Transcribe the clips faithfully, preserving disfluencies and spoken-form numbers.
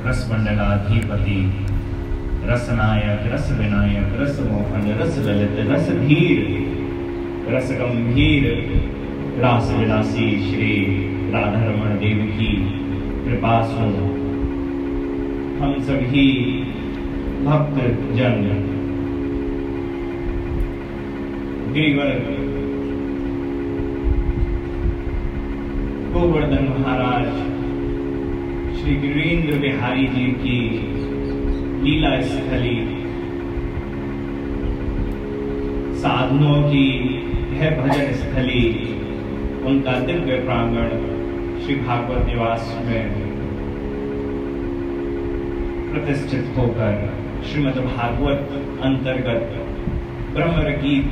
रसमंडलाधिपति, रसनायक, रस विनायक, रस मोहन, रस ललित, रस धीर, रस गंभीर, रास विलासी श्री राधा रमण देव की कृपा से हम सभी भक्त जन गिरिवर गोवर्धन महाराज श्री गिरीन्द्र बिहारी जी की लीला स्थली साधनों की है भजन स्थली, उनका दिव्य प्रांगण श्री भागवत निवास में प्रतिष्ठित होकर श्रीमद् भागवत अंतर्गत ब्रह्म गीत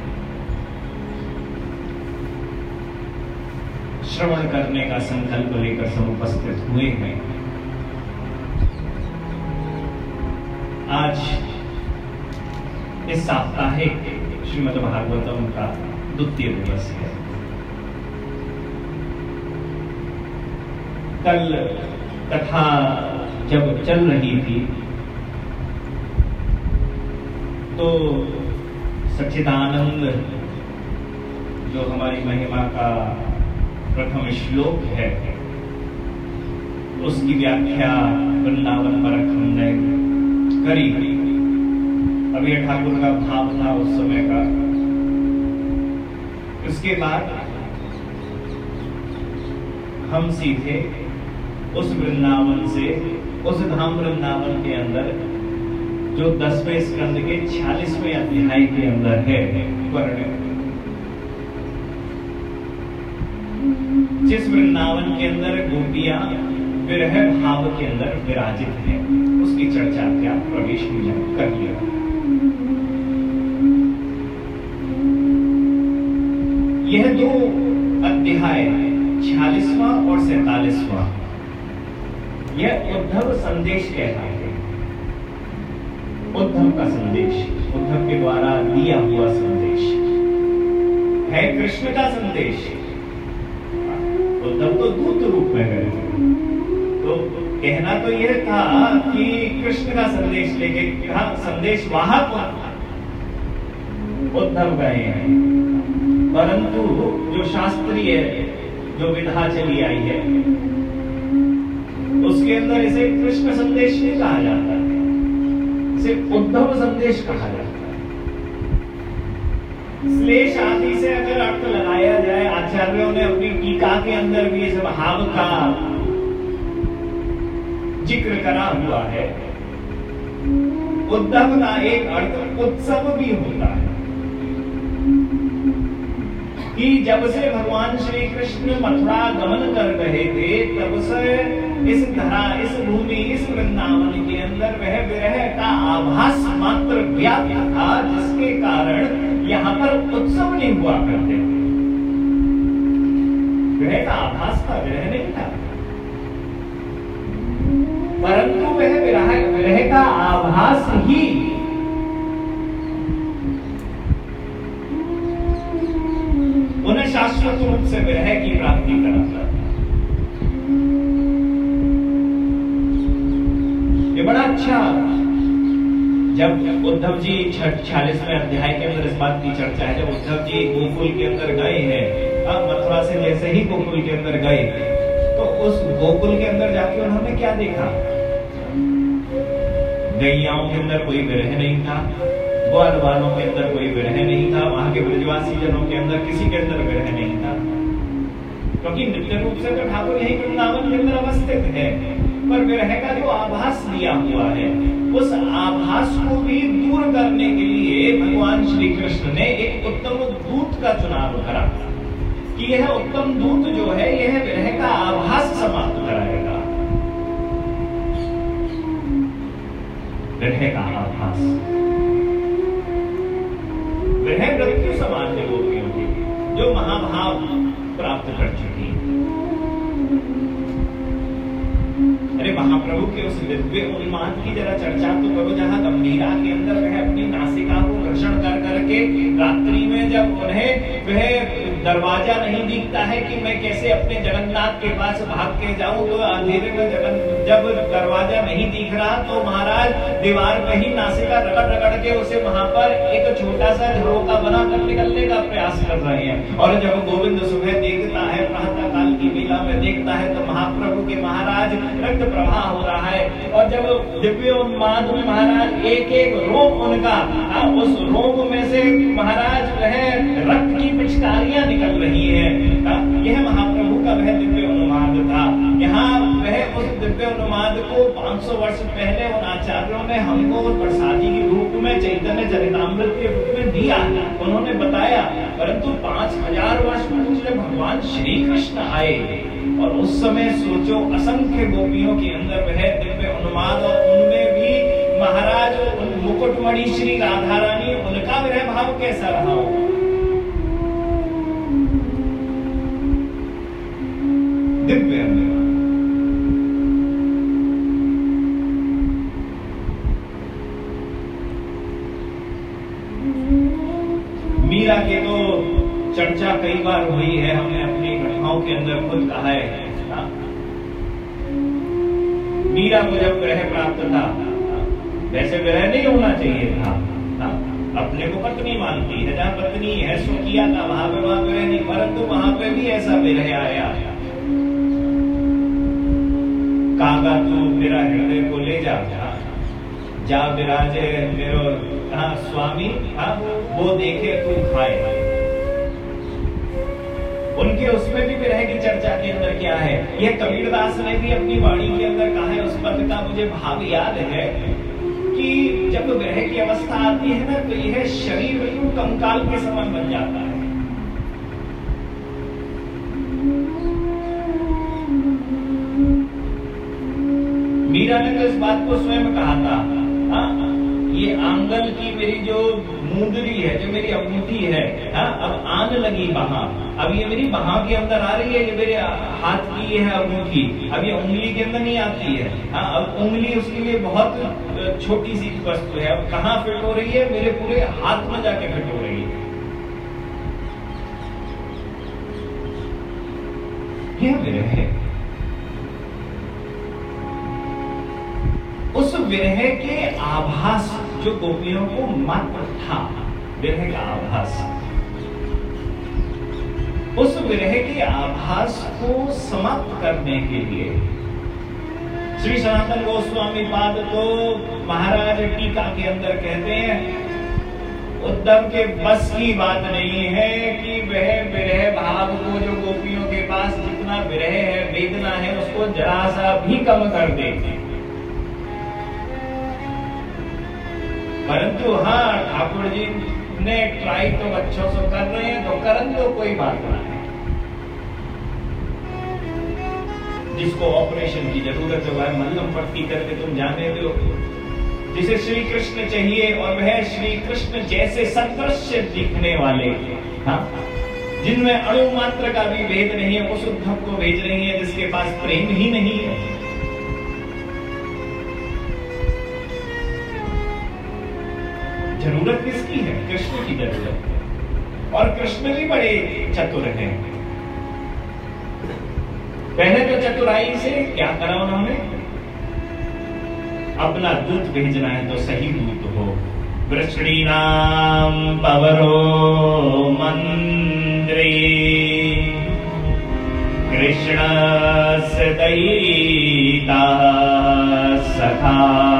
श्रवण करने का संकल्प लेकर सब उपस्थित हुए हैं। आज इस साप्ताहिक श्रीमद् भागवतम का द्वितीय दिवस है। कल कथा जब चल रही थी तो सच्चिदानंद जो हमारी महिमा का प्रथम श्लोक है उसकी व्याख्या वृंदावन परख हमने करी। अब यह ठाकुर का भाव था उस समय का। उसके बाद हम सीधे उस वृंदावन से, उस धाम वृंदावन के अंदर जो दसवें स्कंद के छियालीसवें अध्याय के अंदर है वर्ण, जिस वृंदावन के अंदर गोपियां विरह भाव के अंदर विराजित हैं, उसकी चर्चा क्या प्रवेश में कर लिया। यह दो अध्याय छियालीसवां और सैतालीसवां यह उद्धव संदेश कहलाते हैं। उद्धव का संदेश, उद्धव के द्वारा दिया हुआ संदेश है, कृष्ण का संदेश। उद्धव तो दूत रूप में गए, तो कहना तो यह था कि कृष्ण का संदेश लेके कहा संदेश वाहक उद्धव गए हैं, परंतु जो शास्त्रीय जो विधा चली आई है उसके अंदर इसे कृष्ण संदेश नहीं कहा जाता है, इसे उद्धव संदेश कहा जाता है। श्लेष आदि से अगर अर्थ लगाया जाए, आचार्यों ने अपनी टीका के अंदर भी इस भाव का जिक्र करा हुआ है। उद्धव का एक अर्थ उत्सव भी होता है कि जब से भगवान श्री कृष्ण मथुरा गमन कर रहे थे तब से इस धरा, इस भूमि, इस वृंदावन के अंदर वह विरह का आभास मात्र व्याप्त था, जिसके कारण यहाँ पर उत्सव नहीं हुआ करते। विरह का आभास था, विरह नहीं था, परंतु वह विरह विरह का आभास ही उन्हें शाश्वत रूप से विरह की प्राप्ति कराता। ये बड़ा अच्छा, जब उद्धव जी छियालीसवें अध्याय के अंदर इस बात की चर्चा है, जब उद्धव जी गोकुल के अंदर गए हैं, अब मथुरा से जैसे ही गोकुल के अंदर गए तो उस गोकुल के अंदर जाके उन्होंने क्या देखा? गैयाओं के अंदर कोई विरह नहीं था, ग्वाल वालों के अंदर कोई विरह नहीं था, वहां के ब्रजवासी जनों के अंदर किसी के अंदर विरह नहीं था, क्योंकि नित्य रूप से तो ठाकुर यही वृंदावन के अंदर अवस्थित है। पर विरह का जो आभास दिया हुआ है, उस आभास को भी दूर करने के लिए भगवान श्री कृष्ण ने एक उत्तम दूत का चुनाव करा कि यह उत्तम दूत जो है यह विरह का आभास समाप्त कराएगा। विरह का आभास, विरह मृत्यु समान है गोपियों की जो महाभाव प्राप्त कर चुकी है। अरे महाप्रभु के उस दिव्य उन्माद की जरा चर्चा तो करो, जहां गंभीरा के अंदर वह अपनी नासिका को घर्षण कर करके रात्रि में जब उन्हें वह दरवाजा नहीं दिखता है कि मैं कैसे अपने जगन्नाथ के पास भाग के जाऊं। तो अंधेरे में जगन जब दरवाजा नहीं दिख रहा तो महाराज दीवार पे ही नासिका रगड़ रगड़ के उसे वहां पर एक छोटा सा झरोका बनाकर निकलने का प्रयास कर रहे हैं। और जब गोविंद सुबह देखता है, प्रातः काल की बेला में देखता है तो महाप्रभु के महाराज रक्त प्रवाह हो रहा है। और जब दिव्य उन्माद में महाराज एक एक रोम उनका, उस रोम में से महाराज वह रक्त की पिचकारियां निकल रही है। यह महाप्रभु का वह दिव्य उन्माद था। यहाँ वह उस दिव्य उन्माद को पाँच सौ वर्ष पहले उन आचार्यों ने हमको प्रसादी के रूप में, चैतन्य चरितामृत के रूप में दिया, उन्होंने बताया। परंतु पांच हजार वर्ष पूर्व भगवान श्री कृष्ण आए और उस समय सोचो असंख्य गोपियों के अंदर वह दिव्य उन्माद, और उनमें भी महाराज उन मुकुटमणि श्री राधा रानी, उनका वह भाव कैसा रहा हो। दिव्य मीरा के तो चर्चा कई बार हुई है, हमने अपनी घटनाओं के अंदर खुद कहा है। मीरा को जब ग्रह प्राप्त था, वैसे ग्रह नहीं होना चाहिए था, अपने को पत्नी मानती है, जहाँ पत्नी है सो किया था, वहां पे वहां ग्रह नहीं, परंतु वहां पे भी ऐसा विरह आया। कागा तू मेरा हृदय को ले जा, जा विराजे मेरो हाँ स्वामी, हाँ वो देखे तू खाए। उनके उसमें भी विरह की चर्चा के अंदर क्या है, यह कबीरदास ने भी अपनी वाणी के अंदर कहा है। उस पद का मुझे भाव याद है कि जब विरह की अवस्था आती है ना, तो यह शरीर बिल्कुल कंकाल के समान बन जाता है। मीरा ने तो इस बात को स्वयं कहा था, हाँ ये आंगल की मेरी जो मुंदरी है, जो मेरी अंगूठी है, हाँ अब आने लगी वहां, अब ये मेरी बाह के अंदर आ रही है, ये मेरे हाथ की है अंगूठी, अब ये उंगली के अंदर नहीं आती है। हाँ अब उंगली उसके लिए बहुत छोटी सी वस्तु है, अब कहाँ फिट हो रही है, मेरे पूरे हाथ में जाके फिट हो रही है। यह विरह है। उस विरह के आभास जो गोपियों को मात्र था, विरह का आभास, उस विरह के आभास को समाप्त करने के लिए श्री सनातन गोस्वामी पाद तो महाराज टीका के अंदर कहते हैं, उद्धव के बस की बात नहीं है कि वह विरह भाव को जो गोपियों के पास जितना विरह है, वेदना है, उसको जरा सा भी कम कर दे। परंतु हाँ ठाकुर जी ने ट्राई तो अच्छों से कर रहे हैं, तो करन तो कोई बात नहीं है। जिसको ऑपरेशन की जरूरत है वह मल्लम पट्टी करके तुम जाने दो। जिसे श्री कृष्ण चाहिए और वह श्री कृष्ण जैसे सदृश्य दिखने वाले, हाँ जिनमें अणु मात्र का भी भेद नहीं है, उस उद्धव को भेज रही है जिसके पास प्रेम ही नहीं है। जरूरत किसकी है? कृष्ण की जरूरत है। और कृष्ण भी बड़े चतुर हैं। पहले तो चतुराई से क्या करा उन्होंने, अपना दूत भेजना है तो सही दूत हो। वृष्णीनाम पवरो मंद्रे कृष्ण सदयिता सखा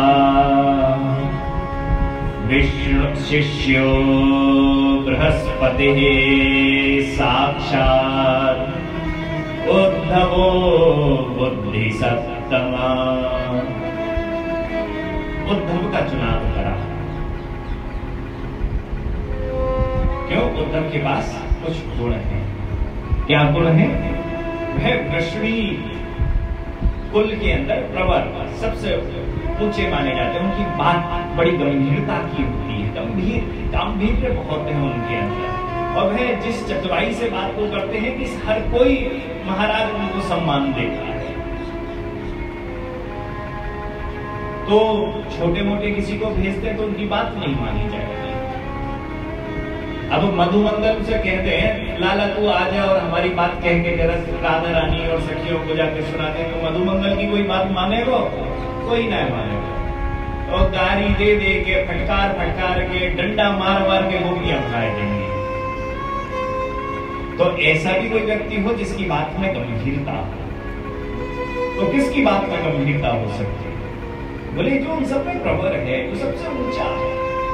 विष्णु शिष्यो बृहस्पति साक्षात् उद्धवो बुद्धि सत्तमा। उद्धव का चुनाव करा। क्यों? उद्धव के पास कुछ गुण हैं। क्या गुण हैं? वह वृष्णी कुल के अंदर प्रवर सबसे ऊंचे माने जाते हैं। उनकी बात बड़ी गंभीरता की होती है, गंभीर गांभीर्य बहुत है उनके अंदर। और वह जिस चतुराई से बात को करते हैं कि हर कोई महाराज उनको सम्मान देता है। तो छोटे मोटे किसी को भेजते तो उनकी बात नहीं मानी जाएगी। अब मधुमंगल से कहते हैं लाला तू आ जा और हमारी बात कह के जरा राधा रानी और सखियों को जाके सुना दे, तो मधुमंगल की कोई बात मानेगो? कोई ना मानेगा। और गारी दे दे के फटकार फटकार के डंडा मार मार के गोपियां खाए देंगे। तो ऐसा भी कोई व्यक्ति हो जिसकी बात में गंभीरता हो, तो किसकी बात में गंभीरता हो सकती है? बोले जो उन सब में प्रवर है, जो सबसे ऊंचा है।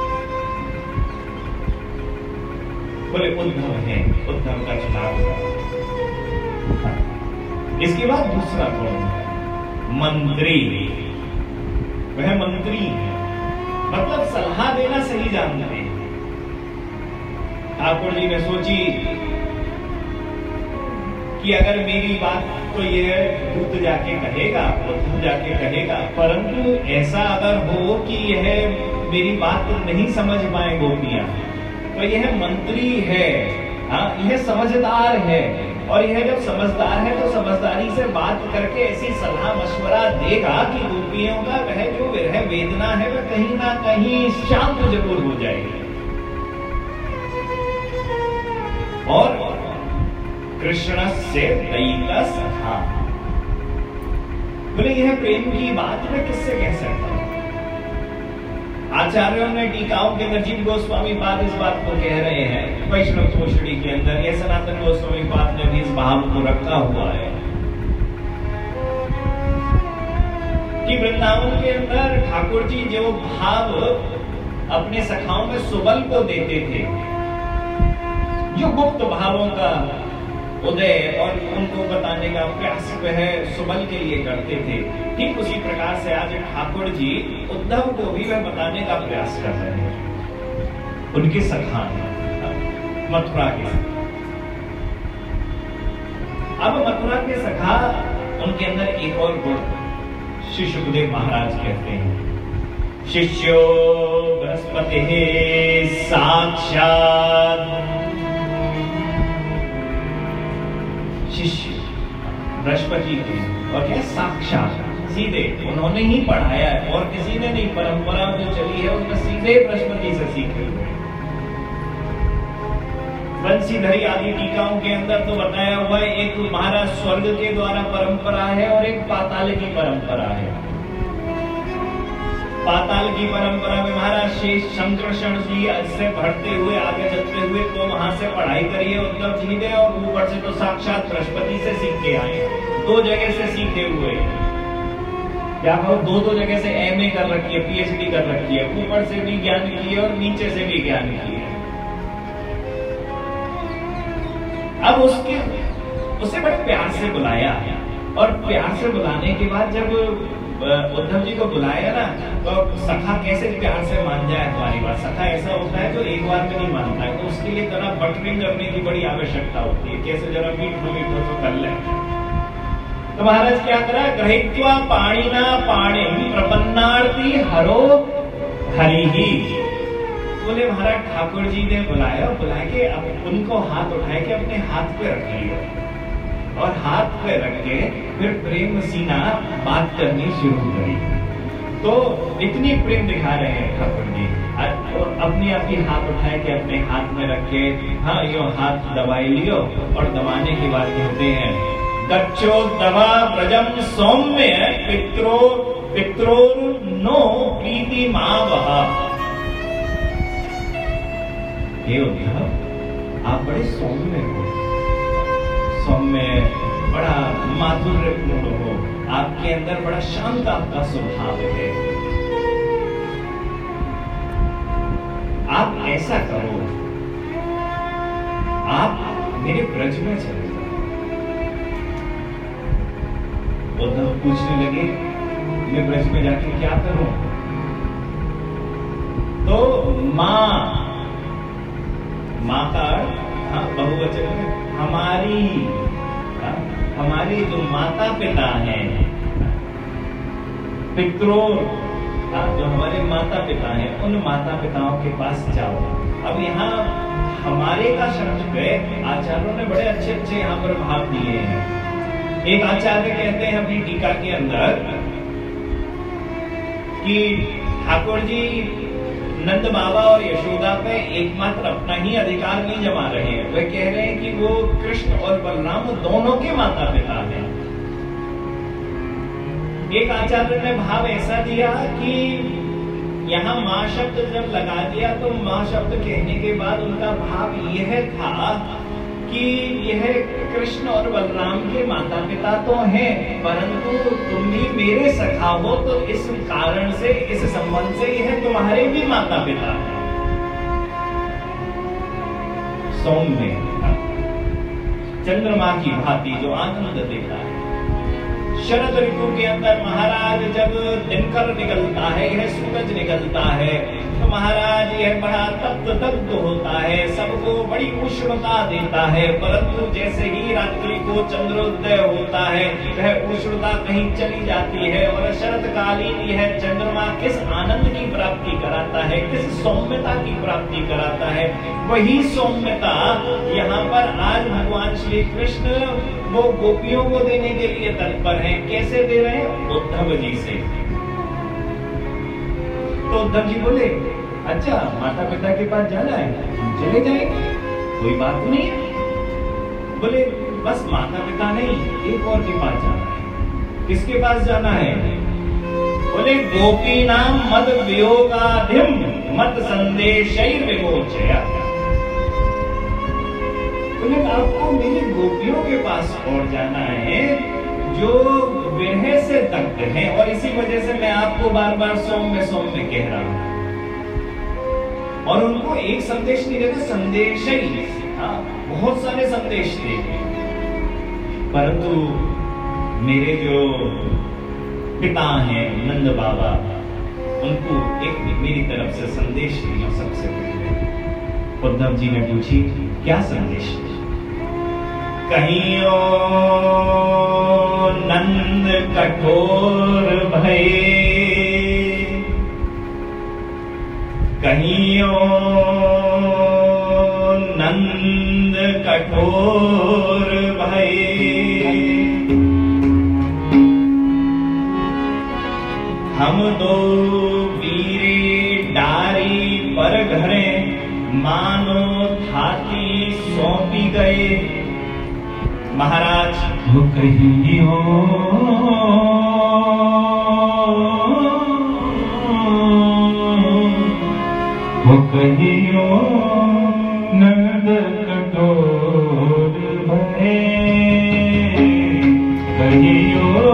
बोले उद्धव है, उद्धव का चुनाव हुआ। इसके बाद दूसरा कौन है? मंत्री। वह मंत्री है, मतलब सलाह देना सही जानते हैं। ठाकुर जी ने सोची कि अगर मेरी बात तो यह दूत जाके कहेगा, उद्धव जाके कहेगा, परंतु ऐसा अगर हो कि यह मेरी बात नहीं समझ पाए गोपियां, तो यह मंत्री है, हाँ यह समझदार है, और यह जब समझदार है तो समझदारी से बात करके ऐसी सलाह मशवरा देगा कि गोपियों का वह जो विरह वेदना है वह कहीं ना कहीं शांत जरूर हो जाएगी। और कृष्ण से दयिता सखा, बोले यह प्रेम की बात मैं किससे कह सकता हूं? आचार्यों ने टीकाओं के अंदर जीव गोस्वामी पाद इस बात को कह रहे हैं, वैष्णव कोशड़ी के अंदर यह सनातन गोस्वामी पाद ने भी इस भाव को रखा हुआ है कि वृंदावन के अंदर ठाकुर जी जो भाव अपने सखाओं में सुबल को देते थे, जो गुप्त भावों का उदय और उनको बताने का प्रयास वह सुबल के लिए करते थे, ठीक उसी प्रकार से आज ठाकुर जी उद्धव को भी वह बताने का प्रयास कर रहे हैं। उनके सखा मथुरा के, अब मथुरा के सखा, उनके अंदर एक और गुण श्री सुखदेव महाराज कहते हैं, शिष्यो बृहस्पति साक्षात। शिष्य बृहस्पति के और क्या साक्षात सीधे उन्होंने ही पढ़ाया है, और किसी ने नहीं। परंपरा जो चली है उसमें सीधे बृहस्पति से सीखे हुए। बंसीधरी आदि टीकाओं के अंदर तो बताया हुआ है, एक महाराज स्वर्ग के द्वारा परंपरा है और एक पाताल की परंपरा है। पाताल की परंपरा में महाराज शेष शंकरषण जी से बढ़ते हुए आगे चलते हुए तो वहां से पढ़ाई करिए उद्धव जी ने, और ऊपर से तो साक्षात बृहस्पति से सीख के आए, दो जगह से सीखे हुए। क्या कहो, दो दो जगह से एमए कर रखी है, पीएचडी कर रखी है, ऊपर से भी ज्ञान की है और नीचे से भी ज्ञान की है। अब उसके उसे बड़े प्यार से बुलाया, और प्यार से बुलाने के बाद जब उद्धव जी को बुलाया ना, तो सखा कैसे प्यार से मान जाए तुम्हारी बात? सखा ऐसा होता है जो एक बार में नहीं मानता है, तो उसके लिए जरा बटरिंग करने की बड़ी आवश्यकता होती है, कैसे जरा मीठो मीठो तो कर ले। तो महाराज क्या करा, ग्रहित्वा पाणिना पाणि प्रपन्नार्थी हरो हरि ही। बोले महाराज ठाकुर जी ने बुलाया, बुला के अब उनको हाथ उठाए के अपने हाथ पे रख लिया, और हाथ पे रख के फिर प्रेम सीना बात करनी शुरू करी। तो इतनी प्रेम दिखा रहे हैं ठाकुर जी, और अपने आप ही हाथ उठाए के अपने हाथ में रखे, हाँ यो हाथ दबाई लियो, और दबाने के बाद कहते हैं, गच्छो दवा ब्रजम सौम्य पित्रो पित्रो नो प्रीति माँ वहा। हे उद्धव, आप बड़े सौम्य हो, सौम्य बड़ा माधुर्यपूर्ण हो, आपके अंदर बड़ा शांत आपका स्वभाव है। आप ऐसा करो, आप मेरे ब्रज में चले जाओ। उद्धव पूछने लगे, मैं ब्रज में जाके क्या करूं? तो मां, मां का हाँ बहुवचन में हमारी, हाँ, हमारी जो माता पिता हैं, पितरों, हाँ, जो हमारे माता पिता हैं, उन माता पिताओं के पास जाओ। अब यहाँ हमारे का शब्द पे आचार्यों ने बड़े अच्छे अच्छे यहाँ पर भाव दिए हैं। एक आचार्य कहते हैं अपनी टीका के अंदर कि ठाकुर जी नंद बाबा और यशोदा पे एकमात्र अपना ही अधिकार नहीं जमा रहे हैं, वे कह रहे हैं कि वो कृष्ण और बलराम दोनों के माता पिता हैं। एक आचार्य ने भाव ऐसा दिया कि यहाँ माँ शब्द जब लगा दिया तो माँ शब्द कहने के बाद उनका भाव यह था कि यह कृष्ण और बलराम के माता पिता तो हैं, परंतु तुम भी मेरे सखा हो, तो इस कारण से, इस संबंध से यह तुम्हारे भी माता पिता हैं। सौम्य चंद्रमा की भांति जो आनंद देता है। शरद ऋतु के अंदर महाराज जब दिनकर निकलता है, यह सूरज निकलता है, तो महाराज यह बड़ा तप्त दग्ध होता है, सबको बड़ी उष्णता देता है, परंतु जैसे ही रात्रि को चंद्रोदय होता है वह उष्णता कहीं चली जाती है और शरदकालीन यह चंद्रमा किस आनंद की प्राप्ति कराता है, किस सौम्यता की प्राप्ति कराता है, वही सौम्यता यहाँ पर आज भगवान श्री कृष्ण वो गोपियों को देने के लिए तत्पर हैं। कैसे दे रहे हैं? उद्धव जी से। तो उद्धव जी बोले, अच्छा माता पिता के पास जाना है, चले जाएंगे, कोई बात नहीं है। बोले बस माता पिता नहीं, एक और के पास जाना है। किसके पास जाना है? बोले गोपी नाम मद वियोगाधिम मत संदेशैर विमोचया। बोले आपको मेरी गोपियों के पास और जाना है जो विरह से दग्ध हैं, और इसी वजह से मैं आपको बार बार सौम्य सौम्य कह रहा हूं। और उनको एक संदेश नहीं देते, संदेश ही, हाँ बहुत सारे संदेश देते, परंतु मेरे जो पिता हैं नंद बाबा, उनको एक मेरी तरफ से संदेश दिया। सबसे पहले उद्धव जी ने पूछी क्या संदेश? कहीं ओ नंद कठोर भय, कहीं ओ नंद कठोर भय, हम दो वीरे डारी पर घरे, मानो थाती सौंपी गए। महाराज वो कहीं हो वो कहीं हो नंद कठोर भय, कहीं हो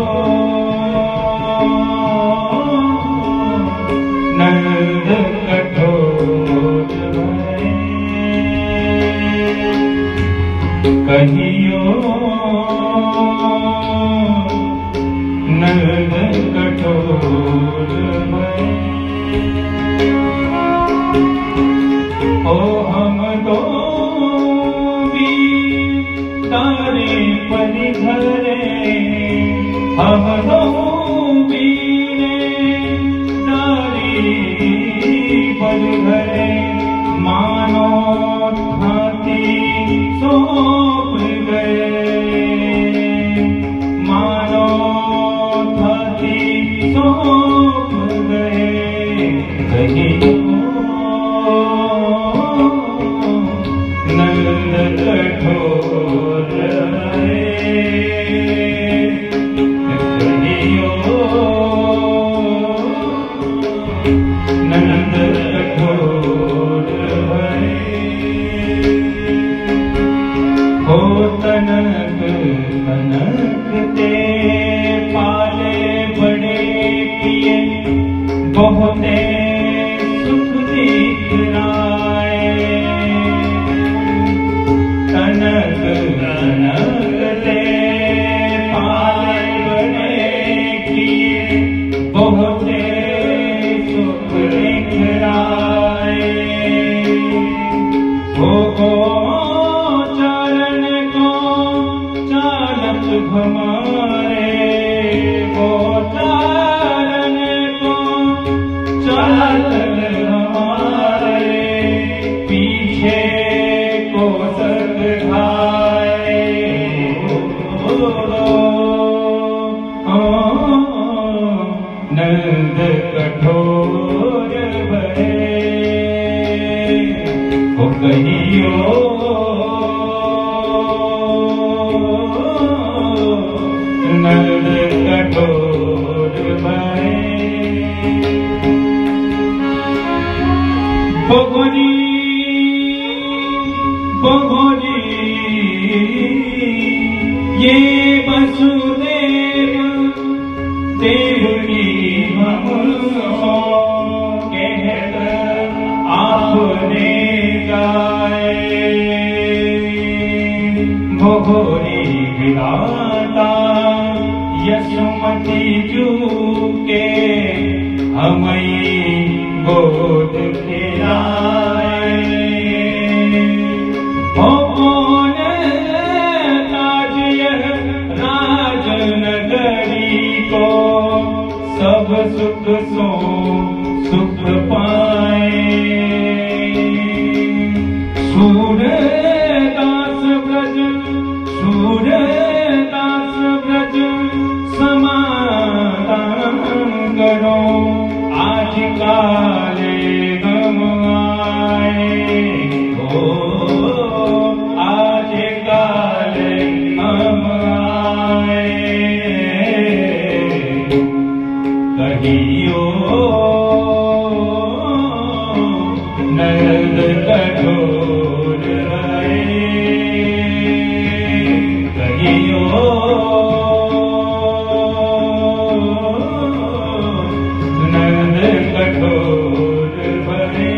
नंद कठोर भय, कहीं हो नंद कठोर भय। ओ हम दो भी तारे परिधरे, हम दो वीरे तारी परिधरे, मानो थाती सौंप गए, मानो थाती सौंप गए। कहीं नंद कठोर भय, कहीं नंद कठोर भय। हो तनक तनक ते पाले बड़े किए, बहुते सुख दिखराए, तनक तनक ते पाले बड़े किए, बहुते सुख दिखराए। हो हमारे वो चारण को चालन हमारे, पीछे को सद खाए। नंद कठोर भय, कहियो नंद कठोर भय बगोरी बगोरी ये वसुदेव देवकी हम कहत आपने गाए भोरी विधाता यशोमती जू के हमई गोद खिलाए हो कौन ताज यह राजनगरी को सब सुख सो सुख पाए सूरदास ब्रज सूरदास ब्रज समाधान करो आज काले गम आए हो आज काले गम आए कहियो नंद कठोर भय कहियो नंद कठोर भय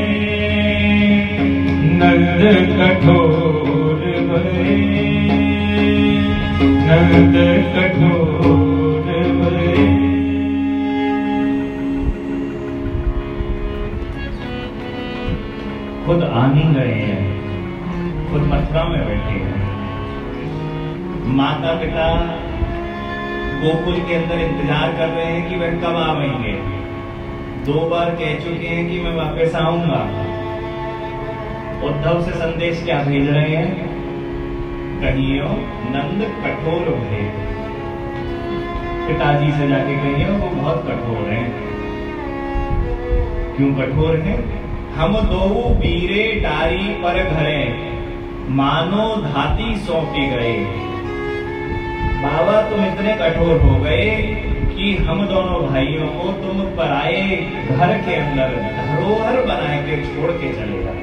नंद कठोर भय नंद कठोर भय खुद आ नहीं गए हैं, खुद मथुरा में बैठे हैं। माता पिता गोकुल के अंदर इंतजार कर रहे हैं कि वह कब आएंगे। दो बार कह चुके हैं कि मैं वापस आऊंगा। उद्धव से संदेश क्या भेज रहे हैं? कहियो नंद कठोर भय। पिताजी से जाके कहिए वो बहुत कठोर हैं। क्यों कठोर हैं? हम दो बीरे डारी पर घरे मानो धाती सौंपी गए। बाबा तुम इतने कठोर हो गए कि हम दोनों भाइयों को तुम पराए घर के अंदर धरोहर बना के छोड़ के चले गए।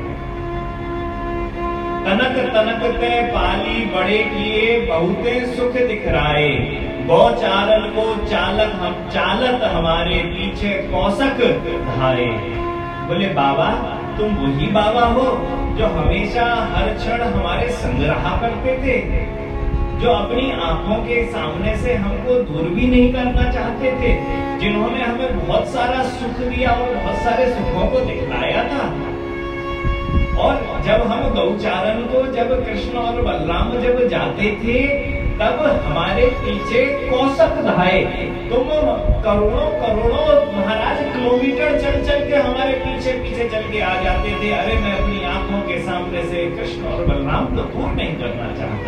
तनक तनक ते पाली बड़े किए बहुते सुख दिखराए। गौचारन को चालक हम चालत हमारे पीछे कौशक धाए। बोले बाबा तुम वही बाबा हो जो हमेशा हर क्षण हमारे संग रहा करते थे, जो अपनी आंखों के सामने से हमको दूर भी नहीं करना चाहते थे, जिन्होंने हमें बहुत सारा सुख दिया और बहुत सारे सुखों को दिखलाया था। और जब हम गौचारन को जब कृष्ण और बलराम जब जाते थे तब हमारे पीछे कौशक धाए। तुम करोड़ों करोड़ों महाराज किलोमीटर चल चल के हमारे पीछे पीछे चल के आ जाते थे। अरे मैं अपनी आंखों के सामने से कृष्ण और बलराम को दूर नहीं करना चाहता।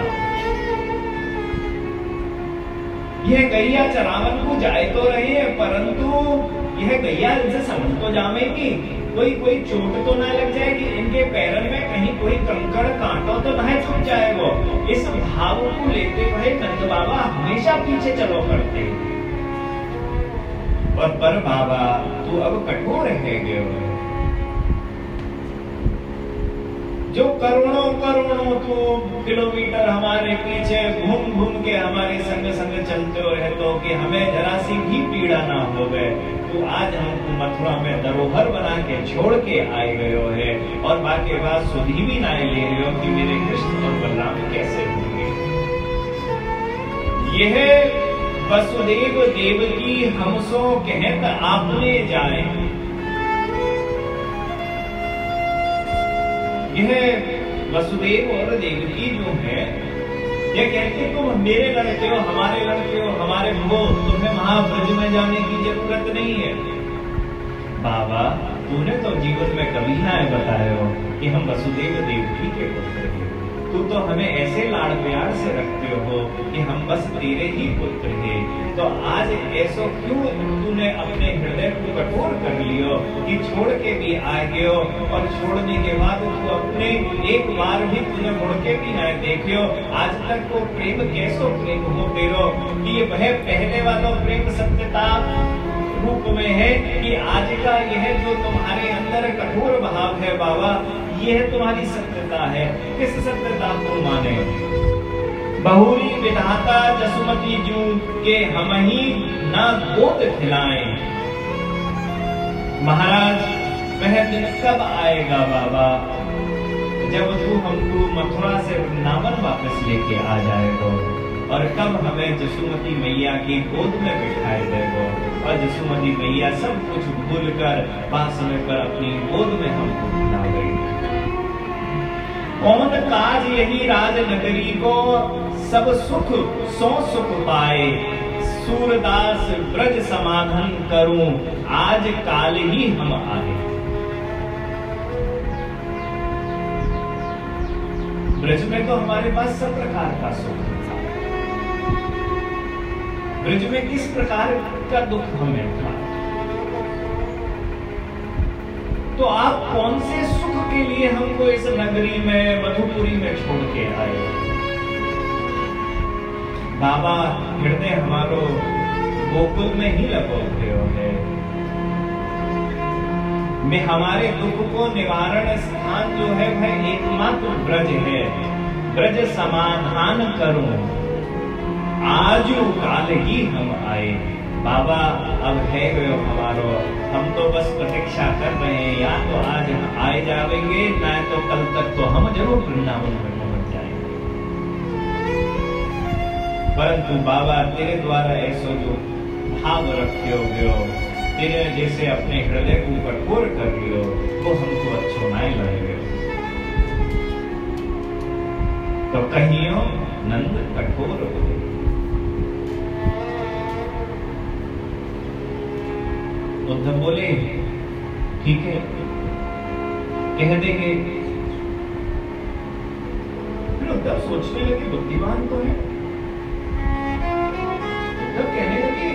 यह गैया चरावन को जाए तो रहे परंतु यह गैया इनसे समझ तो जाएगी, कोई कोई चोट तो ना लग जाएगी, इनके पैरों में कहीं कोई कंकड़ कांटो तो ना छूट जाएगा। इस भाव को लेते हुए नंद बाबा हमेशा पीछे चलो करते। और पर बाबा तू अब कठोर रह गए हो, जो करोड़ों करोड़ों तो किलोमीटर हमारे पीछे घूम घूम के हमारे संग संग चलते हो रहे तो कि हमें जरा सी भी पीड़ा ना हो गए। तो आज हमको मथुरा में धरोहर बना के छोड़ के आए गए हो है और बाकी बात सुधी भी ना ले रहे हो कि मेरे कृष्ण और बलराम कैसे होंगे। यह वसुदेव देवकी हमसो कहत आपने जाए। यह वसुदेव और देवकी जो है ये कहते तुम मेरे लड़के हो, हमारे लड़के हो, हमारे हो, तुम्हें महाब्रज में जाने की जरूरत नहीं है। बाबा तूने तो जीवन में कभी ना बताया हो कि हम वसुदेव देवकी के पुत्र हैं। तू तो हमें ऐसे लाड़ प्यार से रखते हो कि हम बस तेरे ही पुत्र हैं। तो आज ऐसो क्यों तूने अपने हृदय को कठोर कर लियो कि छोड़ के भी आ गयो और छोड़ने के बाद तू अपने एक बार भी तुझे मुड़ के भी न देखियो। आज तक वो प्रेम कैसो प्रेम हो तेरो कि ये वह पहले वाला प्रेम सत्यता रूप में है कि आज का यह जो तुम्हारे अंदर कठोर भाव है बाबा, यह तुम्हारी सत्यता है। किस सत्यता को माने? बहुरी विधाता जसुमती जू के हम ही न गोद खिलाएं। महाराज वह दिन कब आएगा बाबा जब तू हमको मथुरा से वृंदावन वापस लेके आ जाएगा, और कब हमें जसुमती मैया की गोद में बिठाए देगा और जसुमती मैया सब कुछ भूल कर पास में कर अपनी गोद में हमको बिठा गई। कौन काज यही राजनगरी को सब सुख सो सुख पाए। सूरदास ब्रज समाधान करूं आज काल ही हम आए। ब्रज में तो हमारे पास सब प्रकार का सुख था, ब्रज में किस प्रकार का दुख हमें था? तो आप कौन से सुख के लिए हमको इस नगरी में मधुपुरी में छोड़ के आए? बाबा हृदय हमारो गोकुल में ही लगो है। में हमारे दुख को निवारण स्थान जो है वह एकमात्र ब्रज है। ब्रज समाधान करूं आज काल ही हम आए। बाबा अब है गयो हमारो, हम तो बस प्रतीक्षा कर रहे हैं, या तो आज हम आए जाएंगे ना तो कल तक तो हम जरूर वृंदावन में पहुंच जाएंगे। परंतु बाबा तेरे द्वारा ऐसा जो भाव रखे गयो, तेरे जैसे अपने हृदय को कठोर कर लियो, वो हमको अच्छो नहीं लगे। तो कहियो नंद कठोर हो। उद्धव बोले ठीक है कह देंगे। फिर उद्धव सोचने लगे बुद्धिमान तो है। उद्धव कहने लगे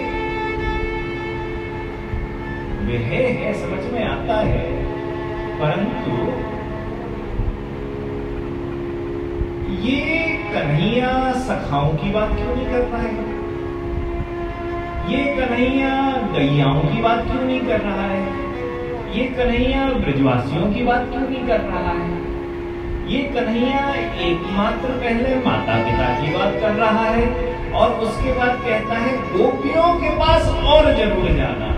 वे है, है समझ में आता है, परंतु ये कन्हैया सखाओं की बात क्यों नहीं कर रहा है? ये कन्हैया गैयाओं की बात क्यों नहीं कर रहा है? ये कन्हैया ब्रजवासियों की बात क्यों नहीं कर रहा है? ये कन्हैया एकमात्र पहले माता पिता की बात कर रहा है और उसके बाद कहता है गोपियों के पास और जरूर जाना,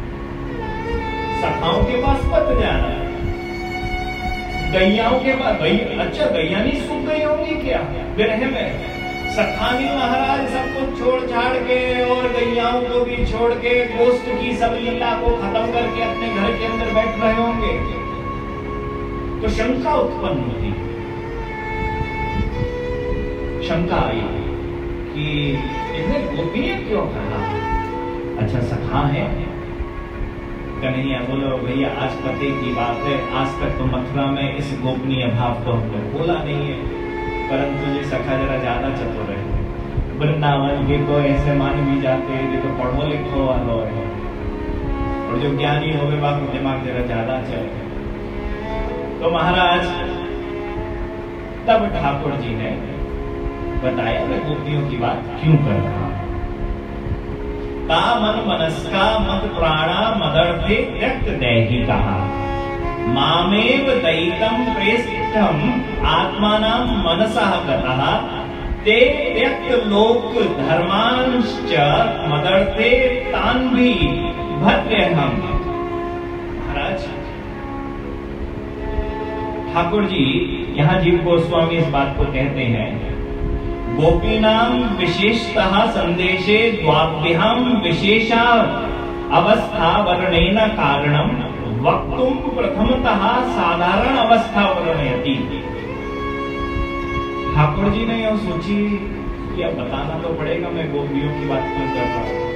सखाओं के पास मत जाना, गैयाओं के पास। गई अच्छा गैया नहीं सूख गई होंगी क्या विरह में? सखानी महाराज सबको छोड़ छाड़ के और गैयाओं को भी छोड़ के गोष्ठ की सब लीला को खत्म करके अपने घर के अंदर बैठ रहे होंगे। तो शंका उत्पन्न हुई, शंका आई कि इन्हें गोपियां क्यों कहा? अच्छा सखा है? कन्हैया बोलो भैया आज पते की बात है, आज तक तो मथुरा में इस गोपनीय भाव को हमने बोला नहीं है, परंतु ये सखा जरा ज्यादा चतुर है। वृंदावन के को ऐसे मान भी जाते हैं जो तो पढ़ो लिखो वालो है, और जो ज्ञानी हो गए बाप दिमाग जरा ज्यादा चले। तो महाराज तब ठाकुर जी ने बताया मैं गोपियों की बात क्यों कर रहा हूं। ता मन मनस्का मत प्राणा मदर्थे त्यक्त देहि कहा, मामेव दयितम प्रेष्ठम आत्मानां मनसः गतः, ते त्यक्त लोक धर्मांश्च मदर्थे तान भी भद्र्यहम्। महाराज ठाकुर जी यहाँ जीव गोस्वामी इस बात को कहते हैं, गोपीनाम विशेषतः संदेशे द्वाभ्याम विशेषा अवस्था वर्णेन कारणम वक्तुम प्रथमतः साधारण अवस्था वर्णयति। ठाकुर जी ने यह सोची कि अब बताना तो पड़ेगा मैं गोपियों की बात क्यों कर रहा हूं।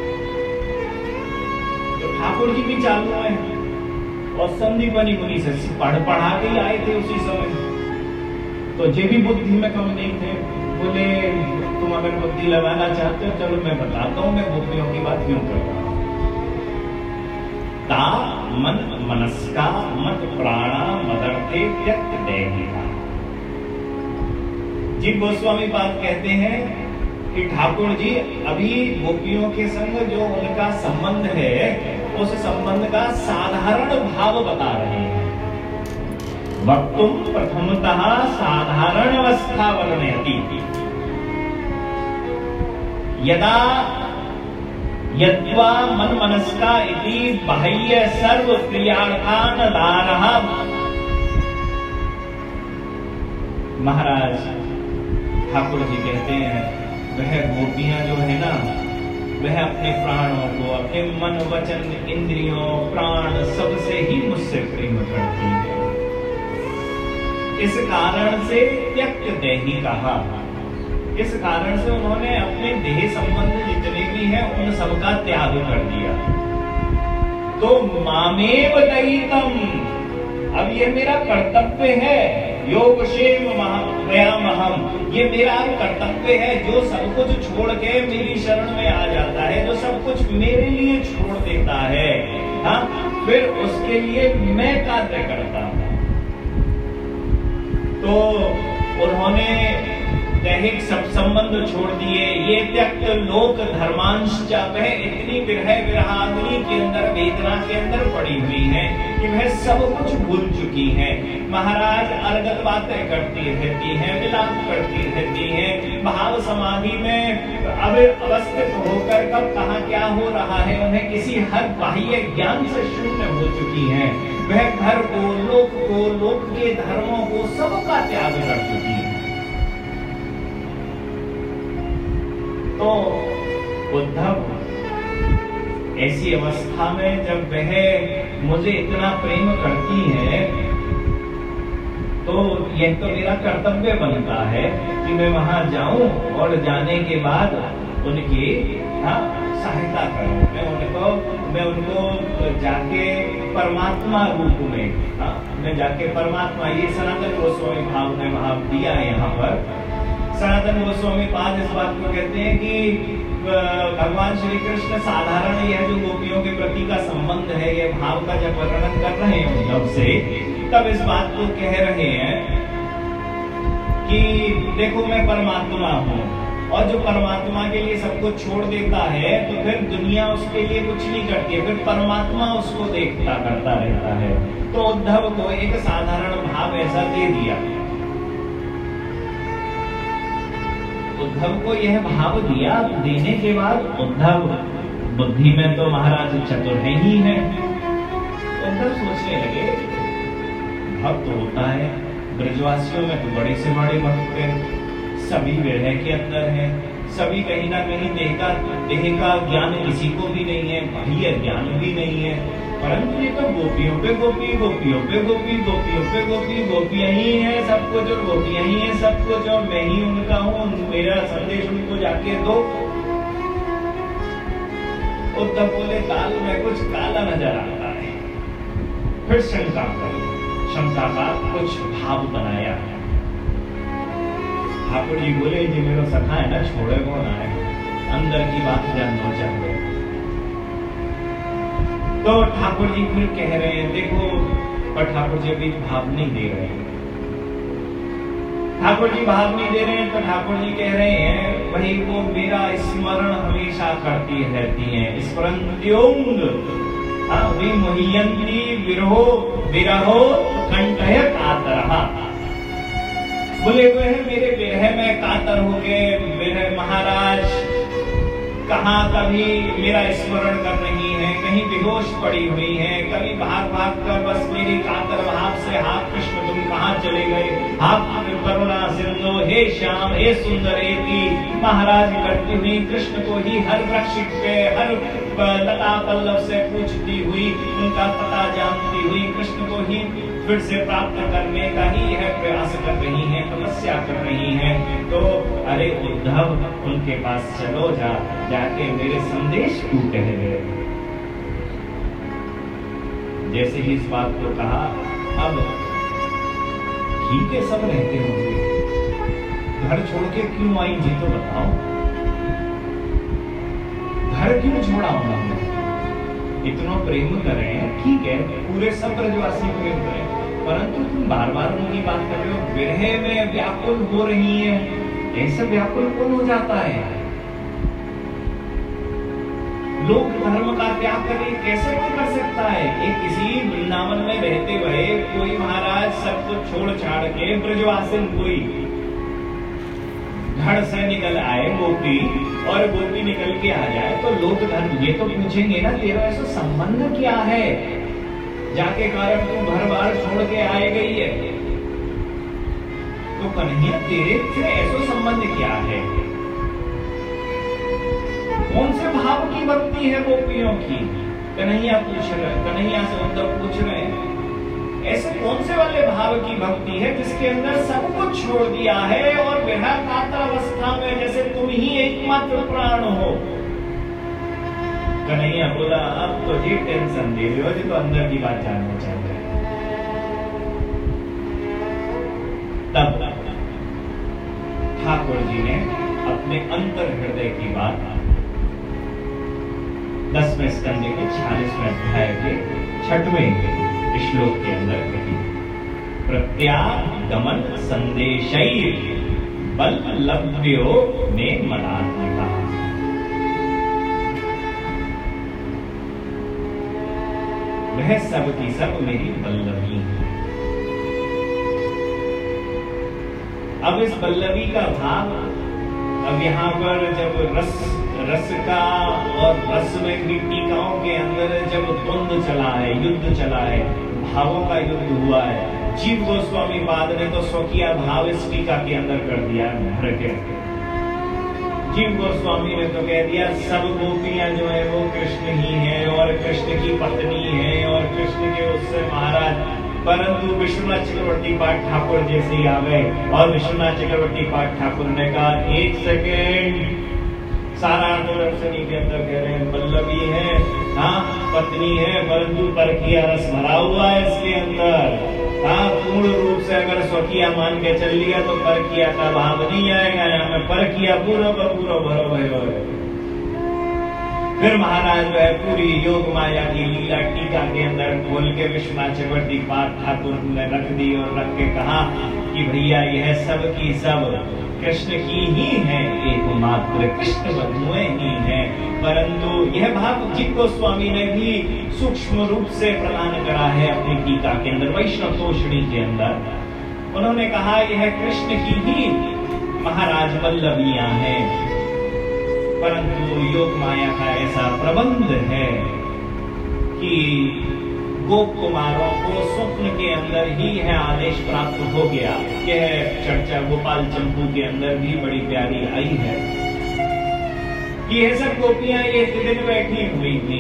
तो ठाकुर जी भी चालू है और संदीपनी मुनि से पढ़ पढ़ा के ही आए थे उसी समय, तो जे भी बुद्धि में कम नहीं थे। बोले तुम अगर बुद्धि लगाना चाहते हो चलो मैं बताता हूं मैं गोपियों की बात क्यों कर रहा हूं। ता मन मनस्का मत प्राणा मदर्थे त्यक्त देहिका। जी गोस्वामी पाद कहते हैं कि ठाकुर जी अभी गोपियों के संग जो उनका संबंध है उस संबंध का साधारण भाव बता रहे हैं। वक्तुम प्रथमतः साधारण अवस्था वर्णयति यदा यद्वा मन मनस्का इति बाह्य सर्व क्रियार्थान दारः। महाराज ठाकुर जी कहते हैं वह गोपियां जो है ना वह अपने प्राणों को अपने मन वचन इंद्रियों प्राण सबसे ही मुझसे प्रेम करती है। इस कारण से त्यक्त देही कहा। इस कारण से उन्होंने अपने देह संबंध जितने भी हैं उन सबका त्याग कर दिया। तो मामेव दयितम, अब ये मेरा कर्तव्य है, योगक्षेम महम, ये मेरा कर्तव्य है। जो सब कुछ छोड़ के मेरी शरण में आ जाता है, जो सब कुछ मेरे लिए छोड़ देता है, हाँ, फिर उसके लिए मैं कार्य करता हूं। तो उन्होंने दैहिक सब संबंध छोड़ दिए। ये त्यक्त लोक धर्मांश वह इतनी विरह विरहाग्नि के अंदर वेदना के अंदर पड़ी हुई है कि वह सब कुछ भूल चुकी है। महाराज अर्गत बातें करती रहती हैं, विलाप करती रहती हैं, भाव समाधि में अब अवस्थित होकर कब कहाँ क्या हो रहा है उन्हें किसी हर बाह्य ज्ञान से शून्य हो चुकी हैं। वह घर को, लोक को, लोक के धर्मों को सबका त्याग कर चुकी है। तो उद्धव ऐसी अवस्था में जब वह मुझे इतना प्रेम करती है तो यह तो मेरा कर्तव्य बनता है कि मैं वहां जाऊं और जाने के बाद उनकी हाँ, सहायता करूं। मैं उनको मैं उनको जाके परमात्मा रूप में हाँ, मैं जाके परमात्मा, ये सनातन गोस्वामी भाव ने भाव दिया है। यहाँ पर सनातन गोस्वामी पाद इस बात को कहते हैं कि भगवान श्री कृष्ण साधारण यह जो गोपियों के प्रति का संबंध है, यह भाव का जब वर्णन कर रहे हैं उद्धव से, तब इस बात को कह रहे हैं कि देखो मैं परमात्मा हूँ, और जो परमात्मा के लिए सबको छोड़ देता है तो फिर दुनिया उसके लिए कुछ नहीं करती है, फिर परमात्मा उसको देखता करता रहता है। तो उद्धव को एक साधारण भाव ऐसा दे दिया। उद्धव को यह भाव दिया, देने के बाद उद्धव बुद्धि में तो महाराज चतुर ही है। उद्धव सोचने लगे भक्त होता है, ब्रजवासियों में तो बड़े से बड़े भक्त हैं, सभी विरह के अंदर हैं, सभी कहीं ना कहीं देह का देह का ज्ञान किसी को भी नहीं है, बाह्य ज्ञान भी नहीं है, परंतु ये तो गोपियों पे गोपी, गोपियों पे गोपी, गोपियों पे गोपी, गोपियां ही है सब कुछ, और गोपियां ही है सब कुछ, और मैं ही उनका हूँ, मेरा संदेश उनको जाके दो। उद्धव बोले काल में कुछ काला नजर आता है। फिर शंका करी, शंका का कुछ भाव बनाया। ठाकुर जी बोले जी मेरा सखा है ना, छोड़े को ना है, अंदर की बात जानना चाहते। तो ठाकुर जी फिर कह रहे हैं देखो, पर ठाकुर जी अभी भाव नहीं दे रहे हैं। ठाकुर जी भाव नहीं दे रहे हैं तो ठाकुर जी कह रहे हैं वही वो मेरा स्मरण हमेशा करती रहती हैं। स्मरन्त्योंग विमुह्यन्ति विरहो विरहो कंठय कातरहा। बोले वो है मेरे विरह में कातर हो गए, मेरे महाराज कहाँ कभी मेरा स्मरण कर रही है, कहीं बेहोश पड़ी हुई है, कभी भाग भाग कर बस मेरी कातर भाव से हाथ कृष्ण तुम कहाँ चले गए, हाथ करुणा सिंधु हे श्याम हे सुंदरेति महाराज करती हुई कृष्ण को ही हर वृक्ष पे हर लता पल्लव से पूछती हुई, उनका पता जानती हुई कृष्ण को ही फिर से प्राप्त करने का ही यह प्रयास कर रही है, तपस्या कर रही है। तो अरे उद्धव उनके पास चलो, जा जाके मेरे संदेश को कह दे। जैसे ही इस बात को कहा, अब ठीक है सब रहते होंगे, घर छोड़ के क्यों आई जी तो बताओ, घर क्यों छोड़ा होगा? इतना प्रेम करें, ठीक है, पूरे सब ब्रजवासी प्रेम करें, परंतु तुम बार बार उनकी बात कर रहे हो, विरह में व्याकुल हो रही है, ऐसे व्याकुल कौन हो जाता है? लोक धर्म का त्याग करके कैसे कोई कर सकता है? एक किसी वृंदावन में रहते हुए कोई महाराज सब कुछ छोड़ छाड़ के ब्रजवासिन कोई घर से निकल आए गोपी और गोपी निकल के आ जाए तो लोक धर्म ये तो पूछेंगे ना, तेरा ऐसा संबंध क्या है जाके कारण तू घर बार छोड़ के आए गई है? तो कन्हैया तेरे से ऐसा संबंध क्या है? कौन से भाव की भक्ति है गोपियों की? कन्हैया पूछ रहे, कन्हैया से उद्धव पूछ रहे हैं, ऐसे कौन से वाले भाव की भक्ति है जिसके अंदर सब कुछ छोड़ दिया है और विरह कातर अवस्था में जैसे तुम ही एकमात्र प्राण हो? कन्हैया बोला, अब तो जी टेंशन दे रहे हो जी, तो अंदर की बात जानना चाहते हैं। तब ठाकुर जी ने अपने अंतर हृदय की बात दसवें स्कंद के छियालीसवें अध्याय के छठवें श्लोक के अंदर कही, प्रत्यागमन संदेशैः बल्लभ्यो ने मनात्मिका। वह सब की सब मेरी बल्लभी है। अब इस बल्लभी का भाव, अब यहाँ पर जब रस रस का और रस में भी टीकाओं के अंदर जब द्वंद्व चला है, युद्ध चला है, भावों का युद्ध हुआ है, जीव गोस्वामी पाद ने तो स्वकीय भाव इस टीका के अंदर कर दिया भर के। जीव गोस्वामी ने तो कह दिया सब गोपियां जो है वो कृष्ण ही है और कृष्ण की पत्नी है और कृष्ण के उससे महाराज, परंतु विश्वनाथ चक्रवर्ती पाठ ठाकुर जैसे ही आ गए और विश्वनाथ चक्रवर्ती पाठ ठाकुर ने कहा एक सेकेंड, सारा दर्शनी के अंदर कह रहे हैं बल्लभी है, हाँ पत्नी है, परंतु परकिया रस भरा हुआ है इसके अंदर। हाँ पूर्ण रूप से अगर स्वकीय मान के चल लिया तो परकिया का भाव नहीं आएगा, यहाँ में परकिया पूरा पूरा भरो भयो है। फिर महाराज जो है पूरी योग माया की लीला टीका के अंदर खोल के विश्वनाथ चक्रवर्ती पाठ ठाकुर ने रख दी और रख के कहा कि भैया यह सब की सब कृष्ण की ही है, एकमात्र कृष्ण बंधुएं ही हैं। परंतु यह भाव जीव गोस्वामी ने भी सूक्ष्म रूप से प्रदान करा है अपनी टीका के अंदर, वैष्णव तोषणी के अंदर। उन्होंने कहा यह कृष्ण की ही महाराज वल्लभियां हैं, परंतु योग माया का ऐसा प्रबंध है कि गोप कुमारों को स्वप्न के अंदर ही यह आदेश प्राप्त हो गया। यह चर्चा गोपाल चंपू के अंदर भी बड़ी प्यारी आई है कि यह सब गोपियां एक दिन बैठी हुई थी,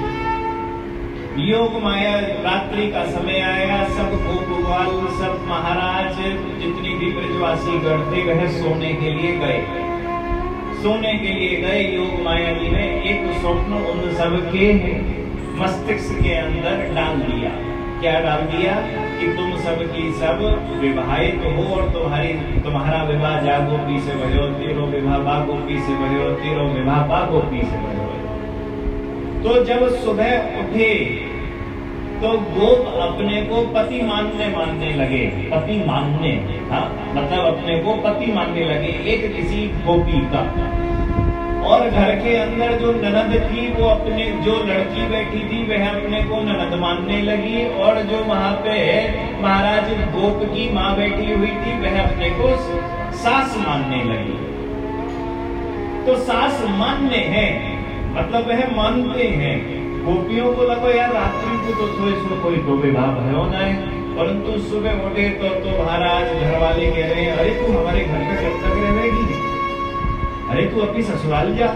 योग माया रात्रि का समय आया, सब गोपवाल सब महाराज जितनी भी ब्रजवासी गण थे वह सोने के लिए गए। सोने के लिए गए योग माया जी ने एक स्वप्न उन सब के मस्तिष्क के अंदर डाल दिया। क्या डाल दिया कि तुम सब की सब विवाहित हो और तुम्हारी तुम्हारा विवाह जा गोपी से भयो, तेरो विवाह बा गोपी से भयो, तेरो विवाह बा गोपी से भयो। तो जब सुबह उठे तो गोप अपने को पति मानने मानने लगे, पति मानने, हाँ मतलब अपने को पति मानने लगे एक किसी गोपी का। और घर के अंदर जो ननद थी वो अपने, जो लड़की बैठी थी वह अपने को ननद मानने लगी, और जो वहां पे महाराज गोप की माँ बैठी हुई थी वह अपने को सास मानने लगी। तो सास मानने हैं मतलब वह मानते हैं। गोपियों को लगो यार रात्रि को तो सो इसमें कोई दो विवाह भयो ना है, परंतु सुबह उठे तो तो महाराज घर वाले कह रहे हैं अरे तू हमारे घर में कब तक रहेगी, अरे तू अपनी ससुराल जा।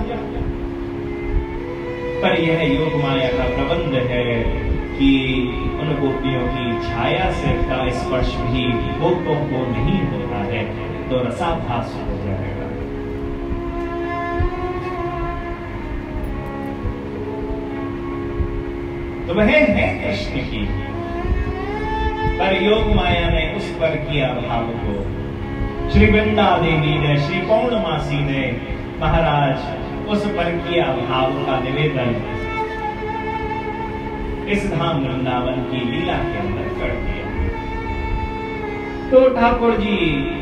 पर यह योग माया का प्रबंध है कि उन गोपियों की छाया से का स्पर्श भी गोपों को नहीं होता है तो रसाभास हो जाएगा। तो वह है कृष्ण की, पर योग माया ने उस पर किया भाव को। श्री वृंदा देवी ने, श्री पौर्णमासी ने महाराज उस पर किया भाव का निवेदन। इस धाम वृंदावन की लीला के अंदर कर दिया। तो ठाकुर जी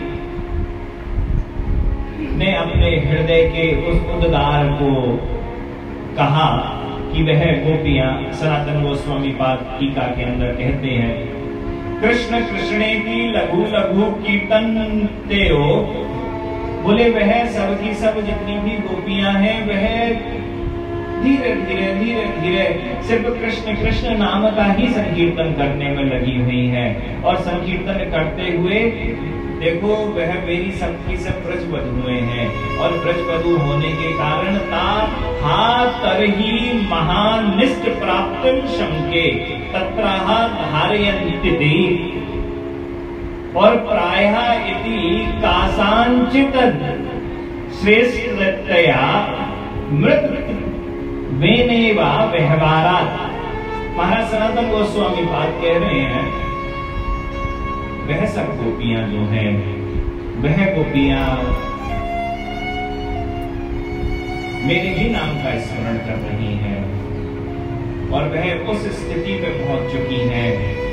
ने अपने हृदय के उस उद्गार को कहा कि वह गोपियां, सनातन गोस्वामी पाद टीका के अंदर कहते हैं, कृष्ण कृष्णे की लघु लघु कीर्तन ते हो, बोले वह सब की सब जितनी भी गोपियां हैं वह धीरे धीरे धीरे धीरे सिर्फ कृष्ण कृष्ण नाम का ही संकीर्तन करने में लगी हुई है। और संकीर्तन करते हुए देखो वह मेरी सबकी सब ब्रजवधुएं हैं, और ब्रजवधु होने के कारण ता हा तरही महानिष्ठ प्राप्तिम शंके तत्राहा धारयन्ति, और प्रायः इति कासांचित श्रेष्ठतया मृत वेनेवा व्यवहारात्। महाराज सनातन गोस्वामी पाद कह रहे हैं, वह सब गोपियां जो हैं, वह गोपियां मेरे ही नाम का स्मरण कर रही हैं, और वह उस स्थिति पे पहुंच चुकी हैं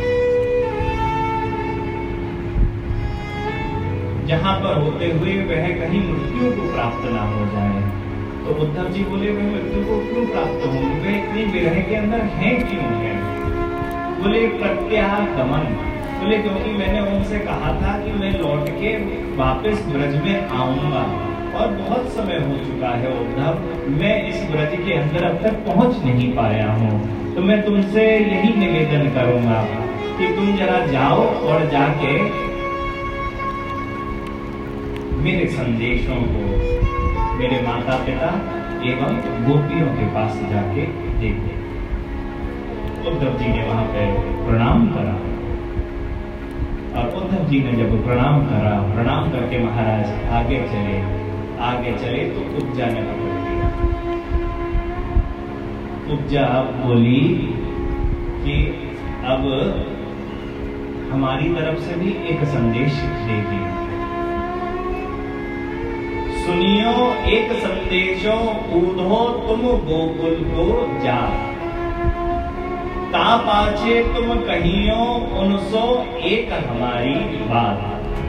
जहां पर होते हुए वह कहीं मृत्यु को प्राप्त ना हो जाए। तो उद्धव जी बोले वह मृत्यु को क्यों प्राप्त होंगे, वे इतनी विरह के अंदर हैं क्यों हैं? बोले प्रत्यागमन, बोले क्योंकि मैंने उनसे कहा था कि मैं लौट के वापस ब्रज में आऊंगा, और बहुत समय हो चुका है उद्धव, मैं इस ब्रज के अंदर अब तक पहुंच नहीं पाया हूँ। तो मैं तुमसे यही निवेदन करूंगा कि तुम जरा जाओ और जाके मेरे संदेशों को मेरे माता पिता एवं गोपियों के पास जाके देखे। उद्धव जी ने वहां पे प्रणाम करा, और उद्धव जी ने जब प्रणाम करा, प्रणाम करके महाराज आगे चले, आगे चले तो उपजा ने पकड़ लिया। उपजा बोली कि अब हमारी तरफ से भी एक संदेश देगी, सुनियो एक संदेशो ऊधो तुम गोकुल को जा, ता पाछे तुम कहियो उनसो एक हमारी बात।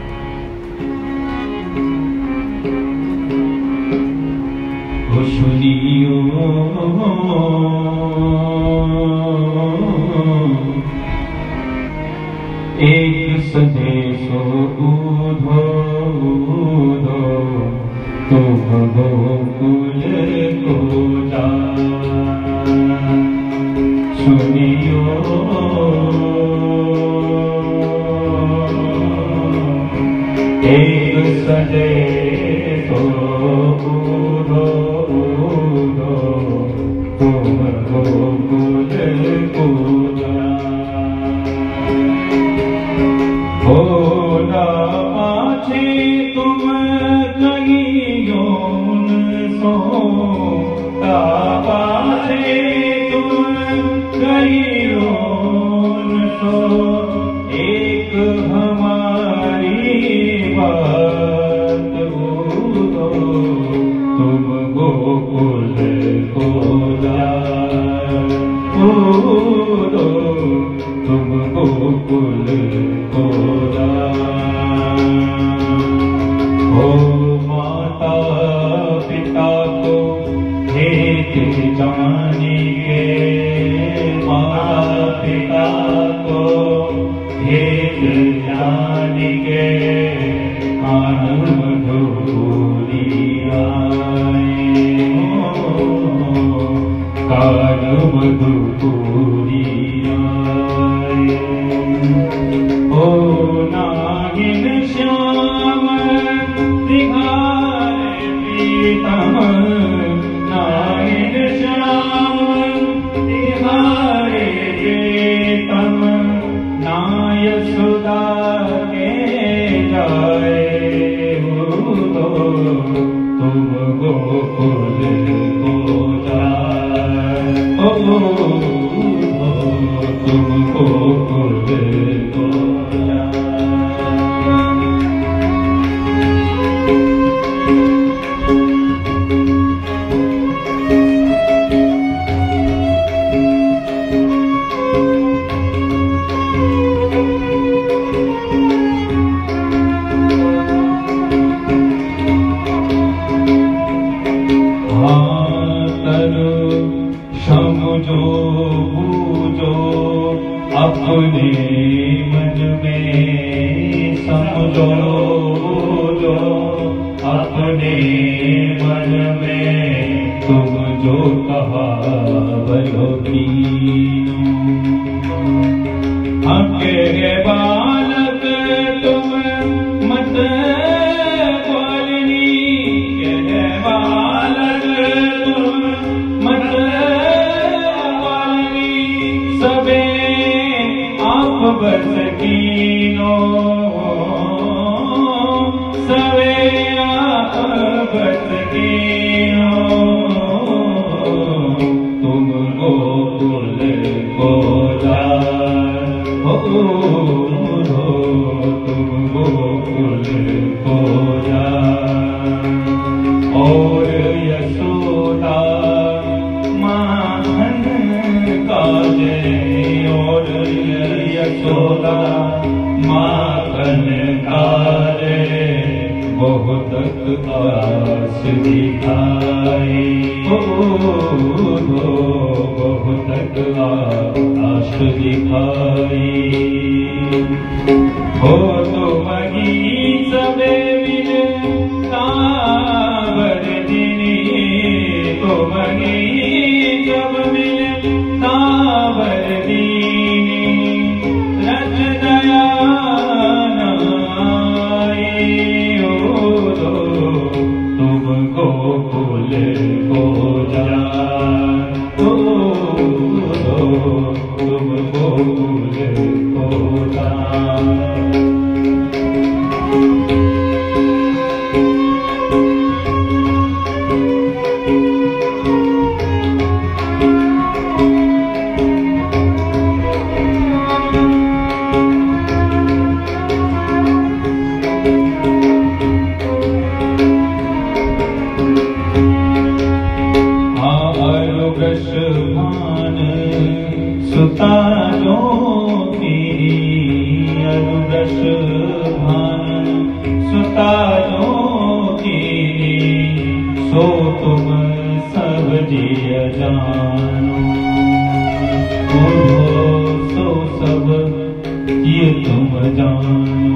सुनियो एक संदेशो ऊधो तुम गोकुल को जा, सुनियो एक संदेशो ऊधो तुम गोकुल को जा, भोला पाछे तुम कहियो उनसो, पाछे तुम कहियो उनसो एक हमारी बात बोलो, तुम गोकुल को जा, बोलो तुम गोकुल को जा। ओ माता पिता को भेद जानिए, माता पिता को भेद जानिए, कान मधुरी आए, कान मधुरी आए। ओ नागिन श्याम दिखाए प्रीतम, नागिन श्याम दिखाए प्रीतम, नाय सुधा के अपने मन में समझो जो अपने मन में तुम जो कहा बलो कीनो। हके बालक तुम मत बोलनी, के बालक तुम मत बोलनी, सबे आप बस कीनो, सबे आप बस कीनो। तुम गोकुल को जा हो, तुम गोकुल को जा। और यशोदा माखन काजे, और यशोदा माखन काजे, बहुत आस दिखाई हो, बहुत आस दिखाई हो। तो मगी सबे बिन कावर दिनी, तो मगी सब बिन कावर दीनी, रच दया नाई हो। तुम गोकुल को जा, तुम गोकुल को जा। सुतारो की अनुरस भान, सुतारो की सो तुम सब जिय जानो। सो सब ये तुम जानो।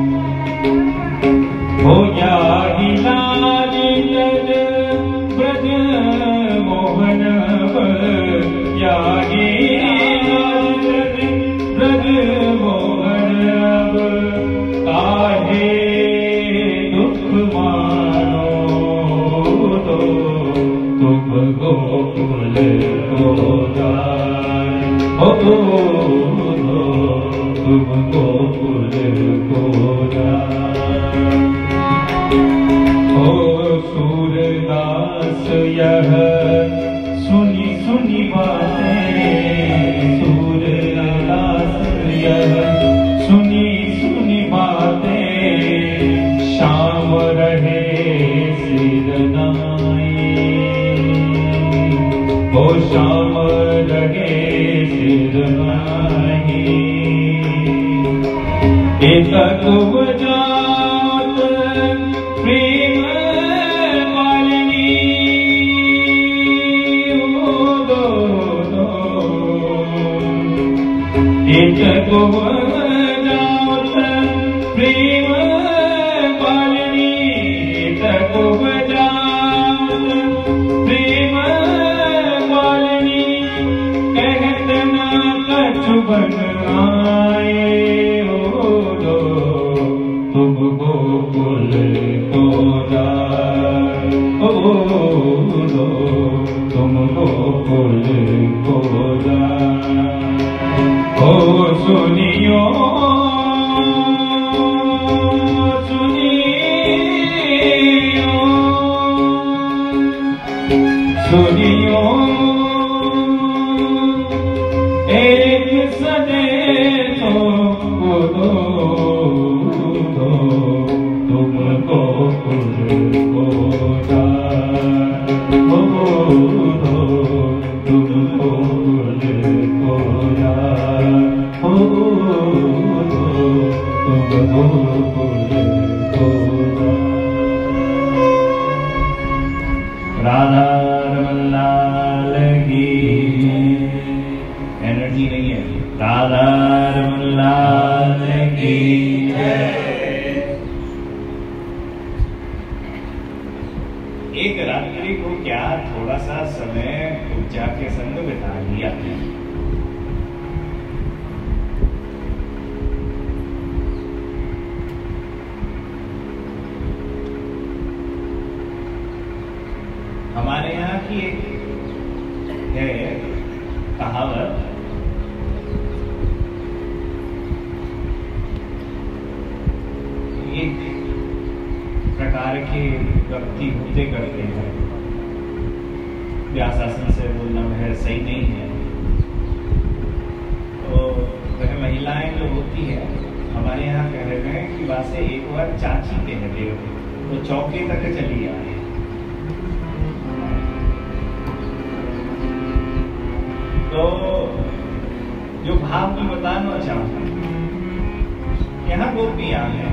हो या लाली जग ब्रज मोहन या ब्रज मोहन अब काहे दुख मानो। तो तुम गोकुल को जाए हो, तुम गोकुल को जाए हो। सूरदास यह सुनी सुनी बातें, सूरदास यह सुनी सुनी बातें, शाम रहे सिर नाई, ओ शाम रहे सिर नाई। एक तुम जात प्रेम वालिनी, एक तुम जात प्रेम पालनी, एक तुम जात प्रेम पालनी, कहत न कछु बन आए हो। तुम गोकुल को जाए हो, तुम गोकुल को जाए हो। सुनियो सुनियो सुनियो, एक सने तो दो, तुम गोकुल को जाए हो, तुम गोकुल को जाए हो। लाल की एक रात्रि को क्या थोड़ा सा समय कुब्जा के संग बिता लिया। हमारे यहाँ की एक है कहावत, एक प्रकार के व्यक्ति होते करते हैं, व्यासासन से बोलना वह सही नहीं है। तो वह महिलाएं जो होती है हमारे यहाँ कह रहे हैं कि वासे एक बार चाची के हटे तो चौके तक चली आए। तो जो भाव मैं बताना चाहता हूं, यहाँ गोपियां हैं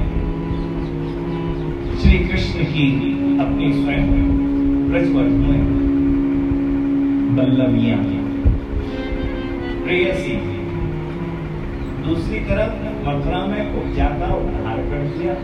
श्री कृष्ण की अपनी स्वयं ब्रजवत में बल्लभियां प्रेयसी, दूसरी तरफ मथुरा में कुब्जा का उद्धार कर दिया।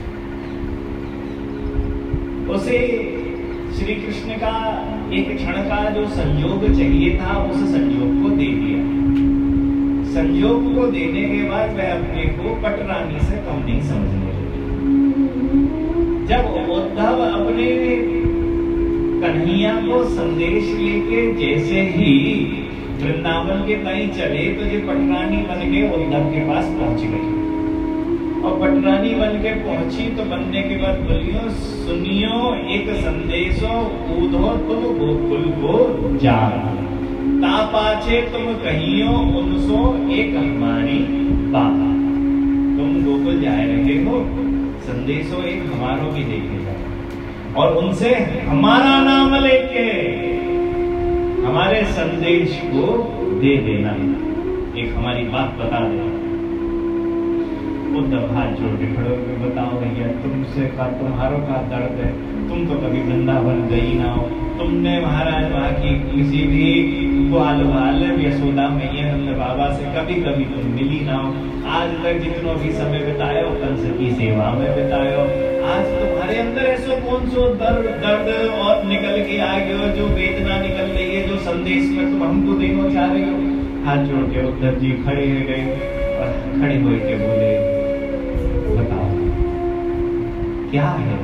उसे श्री कृष्ण का एक क्षण का जो संयोग चाहिए था उस संयोग को दे दिया। संयोग को देने के बाद वह अपने को पटरानी से कम नहीं समझने लगी। जब उद्धव अपने कन्हैया को संदेश लेके जैसे ही वृंदावन के कहीं चले तो ये पटरानी बन के उद्धव के पास पहुंच गई। और पटरानी बन के पहुंची तो बनने के बाद बोलियो, सुनियो एक संदेशो ऊधो तुम गोकुल को जा, ता पाछे तुम कहियो उनसो एक हमारी बात। तुम गोकुल जा रहे हो, संदेशो एक हमारो भी देखे जाओ और उनसे हमारा नाम लेके हमारे संदेश को दे देना, एक हमारी बात बता देना। उद्धव हाथ जोड़ के खड़े होकर बताओ भैया, तुमसे का तुम्हारों का दर्द है, तुम तो कभी वृंदावन गई ना हो, तुमने महाराज वहां की किसी भी ग्वाल वाल यशोदा मैया नंद बाबा से कभी कभी तुम मिली ना हो, आज तक जितना भी समय बितायो कंस की सेवा में बितायो, आज तुम्हारे अंदर ऐसा कौन सो दर्द दर्द और निकल के आ गए हो, जो वेदना निकल रही है, जो संदेश में तुम हमको देना चाह रहे हो। हाथ जोड़ के उद्धव जी खड़े हो गए और खड़े हो के बोले, बताओ क्या है।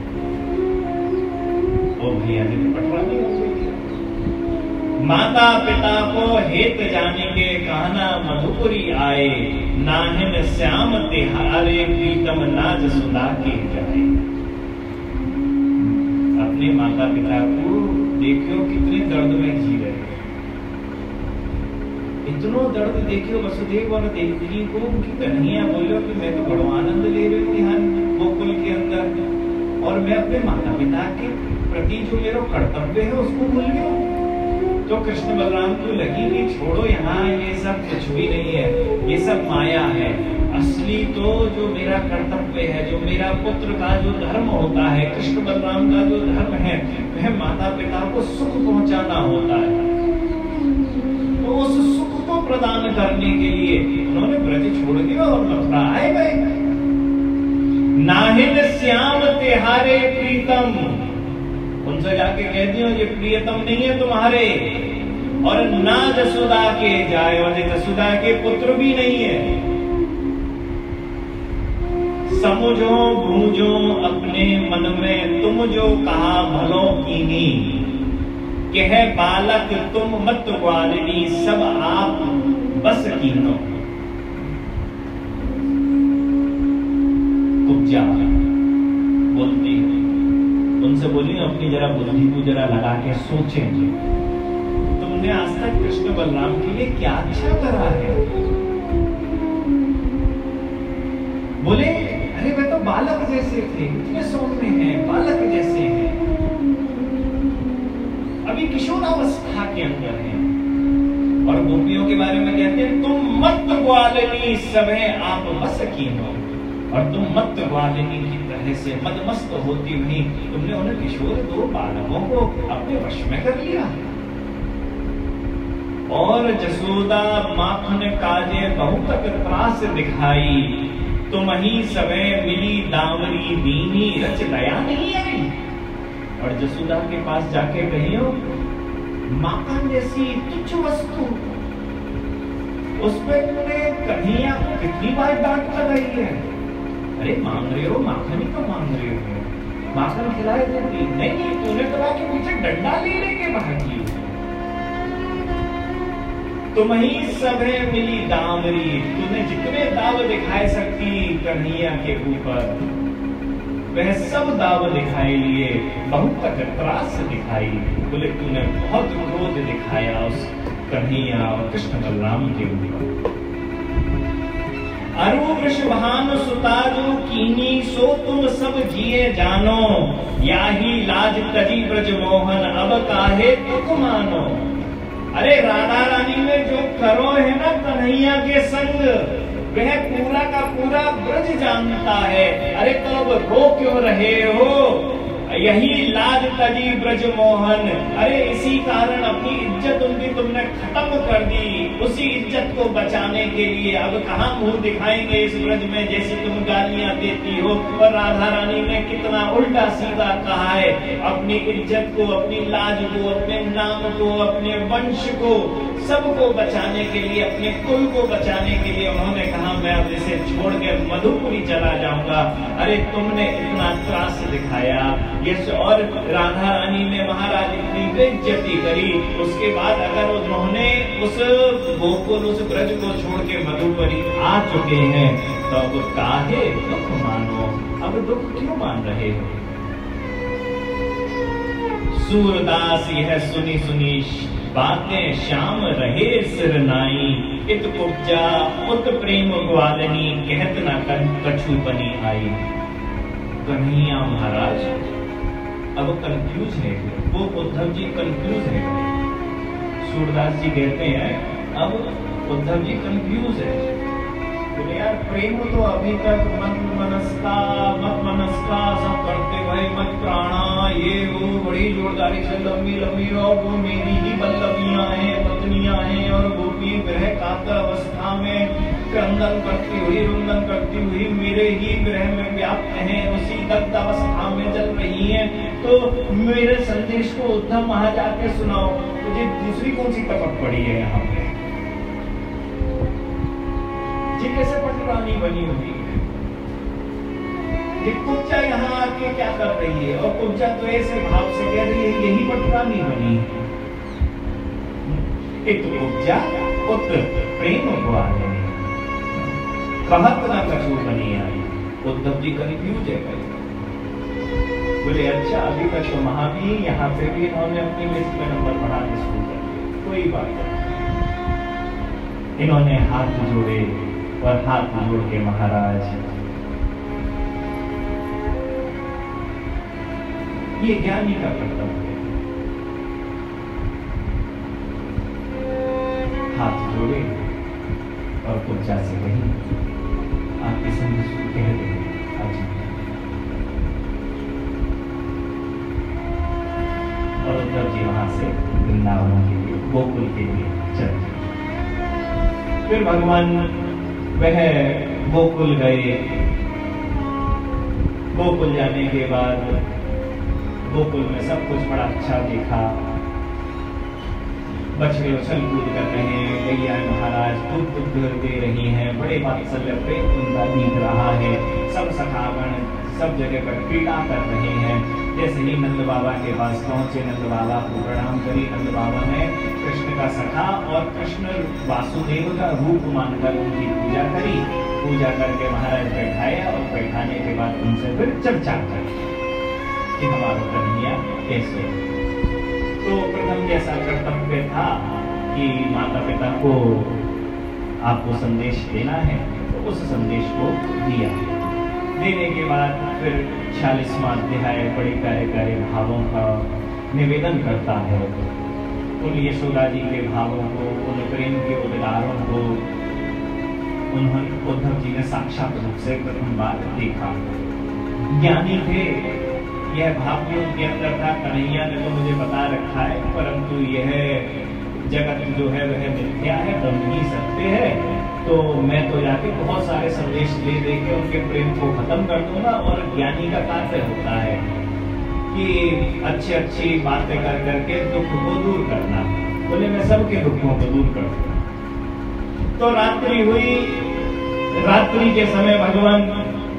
ओ भैया ने तो पटवानी हो गई। माता पिता को हेत जाने के कहना मधुपुरी आए, नाहिन श्याम तिहारे प्रीतम नाज सुधा के जाए। अपने माता पिता को देखो कितने दर्द में जी रहे, इतनो दर्द देखियो वसुदेव और देवकी को, उनकी कन्हैया बोलो कि मैं तो बड़ा आनंद ले रही थी यहाँ गोकुल के अंदर, और मैं अपने माता पिता के प्रति जो मेरा कर्तव्य है उसको भूल गया। तो कृष्ण बलराम को लगी कि छोड़ो यहाँ, ये सब कुछ भी नहीं है, ये सब माया है। असली तो जो मेरा कर्तव्य है, जो मेरा पुत्र का जो धर्म होता है, कृष्ण बलराम का जो धर्म है, वह माता पिता को सुख पहुंचाना होता है। तो उस सुख को प्रदान करने के लिए उन्होंने ब्रज छोड़ दिया और मथुरा आए गए। नाहिन श्याम तिहारे प्रीतम, उनसे जाके कह दियो ये प्रियतम नहीं है तुम्हारे, और ना जसोदा के जाए, और जसोदा के पुत्र भी नहीं है। समझो बूझो अपने मन में तुम जो कहा भलो कीनी, कह बालक तुम मत ग्वालिनी सब आप बस कीनो। कुब्जा बोलती है, उनसे बोली अपनी जरा बुद्धि को जरा लगा के सोचेंगे, तुमने आज तक कृष्ण बलराम के लिए क्या अच्छा करा है। बोले अरे वे तो बालक जैसे थे, इतने सौम्य हैं, बालक जैसे हैं, अभी किशोरावस्था के अंदर है। और गोपियों के बारे में कहते हैं तुम मत ग्वालिनी सभे आप बस कीनो, और तुम मत ग्वालिनी की तरह से मदमस्त होती हुई तुमने उन्हें किशोर दो बालकों को अपने वश में कर लिया। और जसोदा माखन काजे बहुत त्रास दिखाई, तुम ही सबे मिली दावरी दीनी रच दया नहीं आई। और जसोदा के पास जाके कहियो माखन जैसी तुच्छ वस्तु, उस पे तुमने कन्हैया को कितनी बार डांट लगाई है। अरे मांग रहे हो माखन ही तो मांग रहे हो, माखन खिलाए देती नहीं, नहीं तूने तो आके पीछे डंडा ले लेके भागी। तुम ही सब है मिली दावरी, तूने जितने दाव दिखाए सकती कन्हैया के ऊपर वह सब दाव दिखाए लिए, बहुत तक त्रास दिखाई। बोले तूने बहुत क्रोध दिखाया उस कन्हैया और कृष्ण बलराम के ऊपर। अरु वृषभानु सुतारु कीनी सो तुम सब जिए जानो, याही लाज तजी ब्रज मोहन अब काहे तुक मानो। अरे राधा रानी में जो करो है ना कन्हैया के संग, वह पूरा का पूरा ब्रज जानता है। अरे तो अब रो क्यों रहे हो, यही लाज तजी ब्रज मोहन। अरे इसी कारण अपनी इज्जत उनकी तुमने खत्म कर दी, उसी इज्जत को बचाने के लिए अब कहाँ मुंह दिखाएंगे इस ब्रज में, जैसी तुम गालियां देती हो। और राधा रानी ने कितना उल्टा सीधा कहा है, अपनी इज्जत को, अपनी लाज को, अपने नाम को, अपने वंश को, सबको बचाने के लिए, अपने कुल को बचाने के लिए उन्होंने कहा मैं अब इसे छोड़ के मधुपुरी चला जाऊंगा। अरे तुमने इतना त्रास दिखाया, यश और राधा रानी ने महाराज इतनी बेइज्जती करी, उसके बाद अगर उन्होंने उस गोकुल उस ब्रज को छोड़ के मधुपुरी आ चुके हैं तो अब काहे दुख मानो, अब दुख क्यों मान रहे हो। सूरदास यह सुनी सुनी बातें श्याम रहे सिर नाई, इत उपजा उत प्रेम ग्वालनी कहत न कछु बनी आई। कन्हैया महाराज अब कंफ्यूज है, वो उद्धव जी कंफ्यूज है। सूरदास जी कहते हैं अब उद्धव जी कंफ्यूज है। बोले यार प्रेम तो अभी तक मत मनस्का मत मनस्का सब करते भाई, मत प्राणा ये वो बड़ी जोरदारी से लंबी लंबी, और वो मेरी ही बल्लभियां हैं, पत्नियां हैं, और गोपी ग्रह कातर अवस्था में क्रंदन करती हुई रुंदन करती हुई मेरे ही ग्रह में व्याप्त हैं, उसी दग्ध अवस्था में चल रही हैं। तो मेरे संदेश को उद्धव वहां जाके सुनाओ, तुझे दूसरी कौन सी कपट पड़ी है यहाँ पे। जी कैसे पटरानी बनी हुई है, ये कुब्जा यहाँ आके क्या कर रही है, और कुब्जा तो ऐसे भाव से कह रही है यही पटरानी बनी है। एक कुब्जा उत प्रेम ग्वालनी कहत न कछु बनी आई। उद्धव जी कंफ्यूज है। बोले अच्छा अभी तक तो वहां भी यहाँ पे भी इन्होंने अपनी लिस्ट में नंबर बढ़ाने शुरू कर दिए, कोई बात नहीं। इन्होंने हाथ जोड़े और हाथ जोड़ के महाराज ये ज्ञानी का कर्तव्य है, हाथ जोड़े और कुब्जा से कही आपके संदेश को कह दे आज। और उद्धव जी वहां से वृंदावन के लिए गोकुल के लिए चले। फिर भगवान वह गोकुल गए। गोकुल जाने के बाद गोकुल में सब कुछ बड़ा अच्छा देखा, बछड़े उछल कूद कर रहे हैं, गैया महाराज दूध दूध दे रही हैं, बड़े वात्सल्य प्रेम उनका दिख रहा है, सब सखागण सब जगह पर क्रीड़ा कर रहे हैं। जैसे ही नंद बाबा के पास पहुंचे, नंद बाबा को प्रणाम करी। नंद बाबा ने कृष्ण का सखा और कृष्ण वासुदेव का रूप मानकर उनकी पूजा करी। पूजा करके महाराज बैठाए और बैठाने के बाद उनसे फिर चर्चा करी कि हमारा कन्हैया कैसे। तो प्रथम जैसा कर्तव्य था कि माता पिता को आपको संदेश देना है, तो उस संदेश को दिया। देने के बाद फिर छियालीसवां अध्याय बड़ी प्यारे प्यारे भावों का निवेदन करता है। उन यशोदा जी के भावों को, उन प्रेम के उद्गारों को उन्होंने उद्धव जी ने साक्षात रूप से प्रथम बार देखा। ज्ञानी थे, यह भाव भी उनके अंदर था। कन्हैया ने तो मुझे बता रखा है, परंतु यह जगत जो है वह मिथ्या है, ब्रह्म ही सत्य है, तो मैं तो जाके बहुत सारे संदेश दे दे के उनके प्रेम को खत्म कर दूंगा। और ज्ञानी का कार्य होता है कि अच्छी अच्छी बातें कर करके दुख को दूर करना। बोले मैं सबके दुखों को दूर कर दूंगा। तो रात्रि हुई, रात्रि के समय भगवान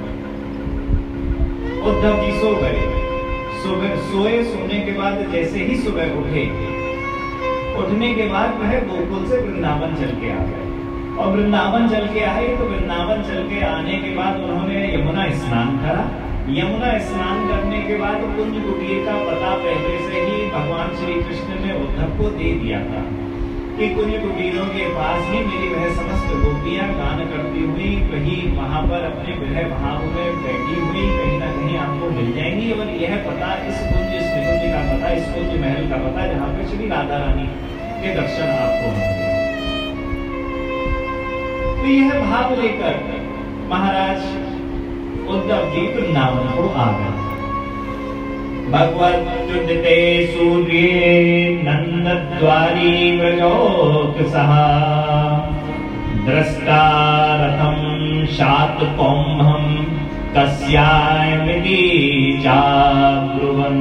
उद्धव जी सो गए। सुबह सोए, सोने के बाद जैसे ही सुबह उठे, उठने के बाद वह गोकुल से वृंदावन चल के आ गए। और वृंदावन चल के आए तो वृंदावन चल के आने के बाद उन्होंने यमुना स्नान करा। यमुना स्नान करने के बाद कुंज कुटीर का पता पहले से ही भगवान श्री कृष्ण ने उद्धव को दे दिया था कि कुंज कुटीरों के पास ही मेरी वह समस्त गोपियां गान करती हुई वही वहां पर अपने विरह भाव में बैठी हुई कहीं ना कहीं आपको मिल जाएंगी। और यह पता, इस कुंज इस निकुंज का पता, इस कुंज महल का पता जहाँ पे श्री राधा रानी के दर्शन आपको होंगे। तो यह भाव लेकर महाराज उद्धव जी वृंदावन को आ गए। भगवत्युदिते सूर्ये नंदद्वारी व्रजोक सहा दृष्टा रथम शातकौम्भम कस्यामिति चाब्रुवन्।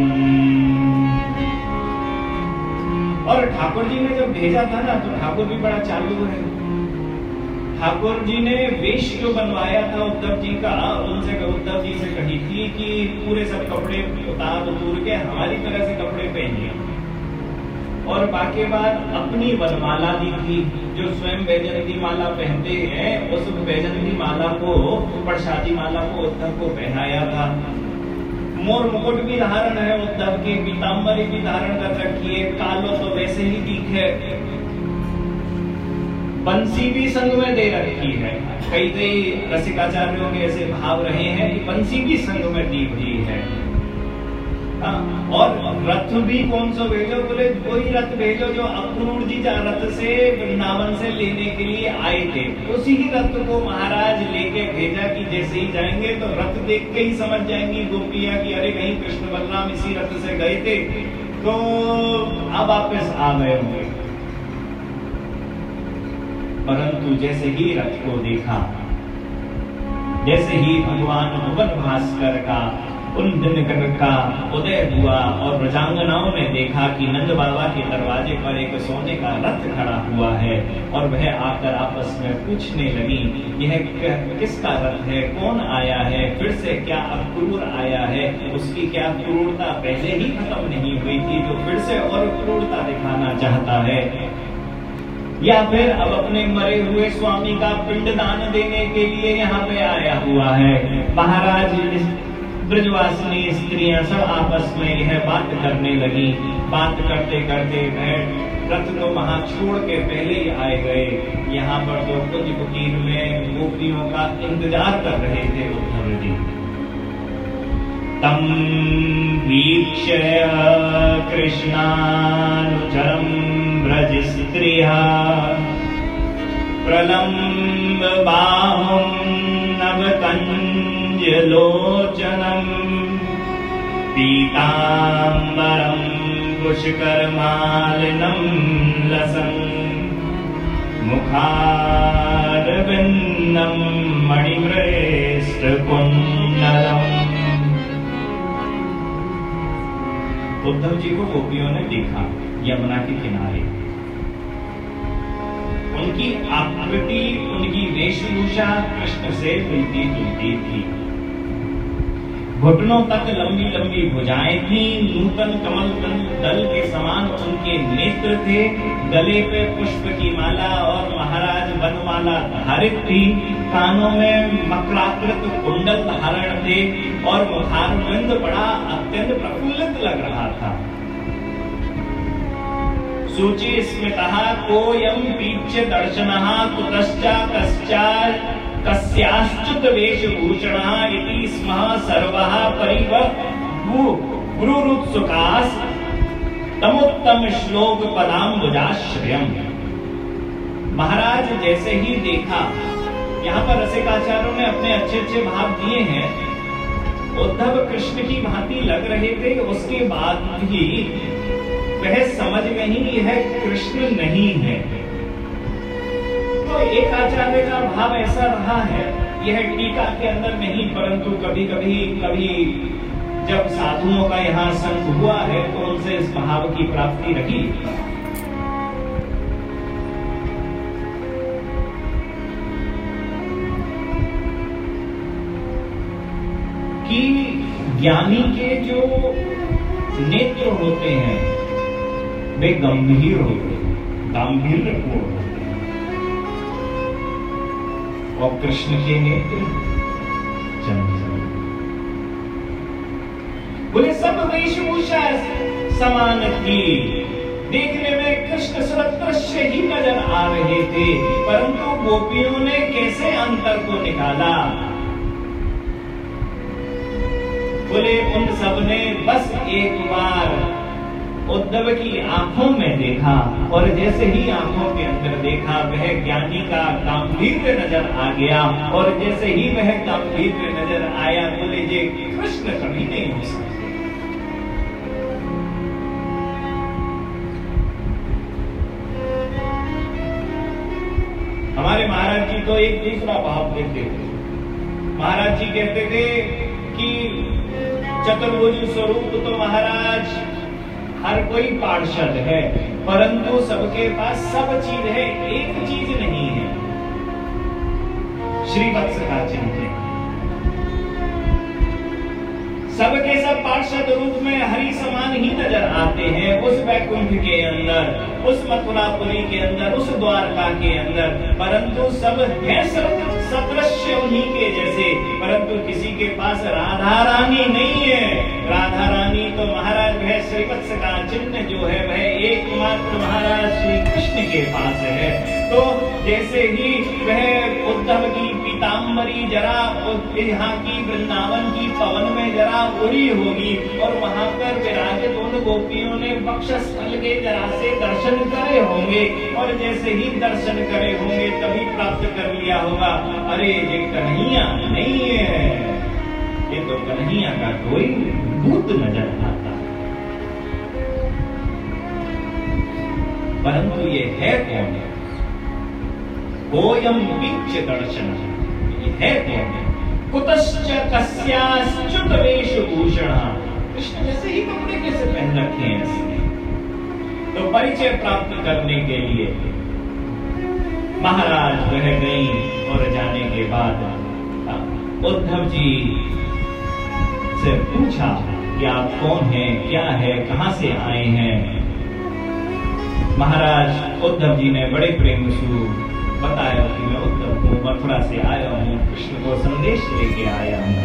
और ठाकुर जी ने जब भेजा था ना, तो ठाकुर भी बड़ा चालू है। ठाकुर जी ने वेश जो बनवाया था उद्धव जी का, उनसे उद्धव जी से कही थी कि पूरे सब कपड़े उतार उतूर के हमारी तरह से कपड़े पहनिए। और बाकी बात अपनी वनमाला दी थी, जो स्वयं वैजयंती माला पहनते हैं, उस वैजयंती माला को, प्रसादी माला को उद्धव को पहनाया था। मोर मुकुट भी धारण है उद्धव की, पीताम्बरी भी धारण कर रखी है, कालो तो वैसे ही दिखे, बंसी भी संग में दे रखी है। कई कई रसिकाचार्यों के ऐसे भाव रहे हैं कि बंसी भी संग में दी हुई है। आ, और रथ भी कौन सा भेजो? बोले वही रथ भेजो जो अक्रूर जी रथ से वृंदावन से लेने के लिए आए थे। उसी ही रथ को महाराज लेके भेजा कि जैसे ही जाएंगे तो रथ देख के ही समझ जाएंगी गोपियां कि अरे कहीं कृष्ण बलराम इसी रथ से गए थे, तो अब वापस आ गए होंगे। परंतु जैसे ही रथ को देखा, जैसे ही भगवान भुवन भास्कर का उन दिनकर का उदय हुआ और ब्रजांगनाओं ने देखा कि नंद बाबा के दरवाजे पर एक सोने का रथ खड़ा हुआ है, और वह आकर आपस में पूछने लगी यह किसका रथ है, कौन आया है, फिर से क्या अक्रूर आया है, उसकी क्या क्रूरता पहले ही खत्म नहीं हुई थी जो फिर से और क्रूरता दिखाना चाहता है, या फिर अब अपने मरे हुए स्वामी का पिंडदान देने के लिए यहाँ पे आया हुआ है। महाराज ब्रजवासिनी स्त्रियां सब आपस में यह बात करने लगी। बात करते करते वह रथ को वहां छोड़ के पहले ही आए गए। यहाँ पर तो कुंज कुटीर में गोपियों का इंतजार कर रहे थे उद्धव जी। तम वीक्ष्य कृष्णानुचरं ब्रज स्त्रिया प्रलम्ब बाहुं नव कंज लोचनम पीतांबरं पुष्कर मालिनं लसन् मुखारविन्दं मणिमृष्ट कुंडलम्। उद्धव जी को गोपियों ने देखा यमुना के किनारे। उनकी आकृति, उनकी वेशभूषा कृष्ण से मिलती जुलती थी। घुटनों तक लंबी लंबी भुजाएं थी, नूतन कमल दल के समान उनके नेत्र थे, गले पे पुष्प की माला और महाराज वनमाला धारित थी, कानों में मकराकृत कुंडल धारण थे और मुखारविंद बड़ा अत्यंत प्रफुल्लित लग रहा था। सूची स्मितः कोयम बीच्य दर्शनः कुतश्च कश्चा कस्याश्चित वेशभूषणः इति स्मः सर्वः परिवभु गुरुरुत्सुकास् तमोत्तम श्लोक पदाम्बुजाश्रयम्। महाराज जैसे ही देखा, यहाँ पर रसिकाचार्यों ने अपने अच्छे अच्छे भाव दिए हैं। उद्धव कृष्ण की भांति लग रहे थे, उसके बाद भी वह समझ गई यह कृष्ण नहीं है। तो एक आचार्य का भाव ऐसा रहा है, यह टीका के अंदर नहीं, परंतु कभी कभी कभी जब साधुओं का यहाँ संग हुआ है तो उनसे इस भाव की प्राप्ति रही। कि ज्ञानी के जो नेत्र होते हैं वे गंभीर होते हैं, गांभीर्यपूर्ण होते हैं, और कृष्ण के नेत्र चंचल। बोले सब वेशभूषा समान थी, देखने में कृष्ण सदृश्य ही नजर आ रहे थे, परंतु गोपियों ने कैसे अंतर को निकाला। बोले उन सब ने बस एक बार उद्धव की आंखों में देखा, और जैसे ही आंखों के अंदर देखा वह ज्ञानी का गांभीर्य नजर आ गया, और जैसे ही वह गांभीर्य नजर आया बोले ये कृष्ण कभी नहीं हो सकते। हमारे महाराज जी तो एक दूसरा भाव देते थे। महाराज जी कहते थे कि चतुर्भुज स्वरूप तो महाराज हर कोई पार्षद है, परंतु सबके पास सब चीज है, एक चीज नहीं है, श्रीवत्स का चिन्ह। सबके सब पार्षद रूप में हरि समान ही नजर आते हैं उस वैकुंठ के अंदर, उस मथुरापुरी के अंदर, उस द्वारका के अंदर, परंतु सब है सदृश्य उन्हीं के जैसे, परंतु किसी के पास राधा रानी नहीं है। राधा रानी तो महाराज वह श्रीवत्स का चिन्ह जो है वह एकमात्र महाराज श्री कृष्ण के पास है। तो जैसे ही वह उद्धव की पीताम्बरी जरा यहाँ की वृंदावन की पवन में जरा उड़ी होगी, और वहां पर विराजित उन गोपियों ने वक्षस्थल के जरा से दर्शन करे होंगे, और जैसे ही दर्शन करे होंगे तभी प्राप्त कर लिया होगा, अरे ये कन्हैया नहीं है, ये तो कन्हैया का कोई भूत नजर आता है। परंतु ये है कौन है? कोयम बीच दर्शन, ये है कौन है? कुतश्च कस्याश्च्युत वेशभूषण, कृष्ण जैसे ही कपड़े कैसे पहन रखे हैं इसने। तो परिचय प्राप्त करने के लिए महाराज रह गई, और जाने के बाद उद्धव जी से पूछा कि आप कौन हैं, क्या है, कहां से आए हैं। महाराज उद्धव जी ने बड़े प्रेम से बताया कि मैं उद्धव हूँ, मथुरा से आया हूँ, कृष्ण को संदेश लेके आया हूँ।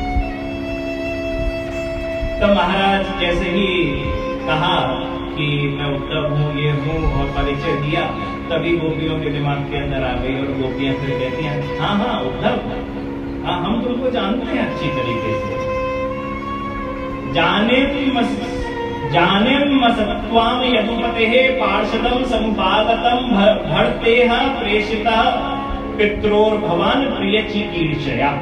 तो महाराज जैसे ही कहा कि मैं उद्धव हूँ, ये हूँ, और परिचय दिया, तभी गोपियों के दिमाग के अंदर आ गई, और गोपियां फिर कहती हैं हाँ हाँ उद्धव, हाँ हम तुमको जानते हैं अच्छी तरीके से। जाने जाने मसत्वाम यदुपते पार्षदम समुपागतम भर्तेह प्रेषितः पित्रोर भवान प्रिय चिकीर्षया।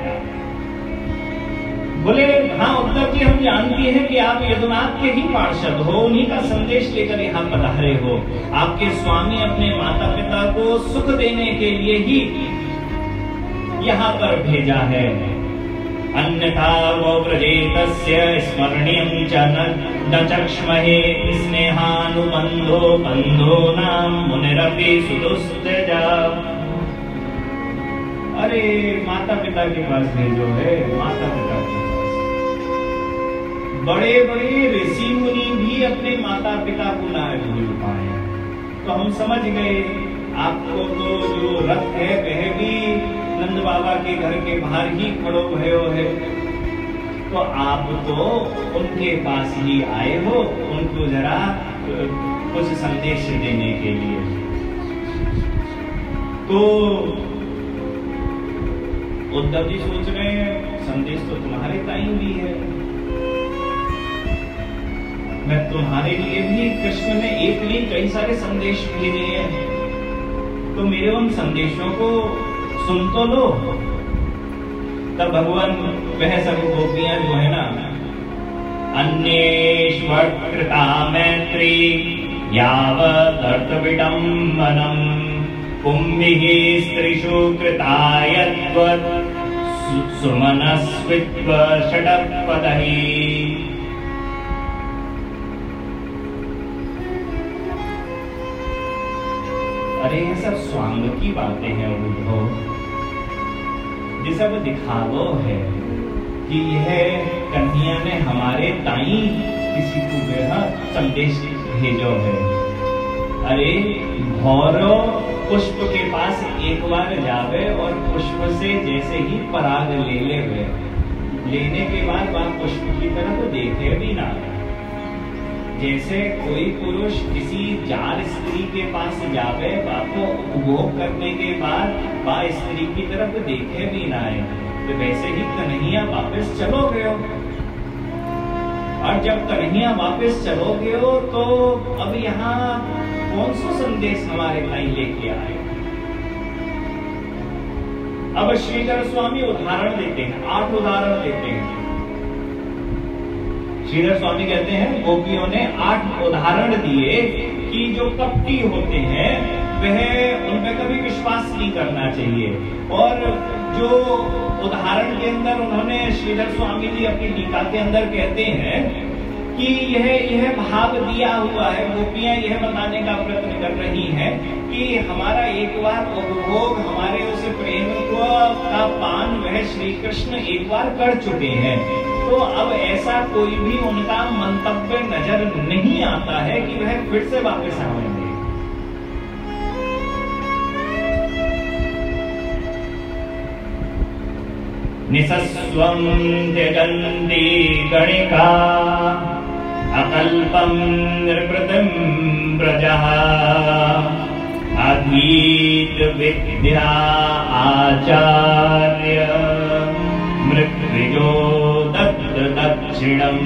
बोले हाँ उद्धव जी, हम जानते हैं कि आप यदुनाथ के ही पार्षद हो, उन्हीं का संदेश लेकर यहाँ पधारे हो। आपके स्वामी अपने माता पिता को सुख देने के लिए ही यहाँ पर भेजा है। अन्यथा वो व्रजेतस्य स्मरणीयं च न चक्ष्महे स्नेहानुबंधो बंधो नाम मुनिरपि सुदुस्त्यजा। अरे माता पिता के पास भेजो है, माता पिता के पास। बड़े बड़े ऋषि मुनि भी अपने माता पिता को ना भूल पाए। तो हम समझ गए आपको तो जो रथ है वह भी नंद बाबा के घर के बाहर ही खड़ो भयो है, तो आप तो उनके पास ही आए हो, उनको जरा कुछ संदेश देने के लिए। तो उद्धव जी सोच रहे हैं संदेश तो तुम्हारे ताई भी है, मैं तुम्हारे लिए भी कृष्ण ने एक नहीं कई सारे संदेश भेजे हैं, तो मेरे उन संदेशों को सुन तो लो। तब भगवान वह सब गोपियां जो है ना अन्येष्वकृता मैत्री यावदर्थविडम्बनम् कुम्भिः स्त्रीषु कृता यद्वत् सुमनस्वित्व षडपदैः। अरे ये सब स्वांग की बातें हैं उद्धव, ये सब दिखावो है कि यह कन्हैया ने हमारे ताई किसी को बेहा संदेश भेजो है। अरे भौरो पुष्प के पास एक बार जावे और पुष्प से जैसे ही पराग ले ले वे, लेने के बाद वह पुष्प की तरफ देखे भी ना। जैसे कोई पुरुष किसी जार स्त्री के पास जावे, बाको उपभोग करने के बाद वह स्त्री की तरफ देखे भी ना है, तो वैसे ही कन्हैया वापस चलो गयो। और जब कन्हैया वापस चलो गयो तो अब यहाँ कौन सा संदेश हमारे ताई लेके आए। अब श्रीधर स्वामी उदाहरण देते हैं, आठ उदाहरण देते हैं। श्रीधर स्वामी कहते हैं गोपियों ने आठ उदाहरण दिए कि जो कपटी होते हैं वह उन पर कभी विश्वास नहीं करना चाहिए। और जो उदाहरण के अंदर उन्होंने श्रीधर स्वामी जी अपनी टीका के अंदर कहते हैं कि यह यह भाव दिया हुआ है, गोपियां यह बताने का प्रयत्न कर रही हैं कि हमारा एक बार उपभोग, हमारे उस प्रेम को का पान वह श्री कृष्ण एक बार कर चुके हैं, तो अब ऐसा कोई भी उनका मंतव्य नजर नहीं आता है कि वह फिर से वापस आएंगे। निसस्वं त्यजन्ति गणिका अकल्पं नृपृतिं प्रजः अधीत विद्या आचार्य मृत्विजो दत्त दक्षिणम्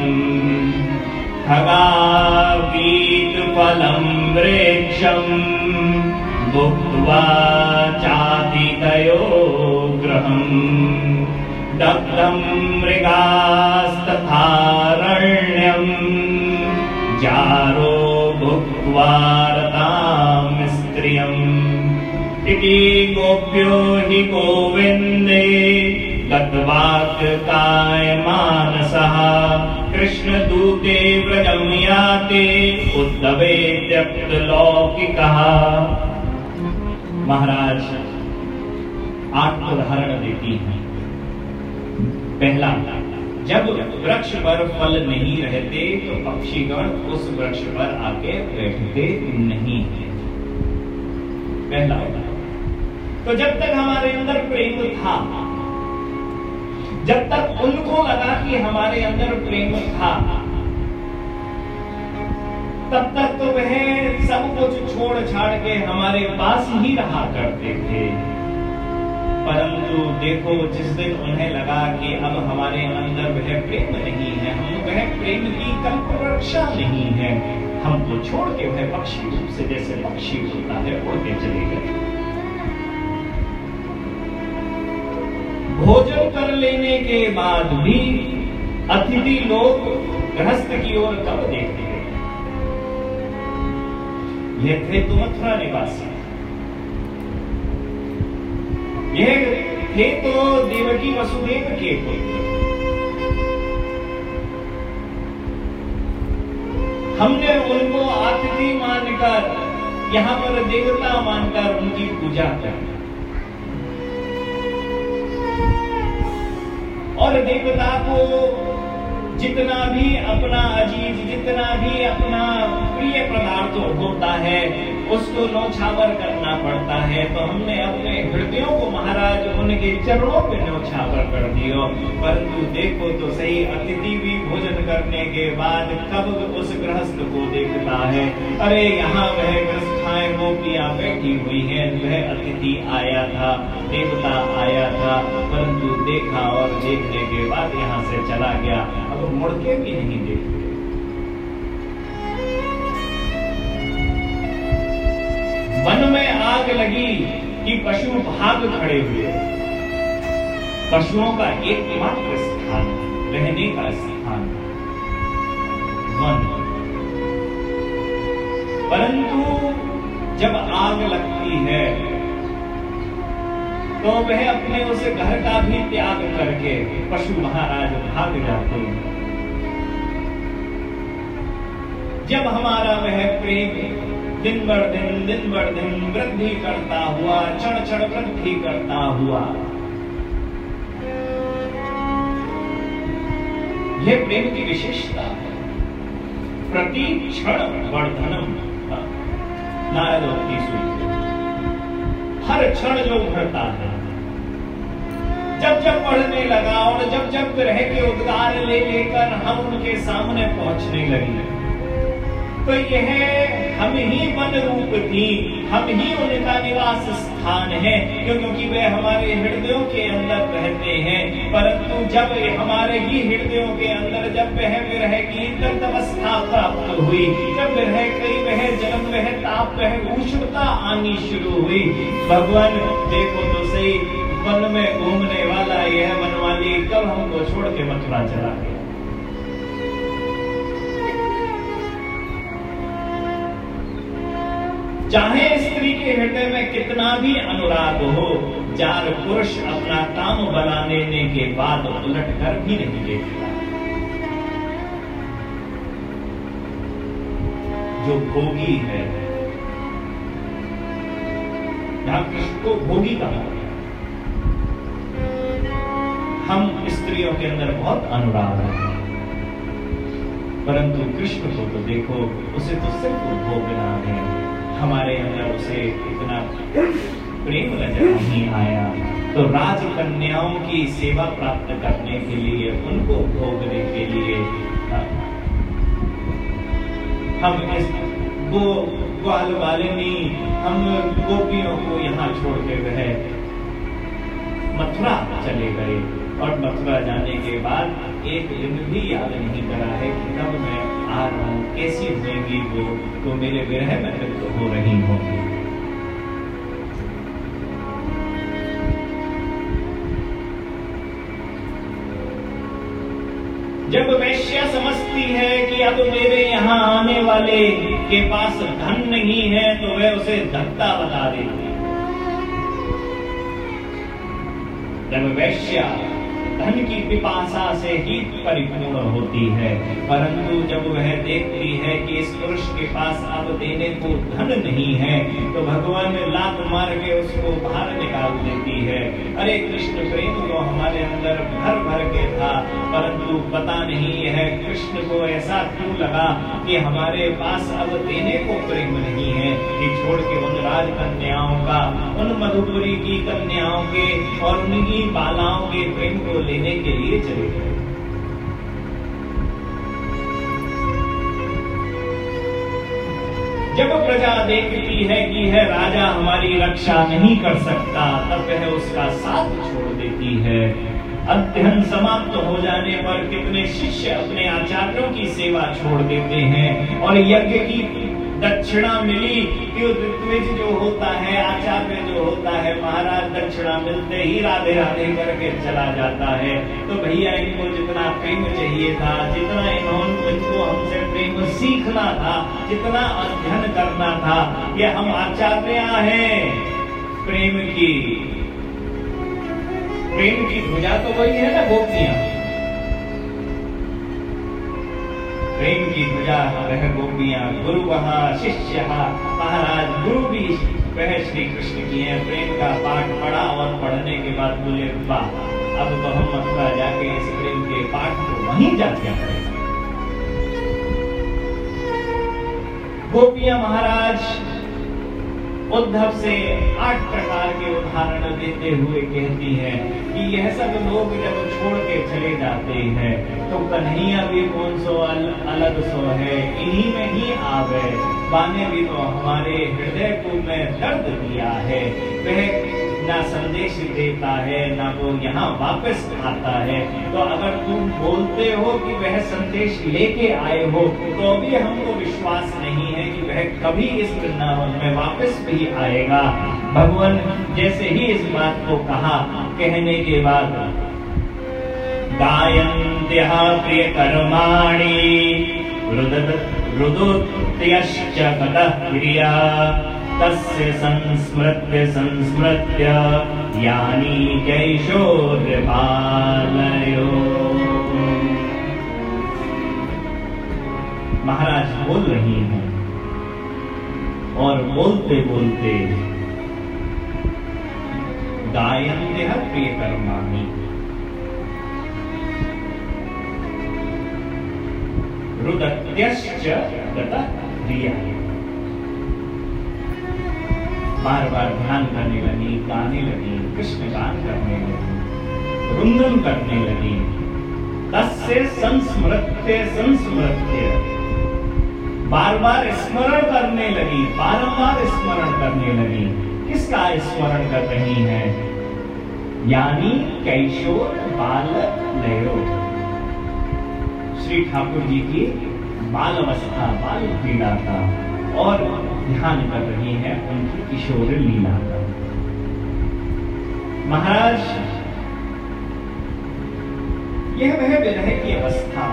खगावीत फलं वृक्षम् भुक्त्वा चातितयो गृहम् दग्धं मृगास्तथारण्यम् जारो भुक्त्वा रतां स्त्रियम् इति गोप्यो हि गोविन्दे गत्वाक्कायमानसः कृष्णदूते व्रजं याते उद्धवे त्यक्तलौकिकः। महाराज आठ उदाहरण देती हैं। पहला, जब वृक्ष पर फल नहीं रहते तो पक्षीगण उस वृक्ष पर आके बैठते नहीं है। पहला उदाहरण। तो जब तक हमारे अंदर प्रेम था, जब तक उनको लगा कि हमारे अंदर प्रेम था, तब तक तो वह सब कुछ छोड़ छाड़ के हमारे पास ही रहा करते थे। परंतु देखो, जिस दिन उन्हें लगा कि अब हमारे अंदर वह प्रेम नहीं है, हम वह प्रेम की कल्पवृक्षा नहीं है, हमको छोड़ के वह पक्षी रूप से जैसे पक्षी होता है उड़ते चले गए। भोजन कर लेने के बाद भी अतिथि लोग गृहस्थ की ओर कब देखते हैं? यह थे तो मथुरा निवासी, यह थे तो देवकी वसुदेव के पुत्र। हमने उनको अतिथि मानकर, यहाँ पर देवता मानकर उनकी पूजा कर, और देवता को जितना भी अपना अजीज, जितना भी अपना प्रिय पदार्थ होता है उसको नौछावर करना पड़ता है। तो हमने अपने हृदयों को महाराज उनके चरणों पे नौछावर कर दियो। परंतु देखो तो सही, अतिथि भी भोजन करने के बाद कब उस गृहस्थ को देखता है, अरे यहाँ वह गृहस्थाएं गोपियां बैठी हुई हैं, वह अतिथि आया था, देवता आया था, परंतु देखा और देखने के बाद यहाँ से चला गया, अब मुड़ के भी नहीं देखते। वन में आग लगी कि पशु भाग खड़े हुए। पशुओं का एकमात्र स्थान, रहने का स्थान। वन। परंतु जब आग लगती है तो वह अपने उस घर का भी त्याग करके पशु महाराज भाग जाते हैं। जब हमारा वह प्रेम दिन बर दिन दिन बर दिन वृद्धि करता हुआ, क्षण क्षण वृद्धि करता हुआ, यह प्रेम की विशेषता है। प्रति क्षण वर्धनम नारदोक्ति सूत्र, हर क्षण जो बढ़ता है, जब जब बढ़ने लगा और जब जब ग्रह के उद्गार ले लेकर हम उनके सामने पहुंचने लगे, तो यह हम ही वन रूप थी, हम ही उनका निवास स्थान है, क्योंकि वे हमारे हृदयों के अंदर रहते हैं। परंतु जब हमारे ही हृदयों के अंदर जब वह विरह की दर्द अवस्था प्राप्त हुई, जब विरह की वह जन्म, वह ताप, वह उष्णता आनी शुरू हुई, भगवान देखो तो सही, वन में घूमने वाला यह वनवाली कब हमको छोड़ के मथुरा चला गया। चाहे स्त्री के हृदय में कितना भी अनुराग हो, जार पुरुष अपना काम बना लेने के बाद उलट कर भी नहीं देखता। जो भोगी है, यहां कृष्ण को भोगी कहा गया। हम स्त्रियों के अंदर बहुत अनुराग है, परंतु कृष्ण को तो देखो, उसे तो सिर्फ भोगना है, हमारे अंदर उसे इतना प्रेम नजर नहीं आया। तो राजकन्याओं की सेवा प्राप्त करने के लिए, उनको भोगने के लिए हम इस गो ग्वाल वालिनी, हम गोपियों को यहाँ छोड़ के वह मथुरा चले गए। और मथुरा जाने के बाद एक दिन भी याद नहीं करा है कि कब मैं आ रहा हूं, कैसी होगी वो, तो मेरे विरह में तो हो रही होंगी। जब वैश्या समझती है कि अब मेरे यहाँ आने वाले के पास धन नहीं है, तो वह उसे धक्का बता देती है। जब वैश्या धन की पिपासा से ही परिपूर्ण होती है, परंतु जब वह देखती है कि इस पुरुष के पास अब देने को धन नहीं है, तो भगवान लात मार के उसको बाहर निकाल देती है। अरे कृष्ण प्रेम तो हमारे अंदर भर भर के था, परंतु पता नहीं यह कृष्ण को ऐसा क्यों लगा कि हमारे पास अब देने को प्रेम नहीं है, कि छोड़ के उन राजकन्याओं का, उन मधुपुरी की कन्याओं के और उनकी बालाओं के प्रेम को लेने के लिए चले गए। जब प्रजा देखती है कि यह राजा हमारी रक्षा नहीं कर सकता, तब वह उसका साथ छोड़ देती है। अध्ययन समाप्त हो जाने पर कितने शिष्य अपने आचार्यों की सेवा छोड़ देते हैं, और यज्ञ की दक्षिणा मिली कि ऋत्विज जो होता है, आचार्य जो होता है, महाराज दक्षिणा मिलते ही राधे राधे करके चला जाता है। तो भैया इनको जितना प्रेम चाहिए था, जितना इन्होंने इनको हमसे प्रेम सीखना था, जितना अध्ययन करना था, ये हम आचार्य हैं प्रेम की। प्रेम की ध्वजा तो वही है ना, गोपियां। प्रेम की ध्वजा वह गोपियां, गुरु वहां, शिष्य महाराज, गुरु भी वह श्री कृष्ण की है। प्रेम का पाठ पढ़ा और पढ़ने के बाद बोले वाह, अब तो हम मथुरा जाके इस प्रेम के पाठ को वहीं जाके पढ़ेंगे। गोपियां महाराज उद्धव से आठ प्रकार के उदाहरण देते हुए कहती हैं कि यह सब लोग जब छोड़ के चले जाते हैं, तो कन्हैया भी कौन सो अल, अलग सो है, इन्हीं में ही आ गए। बाने भी तो हमारे हृदय को में दर्द दिया है, वह ना संदेश देता है, ना वो यहाँ वापस आता है। तो अगर तुम बोलते हो कि वह संदेश लेके आए हो, तो भी हमको विश्वास नहीं है कि वह कभी इस वृंदावन में वापस भी आएगा। भगवान जैसे ही इस बात को कहा, कहने के बाद गायन्त्यः प्रिय कर्माणि रुदोत्यश्च गतः क्रिया तस्य संस्मृत्य संस्मृत्य यानी कैशोर्यबालयो। महाराज बोल रही हैं और बोलते बोलते गायन्त्यः प्रियकर्माणि रुदत्यश्च गतः क्रिया। बार बार ध्यान करने लगी, गाने लगी, कृष्ण गान करने लगी, रुंदन करने लगी। तस्य संस्मृत्य संस्मृत्य, बार बार स्मरण करने लगी, बारंबार स्मरण करने लगी। किसका स्मरण कर रही है? यानी कैशोर बालक लयो, श्री ठाकुर जी की बाल अवस्था, बाल क्रीड़ा का, और ध्यान कर रही है उनकी किशोर लीला का। महाराज, यह वह विरह की अवस्था।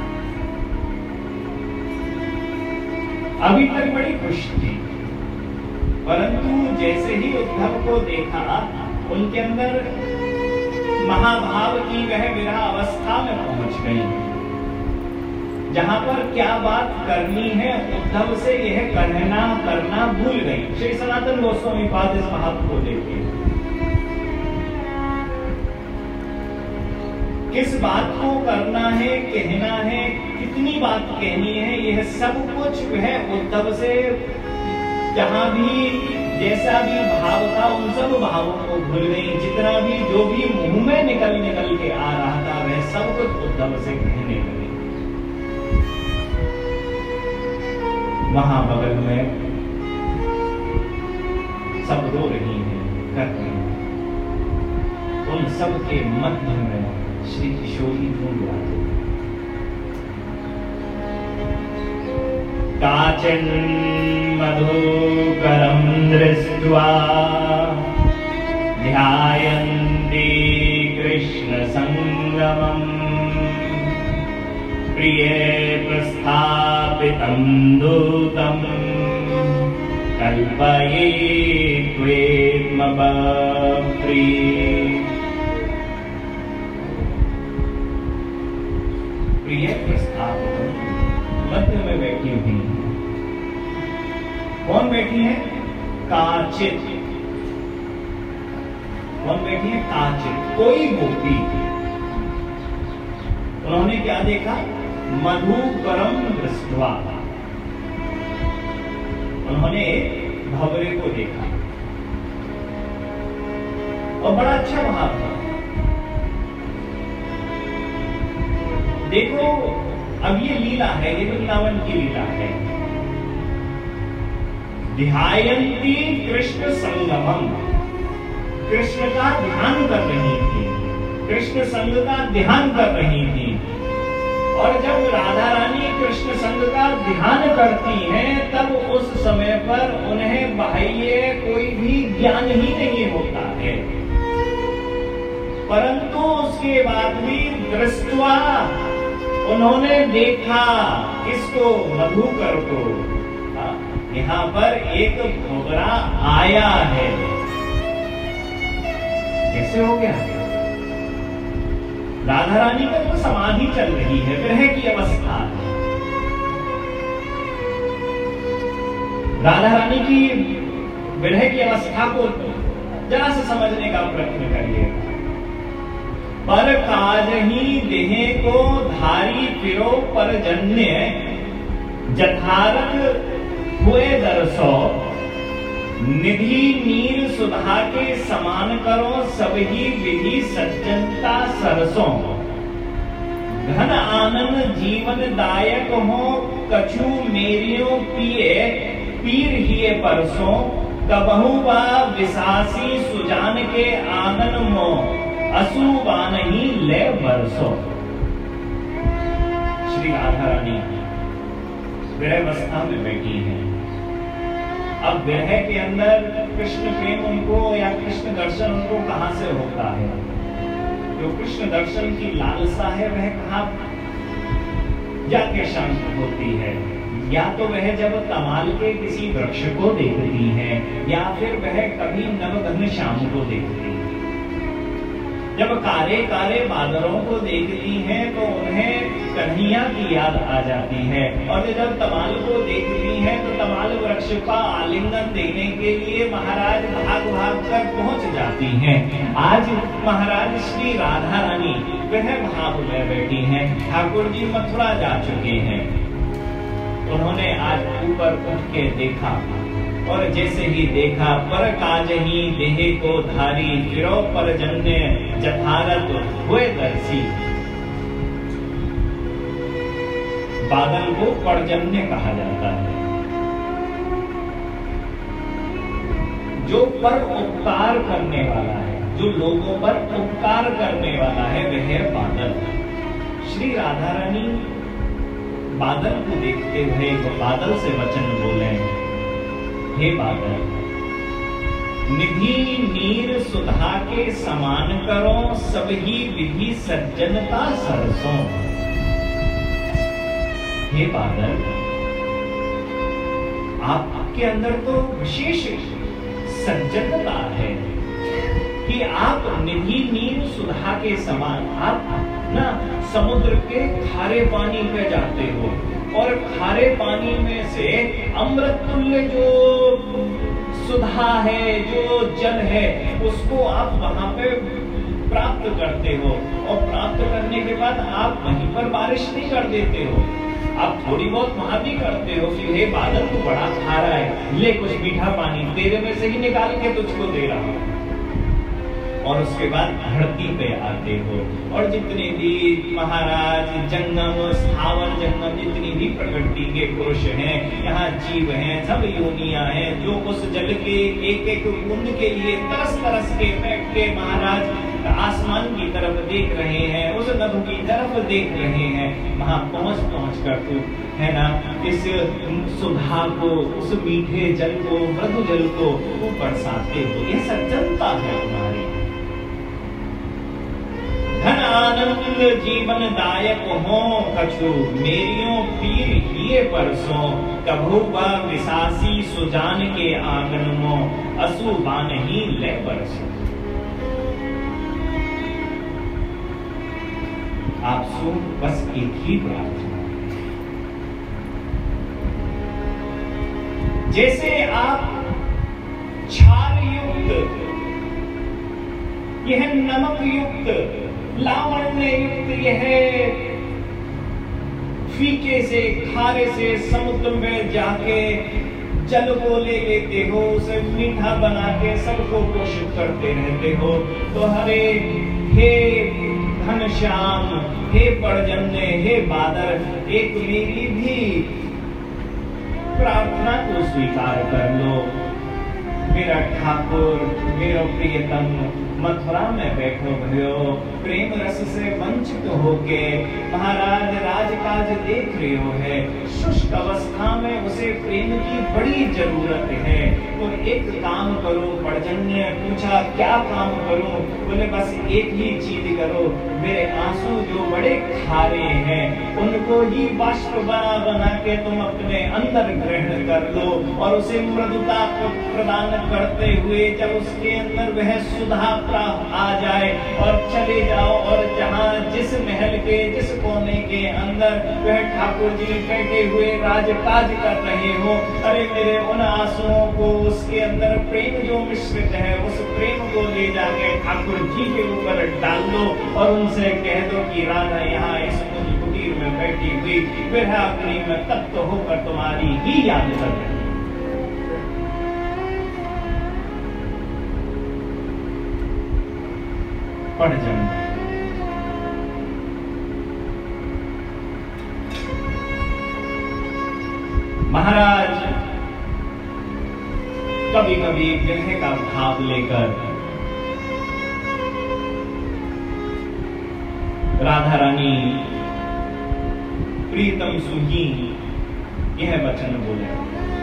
अभी तक बड़ी खुश थी, परंतु जैसे ही उद्धव को देखा, उनके अंदर महाभाव की वह विरह अवस्था में पहुंच गई, जहां पर क्या बात करनी है उद्धव से यह कहना करना भूल गई। श्री सनातन गोस्वामी पाद इस महात्म को देखे, किस बात को करना है, कहना है, कितनी बात कहनी है, यह सब कुछ वह उद्धव से जहां भी जैसा भी भाव था उन सब भावों को भूल गई। जितना भी जो भी मुंह में निकल निकल के आ रहा था वह सब कुछ उद्धव से कहने लगे। वहां बगल में सब रो रही हैं, कर रही हैं। उन सब के मध्य में श्री किशोरी ढूंढ रहे। काचिन मधुकरं दृष्ट्वा ध्यायन्ती कृष्ण संगमम् प्रिये प्रस्थापितं दूतं कल्पये त्वेत्मप्रिये। प्रिय प्रस्थापितं, मध्य में बैठी हुई है। कौन बैठी है? काचित। कौन बैठी है? काचित, कोई गोपी। उन्होंने क्या देखा? मधुकरम दृष्ट्वा, उन्होंने भंवरे को देखा और बड़ा अच्छा भाव था। देखो, अब ये लीला है, ये वृंदावन की लीला है। ध्यायन्ती कृष्ण संगमम, कृष्ण का ध्यान कर रही थी, कृष्ण संग का ध्यान कर रही थी। और जब राधा रानी कृष्ण संग का ध्यान करती हैं, तब उस समय पर उन्हें बाह्य कोई भी ज्ञान ही नहीं होता है, परंतु उसके बाद भी दृष्टवा, उन्होंने देखा किसको? मधुकर को। यहाँ पर एक भंवरा आया है। कैसे हो गया? राधा रानी का तो समाधि चल रही है, विरह की अवस्था है। राधा रानी की विरह की अवस्था को जरा से समझने का प्रयत्न करिए। पर काजही देहे को धारी फिरो पर जन्य जथारथ हुए दरसो, निधि नीर सुधा के समान करो सबही विधि सज्जनता सरसों। घन आनंद जीवन दायक हो कछु मेरियों पिए पीर हिए परसों। कबहु बा विसासी सुजान के आंगन मो असुबान ही ले बरसों। श्री राधा रानी विरह अवस्था में बैठी है। अब विरह के अंदर कृष्ण प्रेम उनको या कृष्ण दर्शन उनको कहां से होता है? जो कृष्ण दर्शन की लालसा है वह कहां जाके शांत होती है। या तो वह जब तमाल के किसी वृक्ष को देखती है, या फिर वह कभी नवघन श्याम को देखती है। जब काले काले बादलों को देखती हैं तो उन्हें कन्हैया की याद आ जाती है, और जब तमाल को देखती हैं तो तमाल वृक्ष का आलिंगन देने के लिए महाराज भाग भाग कर पहुंच जाती हैं। आज महाराज श्री राधा रानी वह भाव में बैठी हैं। ठाकुर जी मथुरा जा चुके हैं। उन्होंने आज ऊपर उठ के देखा, और जैसे ही देखा पर काजही देहे को धारी, फिरो पर जन्य जथारत हुए दर्शी। बादल को परजन्य कहा जाता है। जो पर उपकार करने वाला है, जो लोगों पर उपकार करने वाला है, वह है बादल। श्री राधा रानी बादल को देखते हुए बादल से वचन बोले, हे बादल, निधि नीर सुधा के समान करो, सब ही विधि सज्जनता सरसों। हे बादल, आपके अंदर तो विशेष सज्जनता है कि आप निधि नीर सुधा के समान, आप ना समुद्र के खारे पानी पे जाते हो, और खारे पानी में से अमृत तुल्य जो सुधा है, जो जल है, उसको आप वहां पे प्राप्त करते हो, और प्राप्त करने के बाद आप वहीं पर बारिश नहीं कर देते हो। आप थोड़ी बहुत वहां भी करते हो कि हे बादल तू बड़ा खारा है, ले कुछ मीठा पानी तेरे में से ही निकाल के तुझको दे रहा हूं। और उसके बाद धरती पे आते हो, और जितने भी महाराज जंगम स्थावर जंगम जितनी भी प्रकृति के पुरुष हैं, यहाँ जीव हैं, सब योनियां हैं, जो उस जल के एक एक बूंद के लिए तरस तरस के बैठ के महाराज आसमान की तरफ देख रहे हैं, उस नभ की तरफ देख रहे हैं। वहां पहुंच पहुंच कर तो है ना इस सुधा को, उस मीठे जल को, मृदु जल को ऊपर साधते हो। ये सज्जनता है तुम्हारी। धन आनंद जीवन दायक हो, कछु मेरियों पीर हिये परसों, कभू व विसासी सुजान के आंगन मो, असु बानही ले बरसों। आप सुन बस एक ही प्रार्थना, जैसे आप क्षार युक्त, यह नमक युक्त, लावण्य युक्त, यह फीके से खारे से समुद्र में जाके जल को ले लेते हो, उसे मीठा बना के सबको पोषित करते रहते हो। तो हरे हे घनश्याम, हे पर्जन्य, हे बादल, एक मेरी भी प्रार्थना को स्वीकार कर लो। मेरा ठाकुर, मेरा प्रियतम, मथुरा में बैठो भयो, प्रेम रस से वंचित होके महाराज राजकाज देख रहे हो है। शुष्क अवस्था में उसे प्रेम की बड़ी जरूरत है। तो एक काम करो। पर्जन्य पूछा क्या काम करूं? बोले बस एक ही चीज करो, मेरे आंसू जो बड़े खारे हैं उनको ही बाष्प बना बना के तुम अपने अंदर ग्रहण कर लो, और उसे मृदुता प्रदान करते हुए जब उसके अंदर वह सुधा आ जाए और चले जाओ, और जहां जिस महल के जिस कोने के अंदर वह ठाकुर जी बैठे हुए राजकाज कर रहे हो, अरे मेरे उन आंसुओं को उसके अंदर प्रेम जो मिश्रित है उस प्रेम को ले जाके ठाकुर जी के ऊपर डाल दो, और उनसे कह दो कि राधा यहाँ इस कुटीर में बैठी हुई विरहा प्रेम में तप्त होकर तुम्हारी ही याद कर रही है। पढ़ जाए महाराज कभी कभी विरह का भाव लेकर राधा रानी प्रीतम सुही यह वचन बोले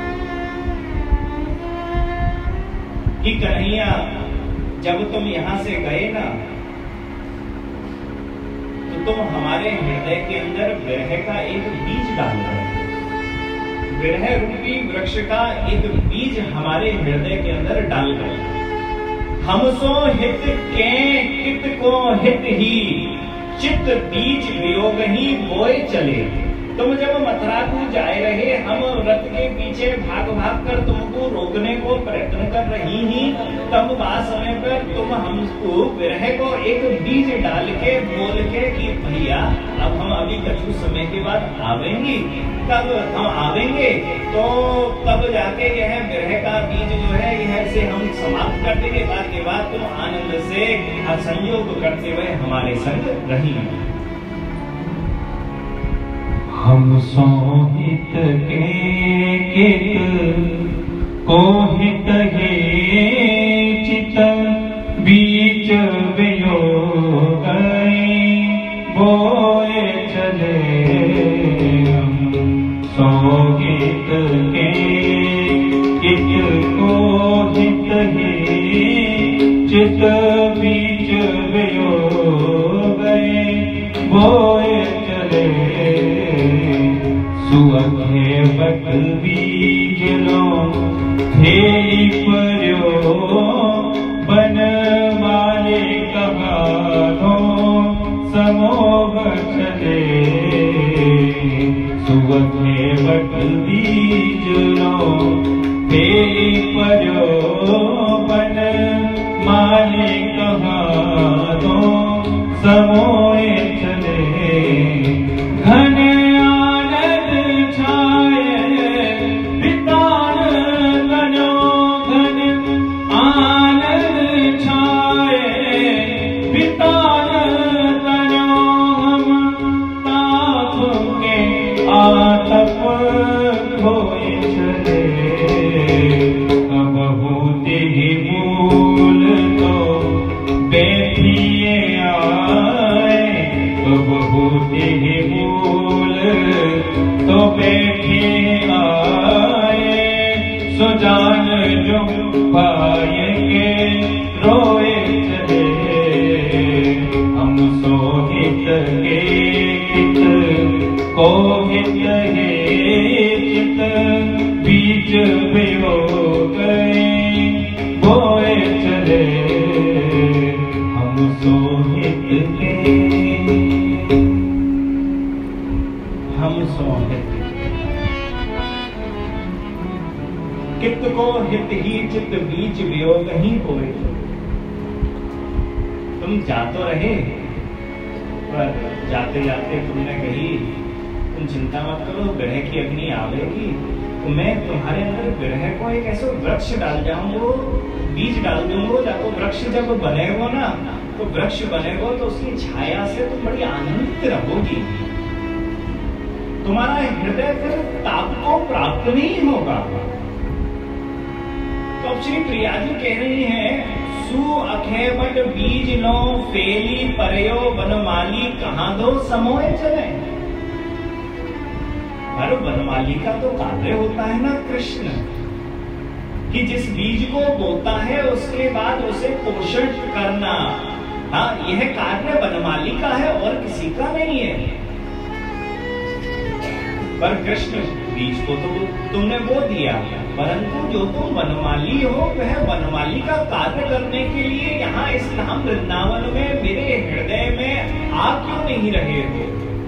कि कन्हैया जब तुम यहां से गए ना तो तुम हमारे हृदय के अंदर विरह का एक बीज डाल रहे हो। विरह रूपी वृक्ष का एक बीज हमारे हृदय के अंदर डाल गए। हम सो हित के कित को हित ही, चित बीज वियोग ही बोए चले। तुम जब मथुरा को जाए रहे, हम रथ के पीछे भाग भाग कर तुमको रोकने को प्रयत्न कर रही ही, तब वह समय पर तुम हमको विरह को एक बीज डाल के बोल के कि भैया अब हम अभी कुछ समय के बाद आवेंगे, तब हम आवेंगे तो तब जाके यह विरह का बीज जो है यह से हम समाप्त कर देंगे। बाद के बाद तुम आनंद से संयोग करते हुए हमारे संग रही। हम सो हित के कित को हित हे, चित बीच वियोग बोए चले। हम सो हित के कित को हित हे, चित बीच वियोग बोए चले। सुअखे बट बीज लो थेली पर्यो, बन वाले कहा दो समोग चले। सुअखे बट बीज लो थेली पर्यो, बन माले कहा दो समोए चले। घन कित को हित ही, चित बीज वियोग ही बोए। तुम जा तो रहे, पर जाते जाते तुमने कही तुम चिंता मत करो, विरह की अग्नि आवेगी तो मैं तुम्हारे अंदर विरह को एक ऐसा वृक्ष डाल जाऊंगा, बीज डाल दूंगा। जब वो वृक्ष जब बनेगा ना, तो वृक्ष बनेगा तो उसकी छाया से तुम बड़ी आनंदित रहोगी। तुम्हारा हृदय फिर ताप को प्राप्त नहीं होगा। तो अब श्री प्रिया जी कह रही हैं, सु अखेबट बीज लो फेली परयो, वनमाली कहाँ दो समोए चले। पर वनमाली का तो कार्य होता है ना कृष्ण, कि जिस बीज को बोता है उसके बाद उसे पोषण करना। हाँ, यह कार्य वनमाली का है और किसी का नहीं है। पर कृष्ण बीज को तो तुमने बो दिया, परंतु जो तुम वनमाली हो वह वनमाली का कार्य करने के लिए यहाँ इस धाम वृंदावन में मेरे हृदय में आ क्यों नहीं रहे हो।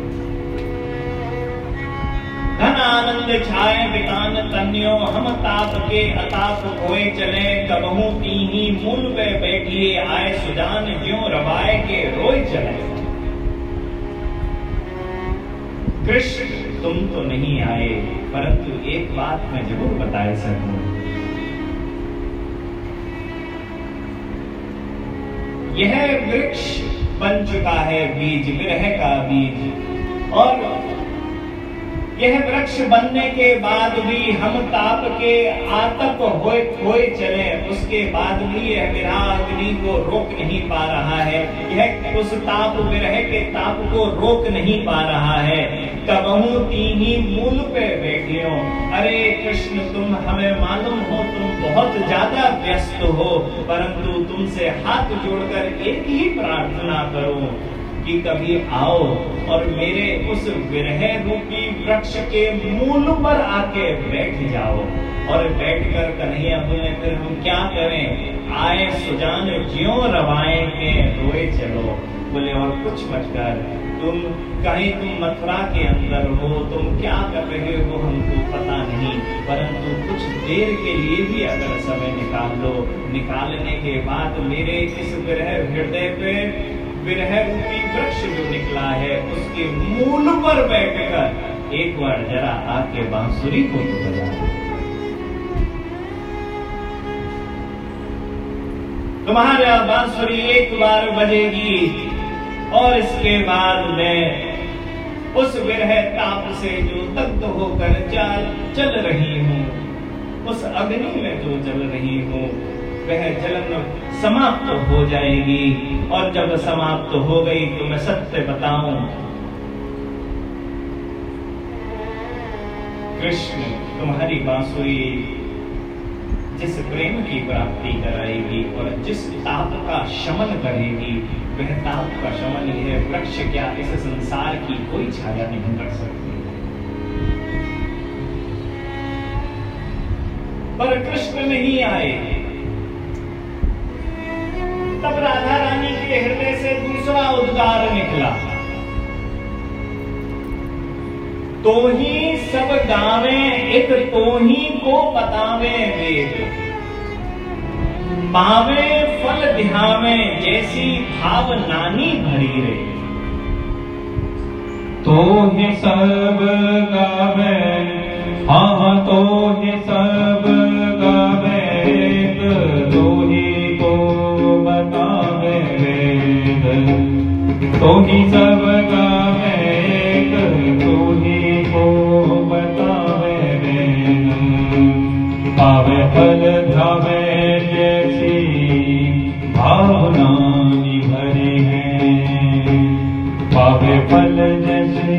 धन आनंद छाए वितान तन्यो, हम ताप के अताप होए चले। कबहू तीही मूल पे बैठिए, आए सुजान ज्यों रवाए के रोए चले। कृष्ण तुम तो नहीं आए, परंतु एक बात मैं जरूर बता सकूं। यह वृक्ष बन चुका है बीज, विरह का बीज, और यह वृक्ष बनने के बाद भी हम ताप के आतप होए खोए चले, उसके बाद भी यह विरह अग्नि को रोक नहीं पा रहा है। यह उस ताप विरह के ताप को रोक नहीं पा रहा है। कबहू तीनी मूल पे बैठे हो। अरे कृष्ण, तुम हमें मालूम हो तुम बहुत ज्यादा व्यस्त हो, परंतु तुमसे हाथ जोड़कर एक ही प्रार्थना करो कि कि कभी आओ और मेरे उस विरह रूपी वृक्ष के मूल पर आके बैठ जाओ। और बैठकर कन्हैया बोले फिर हम क्या करें, आए सुजान ज्यों रवाएं के रोए चलो। बोले और कुछ मत कर, तुम कहीं तुम मथुरा के अंदर हो, तुम क्या कर रहे हो हमको पता नहीं, परंतु कुछ देर के लिए भी अगर समय निकाल लो, निकालने के बाद मेरे इस विरह हृदय पे विरह रूपी वृक्ष जो निकला है उसके मूल पर बैठकर एक बार जरा आके बांसुरी को तो बजा। तुम्हारा बांसुरी एक बार बजेगी और इसके बाद मैं उस विरह ताप से जो दग्ध होकर चल चल रही हूँ, उस अग्नि में जो जल रही हूँ, वह जलन समाप्त हो जाएगी। और जब समाप्त हो गई तो मैं सत्य बताऊं, कृष्ण तुम्हारी बांसुरी जिस प्रेम की प्राप्ति कराएगी और जिस ताप का शमन करेगी, वह ताप का शमन है। वृक्ष क्या इस संसार की कोई छाया नहीं कर सकती। पर कृष्ण नहीं आए, तब राधा रानी के हृदय से दूसरा उद्गार निकला, तो ही सब गावे एक तो ही को बतावे वेद, पावे फल ध्यावे जैसी भाव नानी भरी रे। तो ही सब गावे, हाँ तो ही सब गावे, तो ही को बतावे वेद, तो ही सब गावे, तो ही को बतावे वेद, पावे फल ध्यावे जैसी भावना निभरे हैं, पावे फल जैसी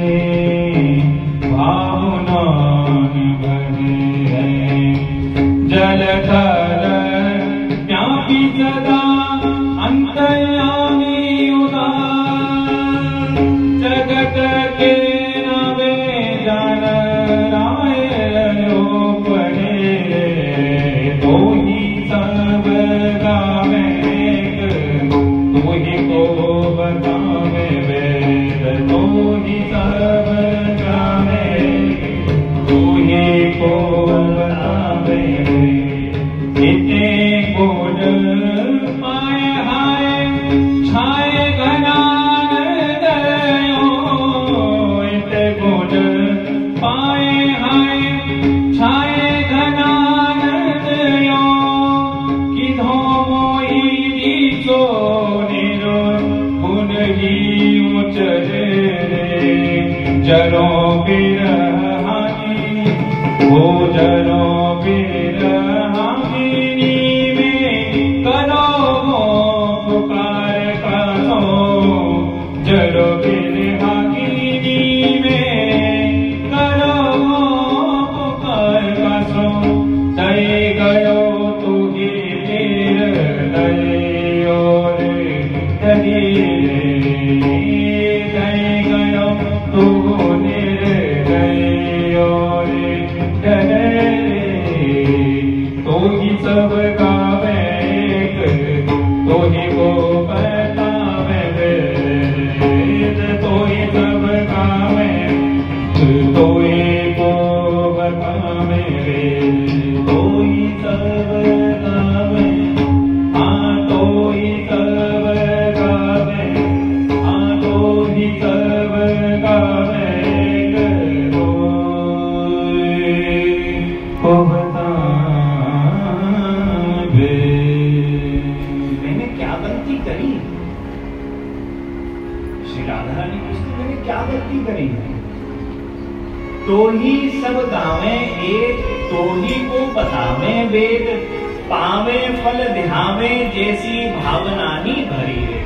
भावना निभरे हैं। जल थल व्यापी सदा अंतर्यामी उदार, जगत के नावे जान राय पड़े, तो ही सब गावे, तो ही को बतावे वेद, तो ही सब गावे, तो ही को बतावे वेद। इतने गुण पाए हाय छाए घनानंद यो, इतने गुण पाए हाय छाए घनानंद यो, कि धोमोई दीसो निर्गुण ही उचरे रे। जरो बिरहानी हो जरो बिरहानी में करो पुकार कासो, जरो बिरहानी में करो पुकार कासो। दई गयो तू ही वीर दई और दई दई गयो तू निर्दयी और डरे, तो ही सब गावे, तो ही को बतावे वेद, तो ही सब गावे, तो ही को बतावे वेद, तो ही सब गावे, हाँ तो ही सब गावे, हाँ तो ही सब गावे, को बतावे। मैंने क्या गलती करी? श्री राधा रानी पूछती मैंने क्या गलती करी? तो ही सब गावे एक, तो ही को बतावे वेद, पावे फल ध्यावे जैसी भावनानी भरी रे।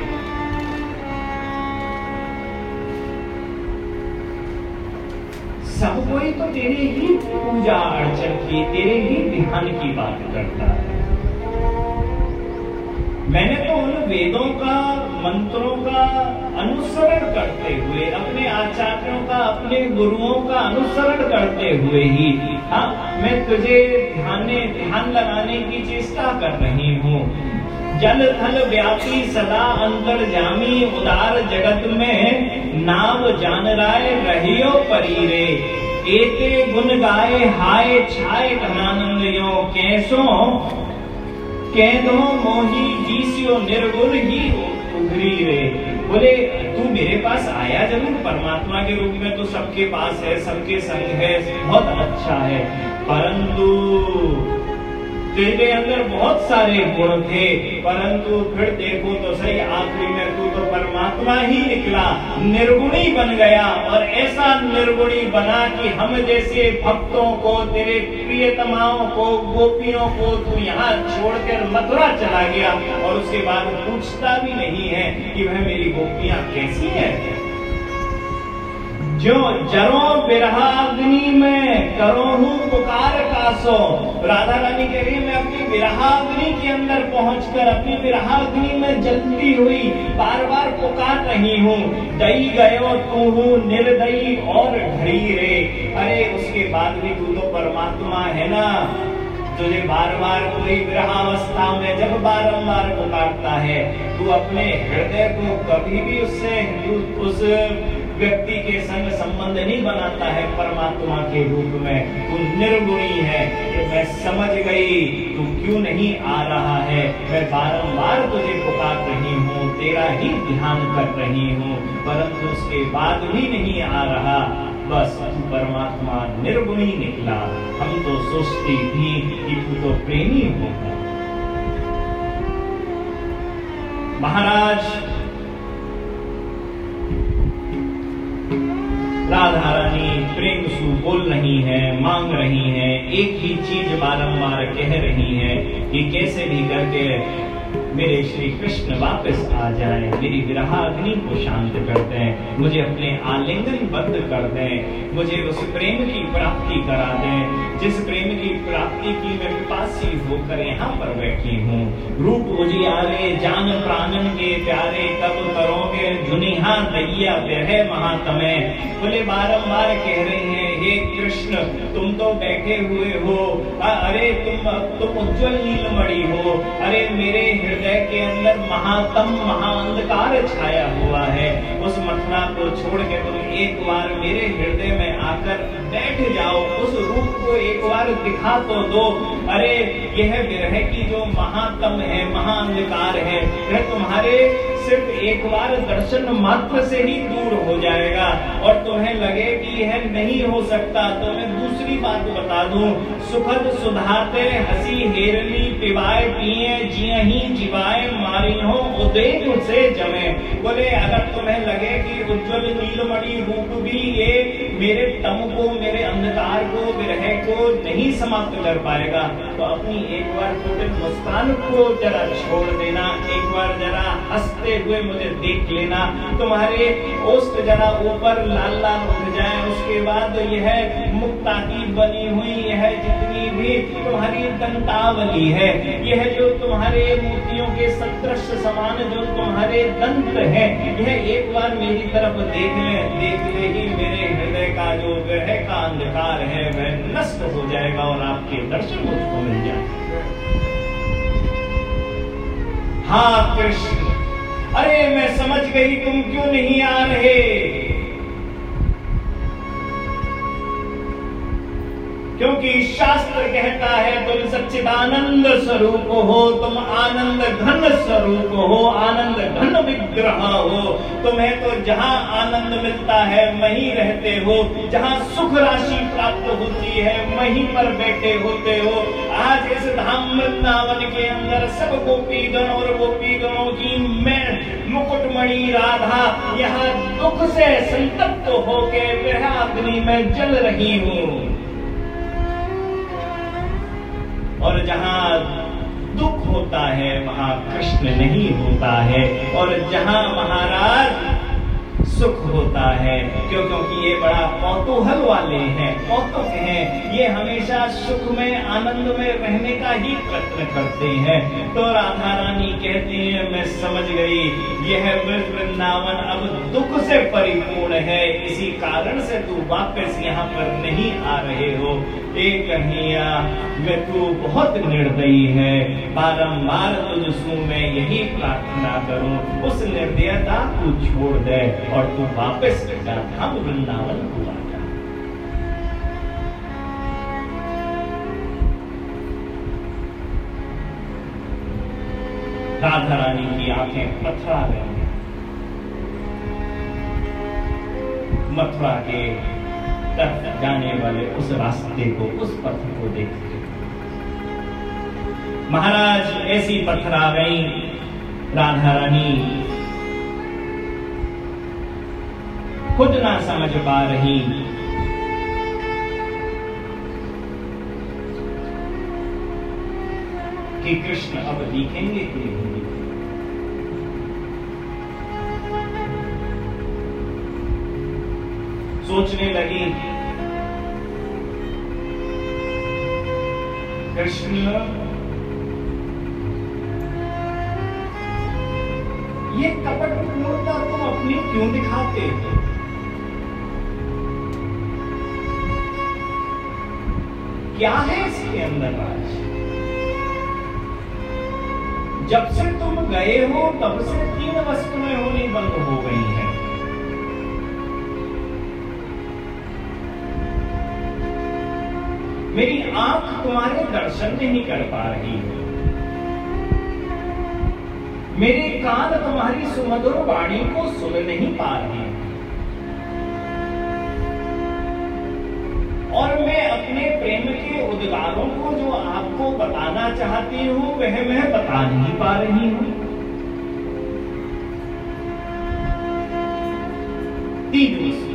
सब कोई तो तेरे ही पूजा अर्चन की, तेरे ही ध्यान की बात करता है। मैंने तो उन वेदों का मंत्रों का अनुसरण करते हुए, अपने आचार्यों का, अपने गुरुओं का अनुसरण करते हुए ही हाँ मैं तुझे ध्यान ध्यान लगाने की चेष्टा कर रही हूँ। जल थल व्यापी सदा अंतर्जामी उदार जगत में नाव जान राय रहियो परीरे एते गुण गाए हाय छाए घनानंद यो कैसो कैदो मोही जीसियो निर्गुण ही उभरी रे। बोले तू मेरे पास आया जरूर, परमात्मा के रूप में तो सबके पास है, सबके संग है, बहुत अच्छा है, परंतु तेरे अंदर बहुत सारे गुण थे, परंतु फिर देखो तो सही आखिरी में तू तो परमात्मा ही निकला, निर्गुणी बन गया। और ऐसा निर्गुणी बना कि हम जैसे भक्तों को, तेरे प्रियतमाओं को, गोपियों को तू यहाँ छोड़कर मथुरा चला गया और उसके बाद पूछता भी नहीं है कि वह मेरी गोपियां कैसी है। जो जरो विरहाग्नि में करो हूँ पुकार कासो, राधा रानी कह रही मैं अपनी विरहाग्नि के अंदर पहुंचकर अपनी विरहाग्नि में जलती हुई बार बार पुकार रही हूँ। दई गयो तू हूँ निर्दयी और ढरी रे। अरे उसके बाद भी तू तो परमात्मा है ना, तुझे बार बार कोई विरहावस्था में जब बारंबार पुकारता है, तू अपने हृदय को कभी भी उससे उस व्यक्ति के संग संबंध नहीं बनाता है परमात्मा के रूप में। तू निर्गुणी है, ये मैं समझ गई, तू क्यों नहीं आ रहा है। मैं बारंबार तुझे पुकार रही हूँ, तेरा ही ध्यान कर रही हूँ, परंतु उसके बाद भी नहीं आ रहा। बस तू परमात्मा निर्गुणी निकला। हम तो सोचती थी कि तू तो प्रेमी होगा। महाराज राधा रानी प्रेम सु बोल रही है, मांग रही है, एक ही चीज बारंबार कह रही है कि कैसे भी करके मेरे श्री कृष्ण वापस आ जाए, मेरी विरहाग्नि को शांत कर दें, मुझे अपने आलिंगन बद्ध कर दें, मुझे उस प्रेम की प्राप्ति करा दें जिस प्रेम की प्राप्ति की मैं पिपासी होकर यहाँ पर बैठी हूँ। रूप उजियारे जान प्राणन के प्यारे, कब करोगे दुनिया दैया वह महातमे। बोले बारंबार कह रहे हैं हे कृष्ण तुम तो बैठे हुए हो, अरे तुम तुम उज्ज्वल नीलमणि हो, अरे मेरे हृदय के अंदर महातम महाअंधकार छाया हुआ है। उस मथुरा को छोड़ के तुम एक बार मेरे हृदय में आकर बैठ जाओ, उस रूप को एक बार दिखा तो दो। अरे यह विरह की जो महातम है, महाअंधकार है, यह तुम्हारे सिर्फ एक बार दर्शन मात्र से ही दूर हो जाएगा और तुम्हें लगे कि यह नहीं हो सकता। तो मैं दूसरी बात बता दूं, सुखद सुधाते हसी हेरली पिवाए पिए जियहि जीवाए मारी हो उदेक से जमे। बोले अगर तुम्हें लगे कि उज्ज्वल नीलमणि रूप भी ये मेरे तम को, मेरे अंधकार को, विरह को नहीं समाप्त कर पाएगा, तो अपनी एक बार कुटिल मुस्कान को जरा छोड़ देना, एक बार जरा हंसते हुए मुझे देख लेना, तुम्हारे ओष्ठ जरा ऊपर लाल लाल उठ जाए, उसके बाद यह मुक्ता की बनी हुई यह जितनी भी तुम्हारी दंतावली है, यह जो तुम्हारे मोतियों के सदृश समान जो तुम्हारे दंत है, यह एक बार मेरी तरफ देख ले, देख ले ही मेरे हृदय का जो विरह का अंधकार है वह नष्ट हो जाएगा और आपके दर्शन मुझको मिल जाएंगे। हाँ कृष्ण, अरे मैं समझ गई तुम क्यों नहीं आ रहे, क्योंकि शास्त्र कहता है तुम सच्चिदानंद स्वरूप हो, तुम आनंद घन स्वरूप हो, आनंद घन विग्रह हो। तुम्हें तो जहां आनंद मिलता है वहीं रहते हो, जहां सुख राशि प्राप्त होती है वहीं पर बैठे होते हो। आज इस धाम वृंदावन के अंदर सब गोपीगण और गोपीगणों की मैं मुकुटमणि राधा यहाँ दुख से संतप्त होके विरहाग्नि में जल रही हूँ, और जहां दुख होता है वहां कृष्ण नहीं होता है, और जहां महाराज सुख होता है, क्यों? क्योंकि ये बड़ा कौतूहल वाले हैं, कौतुक हैं, ये हमेशा सुख में आनंद में रहने का ही प्रयत्न करते हैं। तो राधा रानी कहती है मैं समझ गई यह ब्रज वृंदावन अब दुख से परिपूर्ण है, इसी कारण से तू वापस यहाँ पर नहीं आ रहे हो। एक कन्हैया मैं तू बहुत निर्दयी है, बारंबार तुझसे मैं यही प्रार्थना करूं उस निर्दयता तू छोड़ दे और तू वापस धाम वृंदावन को आ जा। राधा रानी की आंखें पथरा गई। मथुरा के तरफ जाने वाले उस रास्ते को, उस पथ को देखते महाराज ऐसी पथरा गई। राधा रानी खुद ना समझ पा रही कि कृष्ण अब दिखेंगे कि नहीं दिखेंगे। सोचने लगी कृष्ण ये कपट पूर्णता तुम अपनी क्यों दिखाते हो? क्या है इसके अंदर राज? जब से तुम गए हो तब से तीन वस्तुएं होनी बंद हो गई हैं। मेरी आंख तुम्हारे दर्शन नहीं कर पा रही है, मेरे कान तुम्हारी सुमधुर वाणी को सुन नहीं पा रहे, और मैं अपने प्रेम के उद्गारों को जो आपको बताना चाहती हूं वह मैं बता नहीं पा रही हूं। तीन वस्तु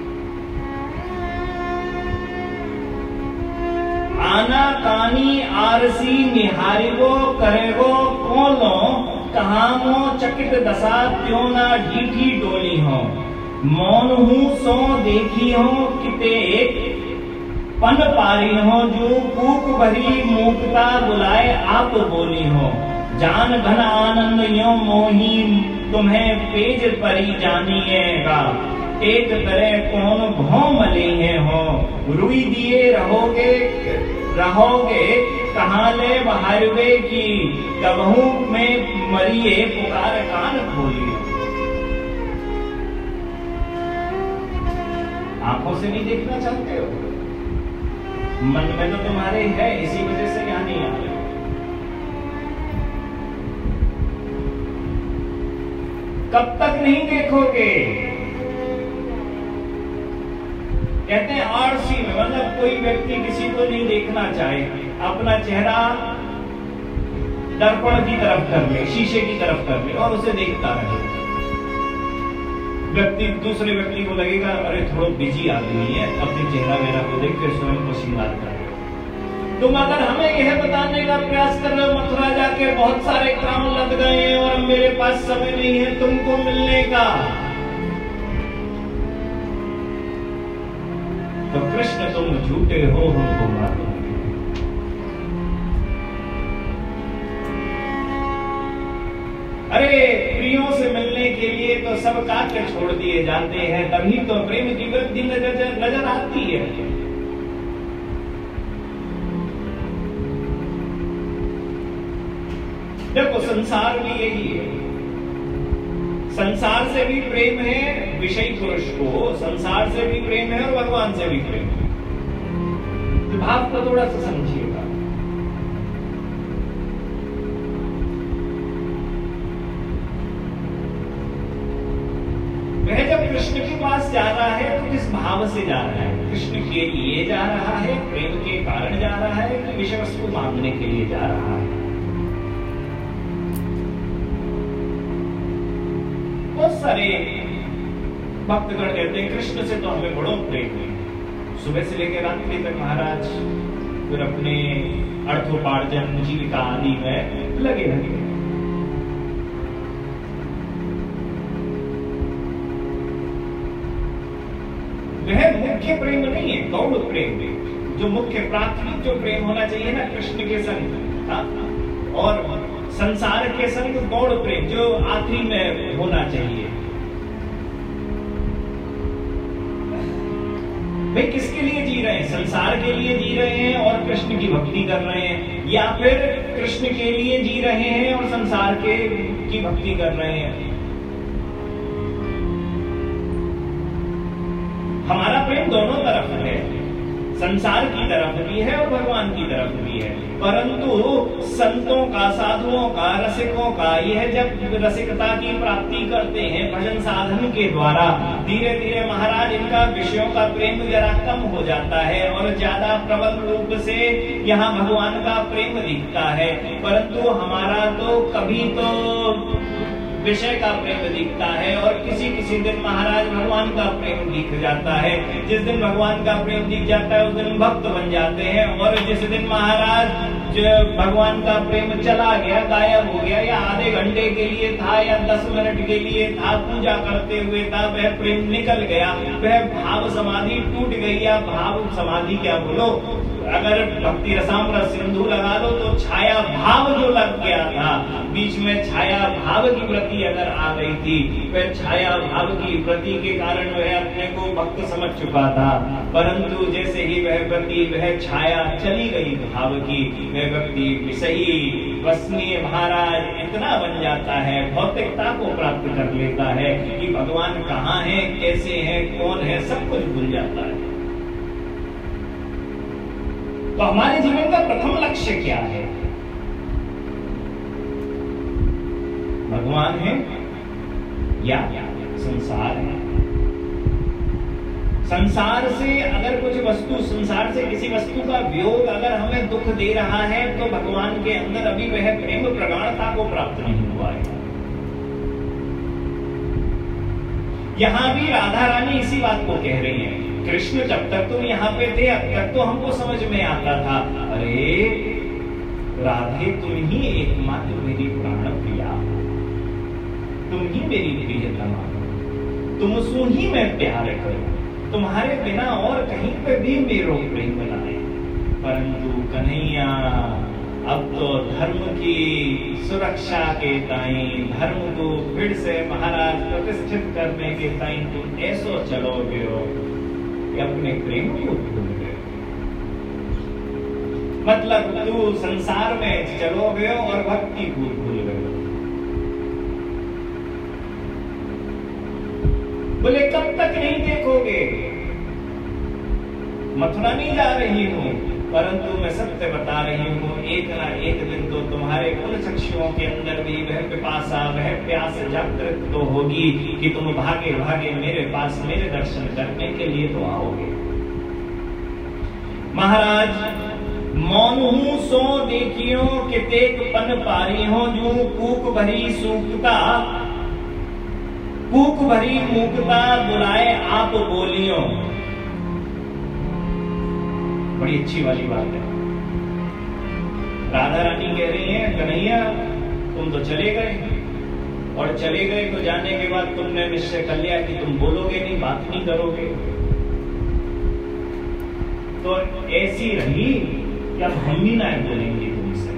आना कानी आरसी निहारिगो करेगो कोलो कहामो चकित दशा त्यों ना ढीठी डोली हो, मौन हूं सो देखी हो किते एक पन पारी हो, जो कूक भरी मूकता बुलाए आप बोली हो, जान घन आनंद यो मोही तुम्हें पेज परी जानिएगा, एक तरह कौन भौ मले हो, रुई दिए रहोगे रहोगे कहाँ ले बहारवे की, कबहू में मरिए पुकार कान खोलिए। आंखों से नहीं देखना चाहते हो, मन में तो तुम्हारे है, इसी वजह से यहाँ नहीं आ रहे। कब तक नहीं देखोगे? कहते हैं आरसी में, मतलब कोई व्यक्ति किसी को नहीं देखना चाहे, अपना चेहरा दर्पण की तरफ कर ले, शीशे की तरफ कर ले और उसे देखता रहे। व्यक्ति दूसरे व्यक्ति को लगेगा अरे थोड़ा बिजी आदमी है, अपने चेहरा मेरा को देख के स्वयं को श्रृंगार कर। तुम अगर हमें यह बताने का प्रयास कर रहे हो मथुरा जाके बहुत सारे काम लग गए हैं और मेरे पास समय नहीं है तुमको मिलने का, तो कृष्ण तुम झूठे हो, हमको मारो। अरे प्रियों से मिलने के लिए तो सब कार्य छोड़ दिए जाते हैं, तभी तो प्रेम की वृद्धि नजर नजर आती है। देखो संसार भी यही है, संसार से भी प्रेम है विषय पुरुष को, संसार से भी प्रेम है और भगवान से भी प्रेम है। तो भाव को थोड़ा सा समझिएगा। वह जब कृष्ण के पास जा रहा है तो किस भाव से जा रहा है? कृष्ण के लिए जा रहा है, प्रेम के कारण जा रहा है, कि विषय वस्तु मांगने के लिए जा रहा है? बहुत सारे भक्तगण कहते हैं कृष्ण से तो हमें बड़ो प्रेम है, सुबह से लेकर रात्रि तक महाराज फिर अपने अर्थोपार्जन जीविका आदि में लगे रहे। वह मुख्य प्रेम नहीं है, गौड़ प्रेम है, जो मुख्य प्राथमिक जो प्रेम होना चाहिए ना कृष्ण के संग, हाँ? और संसार के संग गौड़ प्रेम जो आखिरी में होना चाहिए। वे किसके लिए जी रहे हैं? संसार के लिए जी रहे हैं और कृष्ण की भक्ति कर रहे हैं, या फिर कृष्ण के लिए जी रहे हैं और संसार के की भक्ति कर रहे हैं? हमारा प्रेम दोनों तरफ है, संसार की तरफ भी है और भगवान की तरफ भी है। परंतु संतों का, साधुओं का, रसिकों का यह जब रसिकता की प्राप्ति करते हैं भजन साधन के द्वारा, धीरे धीरे महाराज इनका विषयों का प्रेम जरा कम हो जाता है और ज्यादा प्रबल रूप से यहाँ भगवान का प्रेम दिखता है। परंतु हमारा तो कभी तो विषय का प्रेम दिखता है और किसी किसी दिन महाराज भगवान का प्रेम दिख जाता है। जिस दिन भगवान का प्रेम दिख जाता है उस दिन भक्त बन जाते हैं, और जिस दिन महाराज जो भगवान का प्रेम चला गया, गायब हो गया, या आधे घंटे के लिए था या दस मिनट के लिए था, पूजा करते हुए था, वह प्रेम निकल गया, वह भाव समाधि टूट गई। या भाव समाधि क्या बोलो, अगर भक्ति रसामृत सिंधु लगा लो तो छाया भाव जो लग गया था, बीच में छाया भाव की वृत्ति अगर आ गई थी, वह छाया भाव की वृत्ति के कारण वह अपने को भक्त समझ चुका था। परंतु जैसे ही वह वृत्ति, वह छाया चली गई भाव की, वह व्यक्ति विषयी वसनीय महाराज इतना बन जाता है, भौतिकता को प्राप्त कर लेता है कि भगवान कहाँ है, कैसे है, कौन है, सब कुछ भूल जाता है। तो हमारे जीवन का प्रथम लक्ष्य क्या है? भगवान है या संसार है? संसार से अगर कुछ वस्तु, संसार से किसी वस्तु का वियोग अगर हमें दुख दे रहा है तो भगवान के अंदर अभी वह प्रेम प्रगाढ़ता को प्राप्त नहीं हुआ है। यहां भी राधा रानी इसी बात को कह रही है, कृष्ण जब तक तुम यहाँ पे थे अब तक तो हमको समझ में आता था, अरे राधे तुम ही एकमात्र मेरी प्राण प्रिया, तुम ही मेरी प्रियतमा, तुम सु ही मैं प्यार करूं, तुम्हारे बिना और कहीं पे भी मेरो प्रेम बनाए। परंतु कन्हैया अब तो धर्म की सुरक्षा के ताई, धर्म को फिर से महाराज प्रतिष्ठित करने के ताई तुम ऐसो चलोगे हो कि अपने प्रेम को भूल गए। मतलब तू संसार में चलोगे और भक्ति को भूल गए। बोले कब तक नहीं देखोगे? मथुरा नहीं जा रही हूं, परंतु मैं सत्य बता रही हूं, एक ना एक दिन तो तुम्हारे कुल चक्षुओं के अंदर भी वह पिपासा, वह प्यास जागृत तो होगी कि तुम भागे भागे मेरे पास मेरे दर्शन करने के लिए तो आओगे। महाराज मौन हूं सो देखियो कितेक पन पारी हो, जू कूक भरी सूखता, कूक भरी मूकता बुलाए आप बोलियो। बड़ी अच्छी वाली बात है। राधा रानी कह रही है, कन्हैया तुम तो चले गए, और चले गए तो जाने के बाद तुमने निश्चय कर लिया कि तुम बोलोगे नहीं, बात नहीं करोगे, तो ऐसी रही कि अब हम भी ना बोलेंगे तुमसे।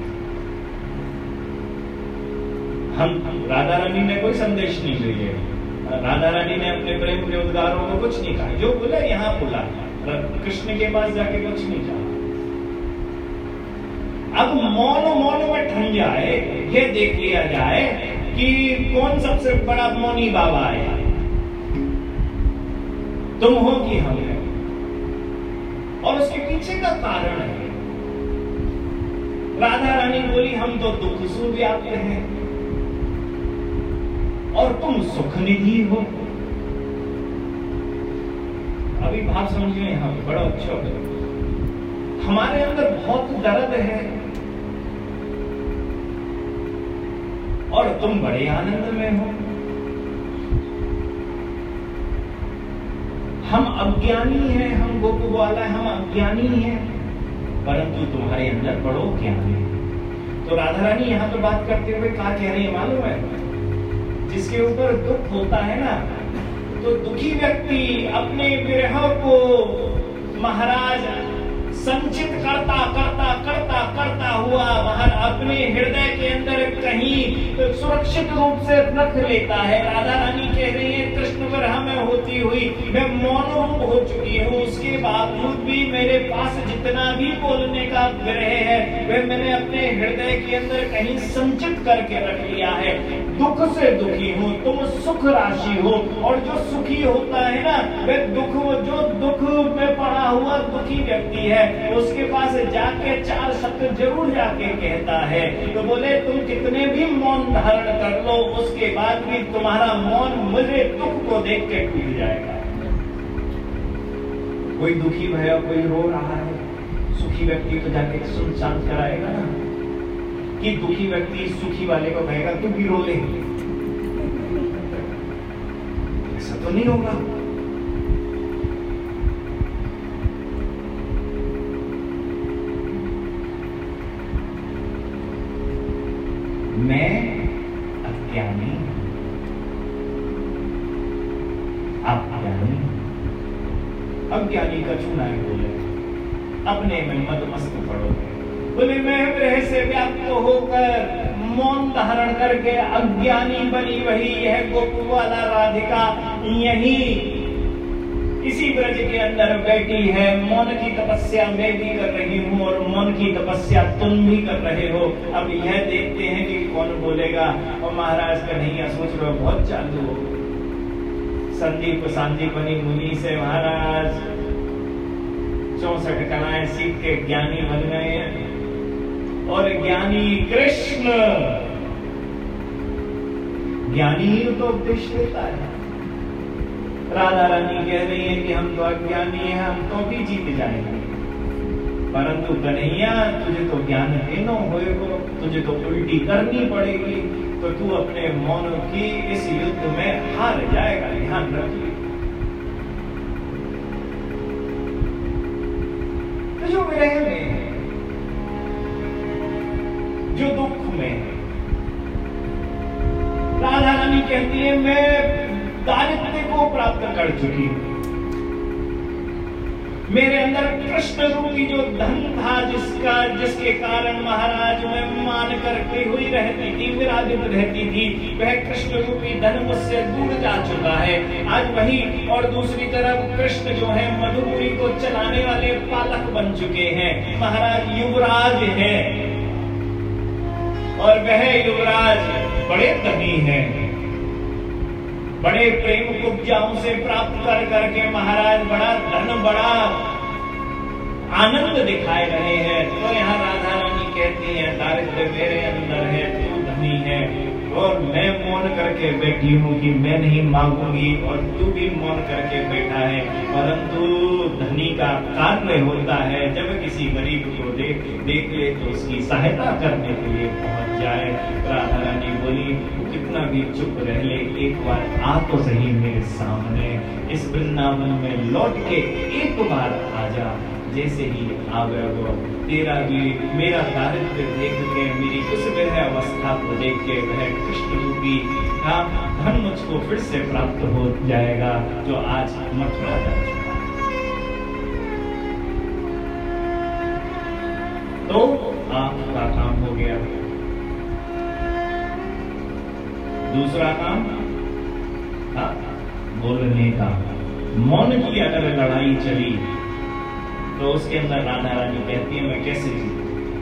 हम राधा रानी ने कोई संदेश नहीं भेजे, राधा रानी ने अपने प्रेम के उद्गारों को कुछ नहीं कहा, जो बोला यहाँ बोला, कृष्ण के पास जाके कुछ नहीं कहा। अब मौन मौन में ठन जाए, ये देख लिया जाए कि कौन सबसे बड़ा मौनी बाबा है, तुम हो कि हम हैं, और उसके पीछे का कारण है। राधा रानी बोली हम तो दुख सु व्याप्त हैं और तुम सुख निधि हो। अभी भाव समझिए यहाँ पे, बड़ा अच्छा है। हमारे अंदर बहुत दर्द है और तुम बड़े आनंद में हो। हम अज्ञानी हैं, हम गोप ग्वाला, हम अज्ञानी हैं, परंतु तुम्हारे अंदर बड़ो ज्ञान है। तो राधा रानी यहाँ पे बात करते हुए क्या कह रही है मालूम है? जिसके ऊपर दुख होता है ना, तो दुख दुखी व्यक्ति अपने विरह को महाराज संचित करता करता करता करता हुआ वहां अपने हृदय के अंदर कहीं सुरक्षित रूप से रख लेता है। राधा रानी कह रही है कृष्ण विरह में होती हुई मैं मौन रूप हो चुकी हूँ, उसके बावजूद भी मेरे पास जितना भी बोलने का विरह है वह मैंने अपने हृदय के अंदर कहीं संचित करके रख लिया है। दुख से दुखी हूँ, तुम सुख राशि हो, और जो सुखी होता है ना वह दुख जो दुख में पड़ा हुआ दुखी व्यक्ति है उसके पास जाके चार शब्द जरूर जाके कहता है। तो बोले तुम कितने भी मौन धारण कर लो उसके बाद भी तुम्हारा मौन मुझे दुख को देख के टूट जाएगा। कोई दुखी भैया कोई रो रहा है, सुखी व्यक्ति तो जाके सुन शांत कराएगा ना, कि दुखी व्यक्ति सुखी वाले को कहेगा तू भी रो ले, ऐसा तो नहीं होगा। मैं अज्ञानी, आप ज्ञानी। अज्ञानी का चुना है बोले, अपने में मद मस्त पड़ो। बोले मैं विरह से व्याप्त होकर मौन धारण करके अज्ञानी बनी वही यह गोपू वाला राधिका यही इसी ब्रज के अंदर बैठी है। मौन की तपस्या मैं भी कर रही हूँ और मौन की तपस्या तुम भी कर रहे हो। अब यह देखते हैं कि कौन बोलेगा। और महाराज कन्हैया सोच रहे हो बहुत चालू हो। संदीप संदीपनी मुनि से महाराज चौसठ कलाएं सीख के ज्ञानी बन गए हैं, और ज्ञानी कृष्ण ज्ञानी ही तो उपदेश देता है। राधा रानी कह रही है कि हम तो अज्ञानी हैं, हम तो भी जीत जाएंगे, परंतु कन्हैया तुझे तो ज्ञान देना होगा, तुझे तो उल्टी करनी पड़ेगी, तो तू अपने मौन की इस युद्ध में हार जाएगा, ध्यान रखिए। तो जो विरह में है, जो दुख में है, राधा रानी कहती है मैं दारिद्र्य को प्राप्त कर चुकी हूं। मेरे अंदर कृष्ण रूपी जो धन था, जिसका जिसके कारण महाराज में मान करके हुई रहती थी, विराजित रहती थी, वह कृष्ण रूपी धन मुझसे दूर जा चुका है आज वही। और दूसरी तरफ कृष्ण जो है मधुपुरी को चलाने वाले पालक बन चुके हैं, महाराज युवराज है, और वह युवराज बड़े धनी है, बड़े प्रेम कुब्जाओं से प्राप्त कर करके महाराज बड़ा धन बड़ा आनंद दिखाए रहे हैं। तो यहाँ राधा रानी कहती है दारिद्र्य मेरे अंदर है, तू धनी है, और मैं मौन करके बैठी हूँ कि मैं नहीं मांगूंगी, और तू भी मौन करके बैठा है। परंतु धनी का कार्य होता है जब किसी गरीब को देख देख ले तो उसकी सहायता करने के लिए पहुंच जाए। राधा रानी बोली कितना भी चुप रह ले, एक बार आ तो सही मेरे सामने, इस वृंदावन में लौट के एक बार आ जा। जैसे ही आवे वो तेरा भी मेरा दारिद्र्य देख के, मेरी उस विरह अवस्था को देख के वह कृष्ण रूपी धन मुझको फिर से प्राप्त हो जाएगा जो आज मथुरा जा चुका है। तो आपका काम हो गया। दूसरा काम था बोलने का। मौन की अगर लड़ाई चली तो उसके अंदर राधा रानी कहती है मैं कैसे जीतूं।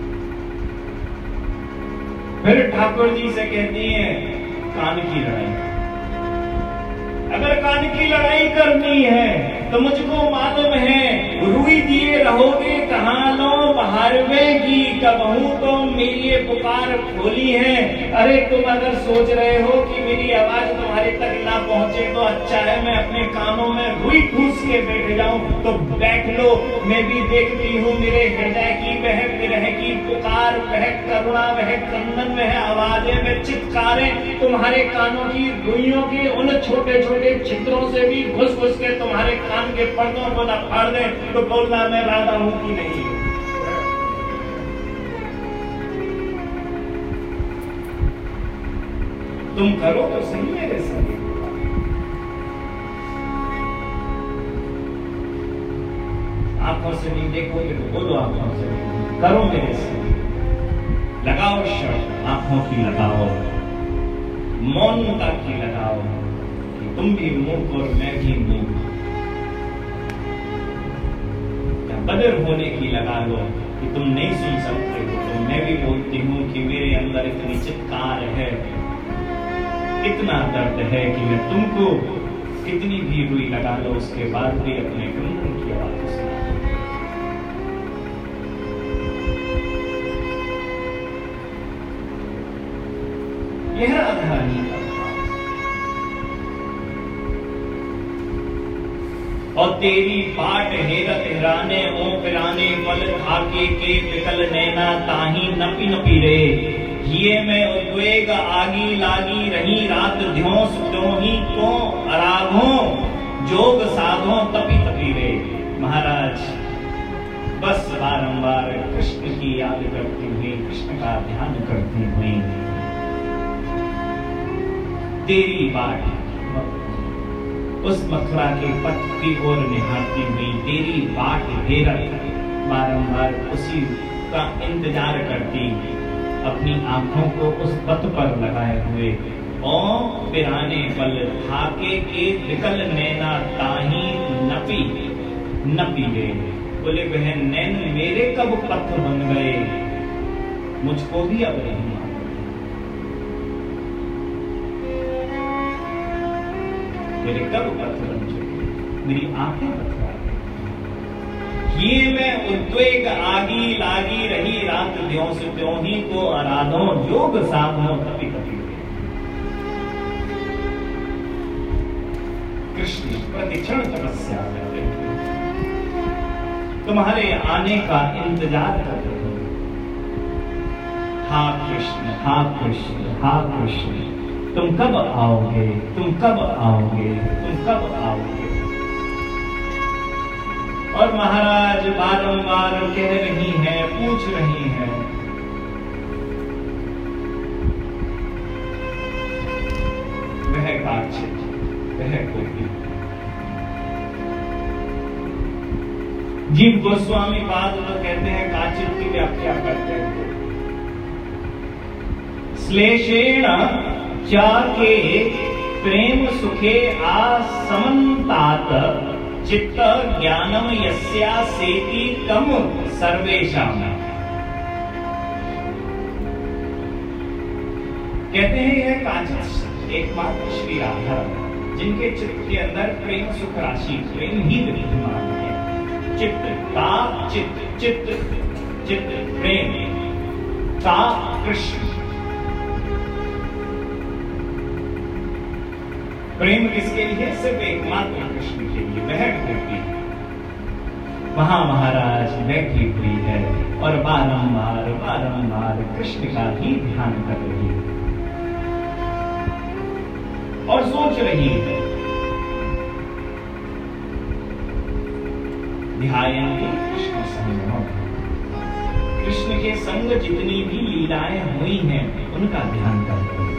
फिर ठाकुर जी से कहती है कान की लड़ाई। अगर कान की लड़ाई करनी है तो मुझको मालूम है रुई दिए रहोगे कहाँ लो बहारवे की, कबहू तो मेरी ये पुकार खोली है। अरे तुम अगर सोच रहे हो कि मेरी आवाज तुम्हारे तक ना पहुंचे तो अच्छा है मैं अपने कानों में रुई ठूस के बैठ जाऊं तो बैठ लो। मैं भी देखती हूँ मेरे हृदय की वह विरह की पुकार, वह करुणा, वह क्रंदन, वह आवाजें, वह चित्कारें तुम्हारे कानों की रुइयों के उन छोटे छोटे छिद्रों से भी घुस घुस के तुम्हारे कान के पर्दों को न फाड़ दे। तो बोलना मैं राधा हूं कि नहीं। तुम करो तो सही मेरे संग। आंखों से नहीं देखोगे तो बोलो आंखों से, करो मेरे से, लगाओ शर्त आंखों की लगाओ, मौनता की लगाओ कि तुम भी मूक और मैं भी मूक, या बदर होने की लगा लो कि तुम नहीं सुन सकते हो तो मैं भी बोलती हूँ कि मेरे अंदर इतनी चित्कार है, इतना दर्द है कि मैं तुमको कितनी भी रुई लगा लो उसके बाद भी अपने गुनगुन की आवाज सुना। यह राधा रानी का भाव। और तेरी बाट हेरत हिराने ओ पिराने पल खाके के पिकल नैना ताही नपी नपी रे, ये मैं उद्वेग आगी लागी रही रात ध्योस त्योही को अराधो जोग साधो तपी तपी रे। महाराज बस बारंबार कृष्ण की याद करती हुई, कृष्ण का ध्यान करती हुई तेरी बाट उस मथुरा के पथ की ओर निहारती हुई, तेरी बाट हेरत बारंबार उसी का इंतजार करती, अपनी आंखों को उस पथ पर लगाए हुए, ओ पिराने पल थाके के विकल नैना ताही नपी नपी गए। बोले बहन नैन मेरे कब पथ बन गए, मुझको भी अब नहीं मालूम, मेरे कब पथ बन चुके, मेरी आंखें पथरा गई। ये मैं उद्वेग आगी लागी रही रात द्यों से त्यों ही को आराधो योग साधो तपी तपी। कृष्ण प्रतिक्षण तपस्या करते हैं, तुम्हारे आने का इंतजार कर रहे हैं। हा कृष्ण हा कृष्ण हा कृष्ण, तुम कब आओगे, तुम कब आओगे, तुम कब आओगे। और महाराज बारंबार कह रही हैं, पूछ रही हैं, वह काचित वह कोई। जीव गोस्वामी बाद तो कहते हैं काचित की व्याख्या करते हैं, श्लेषेण चाके प्रेम सुखे आसमन्तात चित्त ज्ञानम यस्या सेति कम सर्वेषाम। कहते हैं यह काचित एकमात्र श्री राधा जिनके चित्त के अंदर प्रेम सुख राशि, प्रेम ही विद्यमान है। चित्त का चित्त चित्त चित्त प्रेम का कृष्ण। प्रेम किसके लिए? सिर्फ एकमात्र कृष्ण के लिए। वह गोपी वहां महाराज बैठी हुई है और बारंबार बारंबार कृष्ण का ही ध्यान कर रही है और सोच रही है, ध्यायन्ति कृष्ण संगम। कृष्ण के संग जितनी भी लीलाएं हुई हैं उनका ध्यान कर रही है।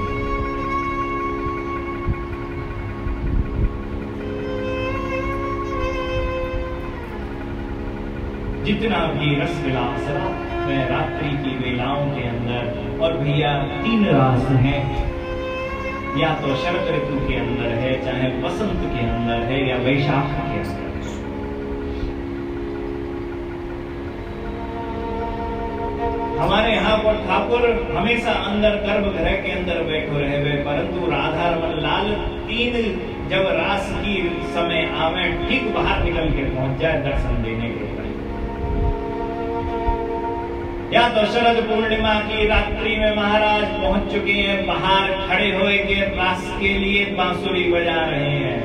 जितना भी रस विलास में रात्रि की वेलाओं के अंदर, और भैया तीन रास हैं, या तो शरद ऋतु के अंदर है, चाहे वसंत के अंदर है, या वैशाख के अंदर। हमारे यहाँ पर ठाकुर हमेशा अंदर गर्भगृह के अंदर बैठे रहे हुए, परंतु राधा रमन लाल तीन जब रास की समय आवे ठीक बाहर निकल के पहुंच जाए दर्शन देने के लिए। या तो शरद पूर्णिमा की रात्रि में महाराज पहुंच चुके हैं, बाहर खड़े हुए के रास के लिए बांसुरी बजा रहे हैं।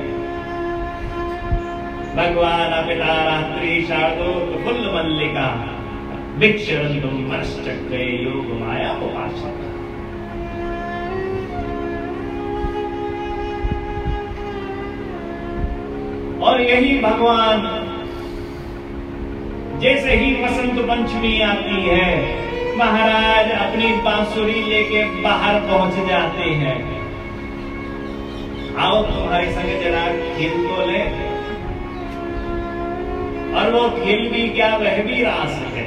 भगवान पिता रात्रि शारदोत फुल्ल मल्लिका विक्षरन्तुम मनश्चक्रे योग माया उपासक। और यही भगवान जैसे ही वसंत पंचमी आती है, महाराज अपनी बांसुरी लेके बाहर पहुंच जाते हैं। आओ तुम्हारे संग जरा खेल को ले। और और वो खेल भी क्या, वह भी रास है।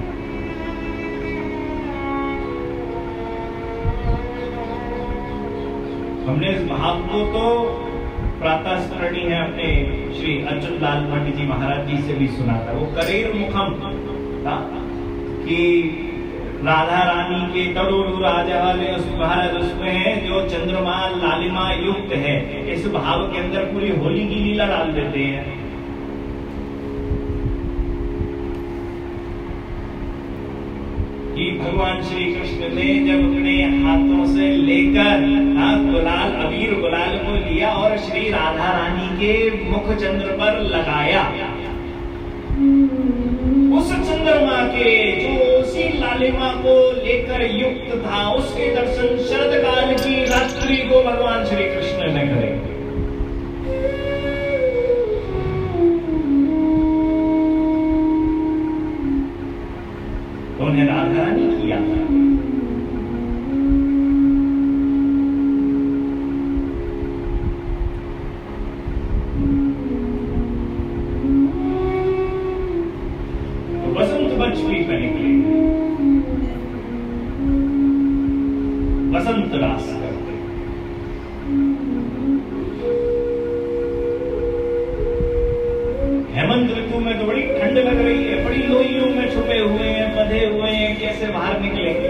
हमने इस भाव को तो प्रातः स्मरणी है अपने श्री अच्युत लाल भट्ट जी महाराज जी से भी सुना था। वो करेर मुखम था कि राधा रानी के तड़ोड़ू राजा वाले उस महाराज उसमें जो चंद्रमा लालिमा युक्त है, इस भाव के अंदर पूरी होली की लीला डाल देते हैं। कि भगवान श्री कृष्ण ने जब अपने हाथों से लेकर गुलाल अबीर गुलाल को लिया और श्री राधा रानी के मुख चंद्र पर लगाया, उस चंद्रमा के जो उसी लालिमा को लेकर युक्त था, उसके दर्शन शरद काल की रात्रि को भगवान श्री कृष्ण ने करे। तो उन्हें राधा रानी किया था। तो बसंत पंचमी पे निकले, बसंत रास करते। हेमंत ऋतु में तो बड़ी ठंड लग रही है, बड़ी लोइयों में छुपे हुए हैं, बंधे हुए हैं, कैसे बाहर निकलेंगे।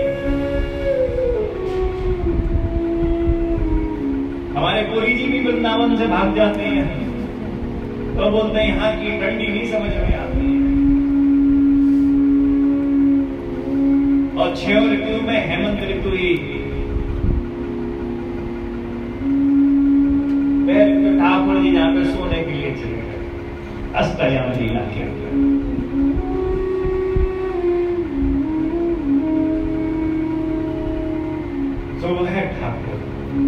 हमारे पुरी जी भी वृंदावन से भाग जाते हैं, तो बोलते हैं यहाँ की ठंडी नहीं समझ में आती है। और छह ऋतु में हेमंत ऋतु ही ठाकुर जी जहां पे सोने के लिए चले गए, अष्टयाम लीला के अंदर। तो वह ठाकुर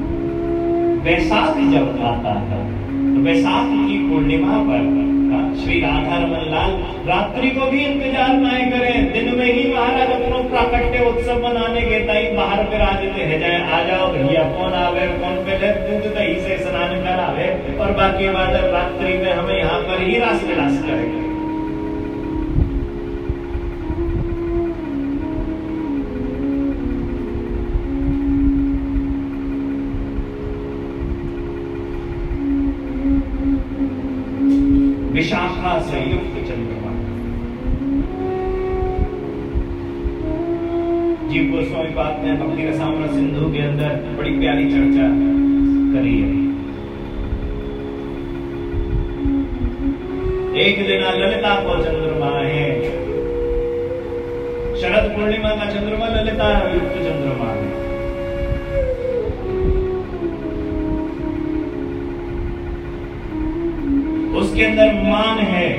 वैसाख जब आता है, तो वैसाख की पूर्णिमा पर श्री राधा रमन लाल रात्रि को भी इंतजार ना करें, दिन में ही महाराज अपनों प्राकट्य उत्सव मनाने के ताई बाहर पे राजते है जाए, आ जाओ भैया, कौन आवे, कौन पहले दूध दही से स्नान करावे, और बाकी बाद रात्रि में हमें यहाँ पर ही रास विलास करेंगे। विशाखा से युक्त चंद्रमा। जीव गोस्वामी पाद ने भक्ति रसामृत सिंधु के अंदर बड़ी प्यारी चर्चा करी है। एक दिन ललिता को चंद्रमा है, शरद पूर्णिमा का चंद्रमा ललिता युक्त चंद्रमा है। उसके अंदर मान है,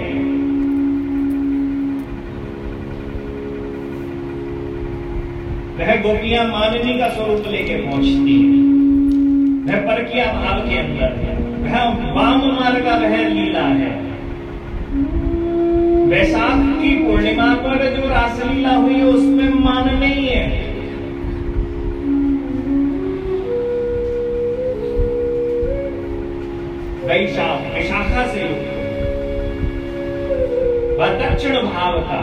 वह गोपियां माननी का स्वरूप लेके पहुंचती है, वह परकिया भाव के अंदर है, वह वाम मार्ग का वह लीला है। वैशाख की पूर्णिमा पर जो रासलीला हुई उसमें मान नहीं है। वैशाख विशाखा से युक्त, वह दक्षिण भाव का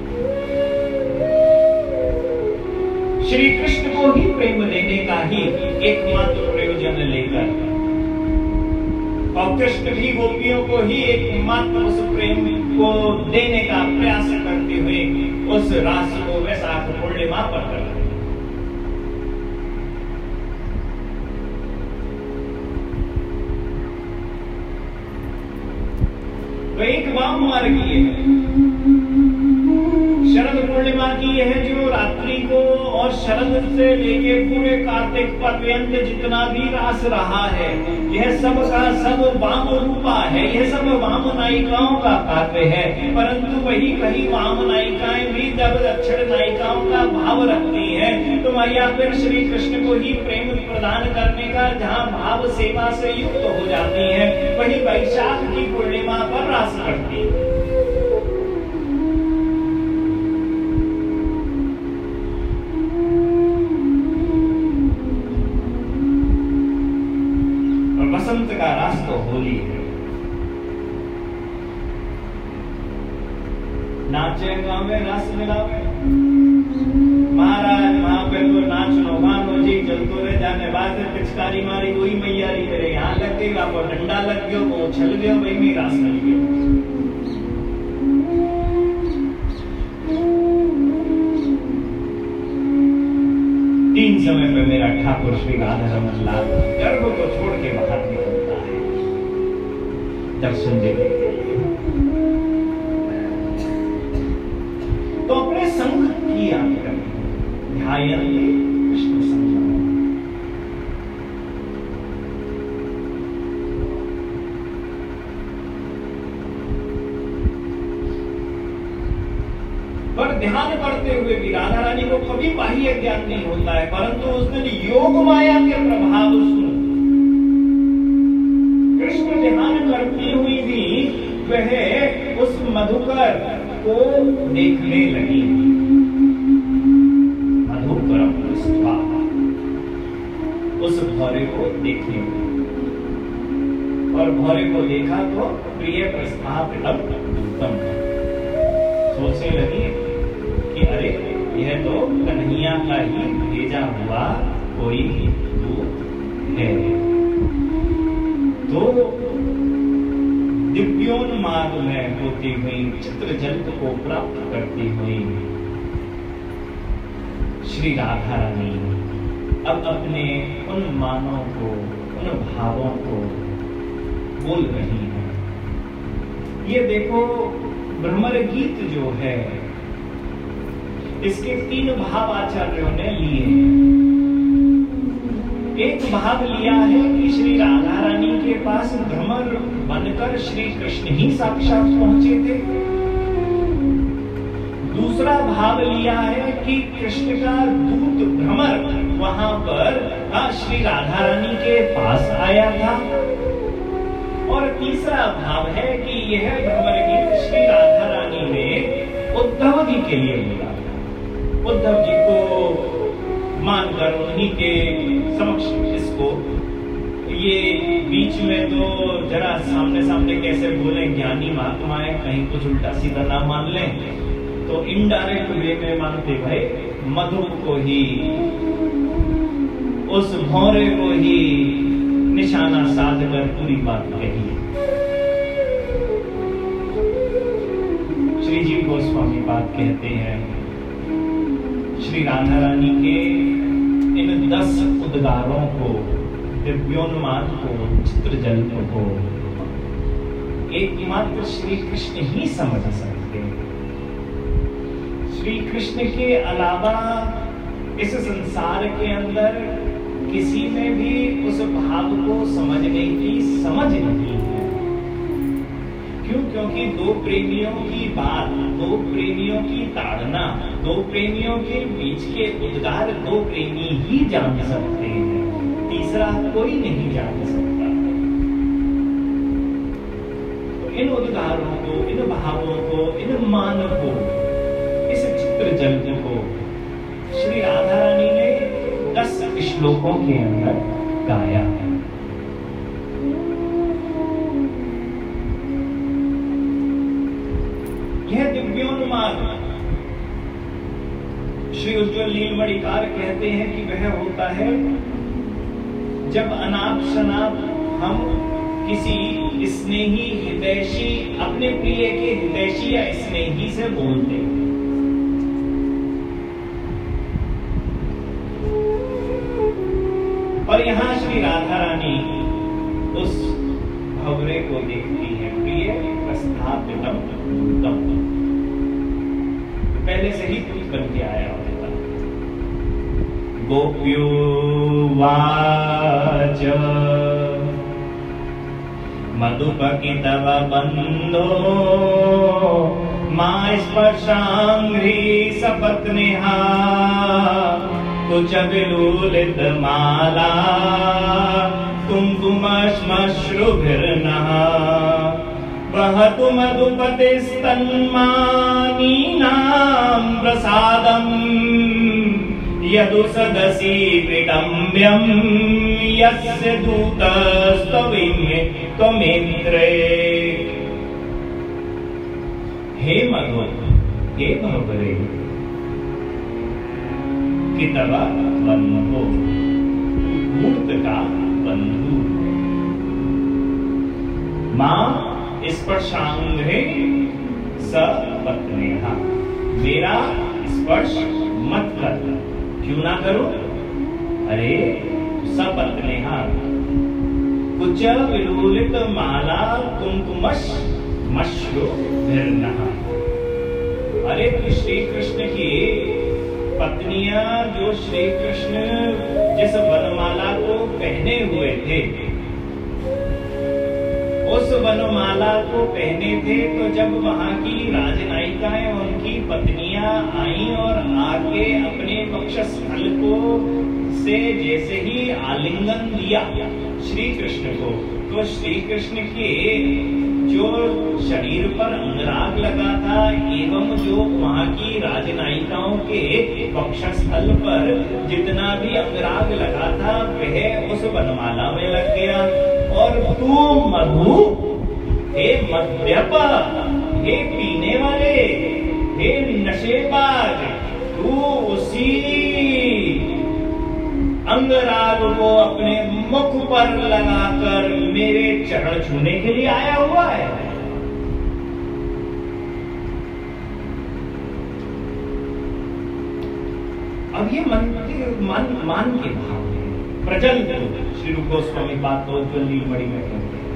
श्री कृष्ण को ही प्रेम देने का ही एकमात्र प्रयोजन लेकर, और कृष्ण भी गोपियों को ही एकमात्र उस प्रेम को देने का प्रयास करते हुए उस रास को वैशाख पूर्णिमा पर कर। तो एक वाम मार्गीय है, शरद पूर्णिमा की यह जो रात्रि को और शरद से लेके पूरे कार्तिक पर्यंत जितना भी रास रहा है, यह सब का सब वाम रूपा है, यह सब वाम नायिकाओं का कार्य है। परंतु वही कहीं वाम नायिकाएं भी जब दक्षिण नायिकाओं का भाव रखती हैं, तो मैया फिर श्री कृष्ण को ही प्रेम प्रदान करने का जहाँ भाव सेवा से युक्त हो जाती है, वही वैशाख की पूर्णिमा पर रास करती है। बसंत का रास तो होली है। नाचे गावे रास मिलावे। महाराज वहां पे तो नाचनो गानो जी चलतो रहे, जाने बाद पिचकारी मारी कोई मैयारी मेरे यहाँ लग गई, आपको डंडा लग गयो, वो छल गयो, भाई मी रास मिल गयो। तीन समय पे मेरा ठाकुर श्री राधा रमन लाल गर्भ को छोड़ के बाहर निकलता है दर्शन देने के लिए। तो अपने संघ की याद करें, ध्यान विष्णु संग। पर ध्यान करते हुए भी राधा रानी को कभी बाह्य ज्ञान नहीं होता है, परंतु उस दिन योग माया के प्रभाव सुन कृष्ण ध्यान करती हुई भी वह उस मधुकर को देखने लगी। मधुकर उस भौरे को देखने लगी और भौरे को देखा तो प्रिय प्रस्थापितम दूतम, सोचने लगी कि अरे यह तो कन्हैया का ही भेजा हुआ कोई दूत है। तो दिव्योन्माद में होती हुई चित्रजंत को प्राप्त करती हुई श्री राधा रानी अब अपने उन मानों को, उन भावों को बोल रही है। ये देखो भ्रमर गीत जो है इसके तीन भाव आचार्यों ने लिए। एक भाव लिया है कि श्री राधा रानी के पास भ्रमर बनकर श्री कृष्ण ही साक्षात पहुंचे थे। दूसरा भाव लिया है कि कृष्ण का दूत भ्रमर वहां पर श्री राधा रानी के पास आया था। और तीसरा भाव है कि यह भ्रमर गीत श्री राधा रानी ने उद्धव जी के लिए बोला। उद्धव जी को मानकर उन्हीं के समक्ष इसको, ये बीच में तो जरा सामने सामने कैसे बोले ज्ञानी महात्माएं, कहीं कुछ उल्टा सीधा ना मान लें, तो इनडायरेक्ट वे में मानते भाई मधु को ही, उस भौरे को ही निशाना साध कर पूरी बात कही। श्री जी गोस्वामी बात कहते हैं, श्री राधा रानी के इन दस उद्गारों को, दिव्योन्माद को, चित्रजंत को एकमात्र श्री कृष्ण ही समझ सकते हैं। श्री कृष्ण के अलावा इस संसार के अंदर किसी में भी उस भाव को समझने की समझ नहीं है। क्यों? क्योंकि दो प्रेमियों की बात, दो प्रेमियों की ताड़ना, दो प्रेमियों के बीच के उद्गार दो प्रेमी ही जान सकते हैं, तीसरा कोई नहीं जान सकता। तो इन उद्गारों को, इन भावों को, इन मान को, इस चित्रजंत को श्री राधा रानी ने दस श्लोकों के अंदर गाया है। यह दिव्योन्माद श्री उज्ज्वल नीलमणिकार कहते हैं कि वह होता है जब अनाप शनाप हम किसी स्नेही हितैषी, अपने प्रिय के हितैषी या स्नेही से बोलते हैं। और यहां श्री राधा रानी उस भंवरे को देखती है, प्रिय प्रस्थापितम दूतम, पहले से ही दूत बन के आया होता। गोप्यो वाच मधुपकी तव बंधो मा स्पर्शांघ्रि सपत्निहा कुच विलूलित माला कुंकुमश्मश्रुभिर्नः वहतु मधुपतिस्तन्मानीनां प्रसादम् यदु सदसि विडम्ब्यं यस्य दूतस्त्वमिमे त्वमिन्द्रे। हे मधु, हे भवरे कि तवा बंधो, भूत का बंधु। मां स्पर्शांग्रे सपत्नेहा, मेरा स्पर्श मत कर। क्यों ना करो? अरे सपत्नेहा, कुच विलुलित माला कुमकुमश मश्रो भिर्नः। अरे तो श्री कृष्ण की पत्नियां जो श्री कृष्ण जिस वनमाला को पहने हुए थे, उस वनमाला को पहने थे, तो जब वहां की राजनायिकाएं उनकी पत्नियां आई और आके अपने वक्षस्थल को से जैसे ही आलिंगन दिया श्री कृष्ण को, तो श्री कृष्ण के जो शरीर पर अंगराग लगा था एवं जो वहां की राजनायिकाओं के वक्षस्थल पर जितना भी अंगराग लगा था वह उस वनमाला में लग गया। और तू मधु, हे मद्यप, हे पीने वाले, हे नशेबाज, तू उसी अंगराग को अपने मुख पर लगाकर मेरे चरण छूने के लिए आया हुआ है। अब ये मन मान मान के भाव है। प्रजल श्री रूप गोस्वामी बात तो जो नीलमणि में कहते हैं,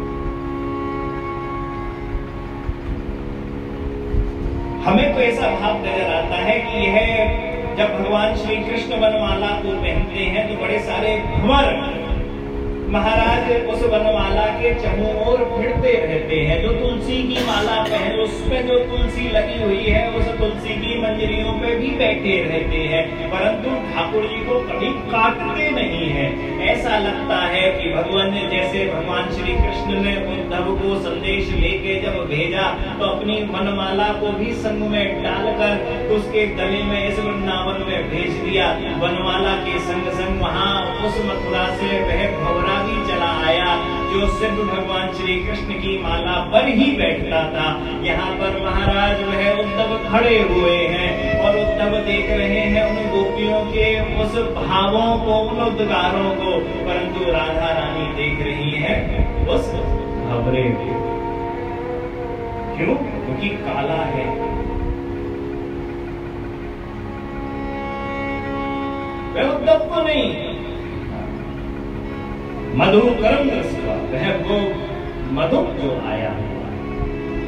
हमें तो ऐसा भाव नजर आता है कि यह जब भगवान श्री कृष्ण वनमाला को पहनते हैं तो बड़े सारे भंवर महाराज उस वनमाला के चहुओं ओर फिरते रहते हैं। जो तुलसी की माला पहन, उसमें जो तुलसी लगी हुई है उस तुलसी की मंजरियों पे भी बैठे रहते हैं, परंतु ठाकुर जी को कभी काटते नहीं है। ऐसा लगता है कि भगवान ने जैसे भगवान श्री कृष्ण ने उद्धव को संदेश लेके जब भेजा तो अपनी वनमाला को भी संग में डालकर उसके गले में इस वृंदावन में भेज दिया। वनमाला के संग संग वहां उस मथुरा से वह भंवरा भी चला आया जो सिर्फ भगवान श्री कृष्ण की माला पर ही बैठता था। यहाँ पर महाराज वह उद्धव खड़े हुए हैं और उद्धव देख रहे हैं उन गोपियों के उस भावों को, उन उद्गारों को, परंतु राधा रानी देख रही है उस भंवरे को। क्यों? क्योंकि काला है। वह उद्धव को नहीं, मधु कर्म दृष्टि, वह वो मधु जो आया हुआ है।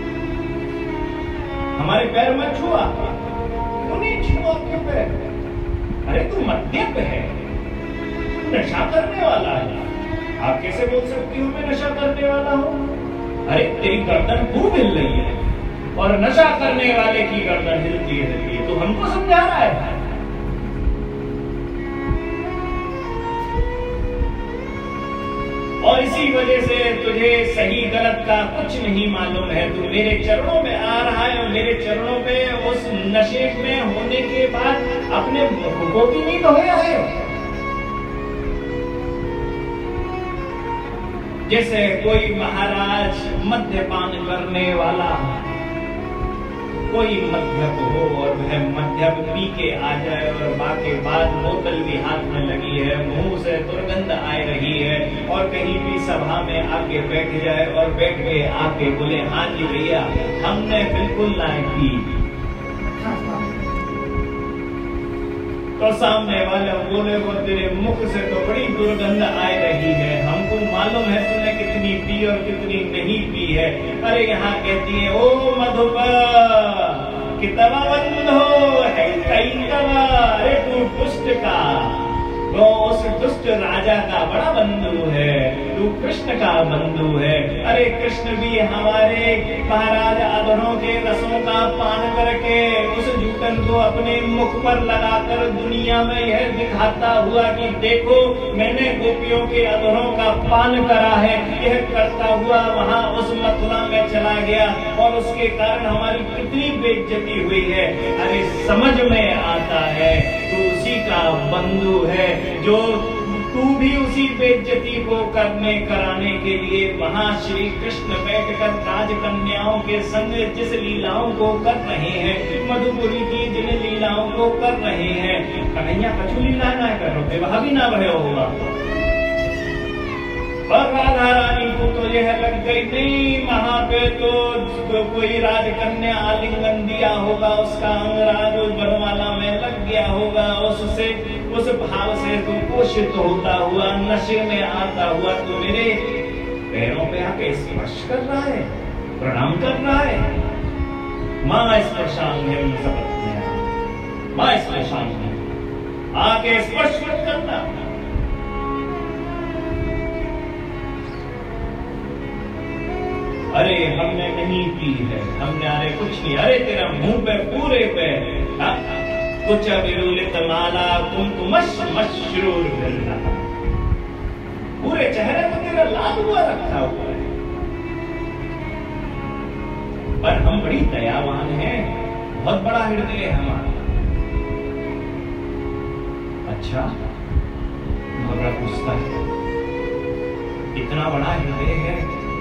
हमारे पैर में छुआ, क्यों नहीं छुआ क्यों पैर? अरे तू मद्यप है, तू नशा करने वाला है। आप कैसे बोल सकती हो मैं नशा करने वाला हूँ? अरे तेरी गर्दन खूब हिल रही है और नशा करने वाले की गर्दन हिलती रहती है, तो हमको समझा रहा है। और इसी वजह से तुझे सही गलत का कुछ नहीं मालूम है। तू मेरे चरणों में आ रहा है और मेरे चरणों पे उस नशे में होने के बाद अपने मुख को भी नहीं धोया है। जैसे कोई महाराज मद्यपान करने वाला, कोई मद्यप हो और वह मद्यप पी के आ जाए और बाकी बाद बोतल भी हाथ में लगी है, मुंह से दुर्गंध आ रही है और कहीं भी सभा में आके बैठ जाए और बैठ के आके बोले हाँ जी भैया हमने बिल्कुल ना पी, तो सामने वाले बोले वो तेरे मुख से तो बड़ी दुर्गंध आ रही है, हमको मालूम है तूने कितनी पी और कितनी नहीं पी है। अरे यहाँ कहती है ओ मधुपा कितना बंधो है कई तवा, अरे तू दुष्ट का, वो उस दुष्ट राजा का बड़ा बंधु है, तू कृष्ण का बंधु है। अरे कृष्ण भी हमारे महाराज अधरों के रसों का पान करके उस जूठन को अपने मुख पर लगाकर दुनिया में यह दिखाता हुआ कि देखो मैंने गोपियों के अधरों का पान करा है, यह करता हुआ वहां उस मथुरा में चला गया और उसके कारण हमारी कितनी बेइज्जती हुई है। अरे समझ में आता है तू उसी का बंधु है जो तू भी उसी बेइज्जती को करने कराने के लिए वहां श्री कृष्ण बैठकर राजकन्याओं के संग जिस लीलाओं को कर रहे हैं, मधुपुरी की जिन लीलाओं को कर रहे हैं, कन्हैया कछु लीला ना कर रहे, वह भी ना भयो होगा। और राधा रानी को तो यह लग गई, नहीं वहां पे तो, तो कोई राजकन्या आलिंगन दिया होगा, उसका अंगराज उस बनवाला में लग गया होगा, उससे उस भाव से तू पोषित होता हुआ नशे में आता हुआ तो मेरे पैरों पे आके स्पर्श कर रहा है, प्रणाम कर रहा है। मां स्पर्शांगे मां स्पर्शांगे आके स्पर्श मत करना। अरे हमने नहीं पी है, हमने अरे कुछ नहीं, अरे तेरा मुंह पे पूरे पे कुछ विरुलित माला कुमकुमश मशरूर मिलना, पूरे चेहरे को तेरा लाल हुआ रखा हुआ है। पर हम बड़ी दयावान हैं, बहुत बड़ा हृदय है हमारा। अच्छा भगवान पूछता है, इतना बड़ा हृदय है,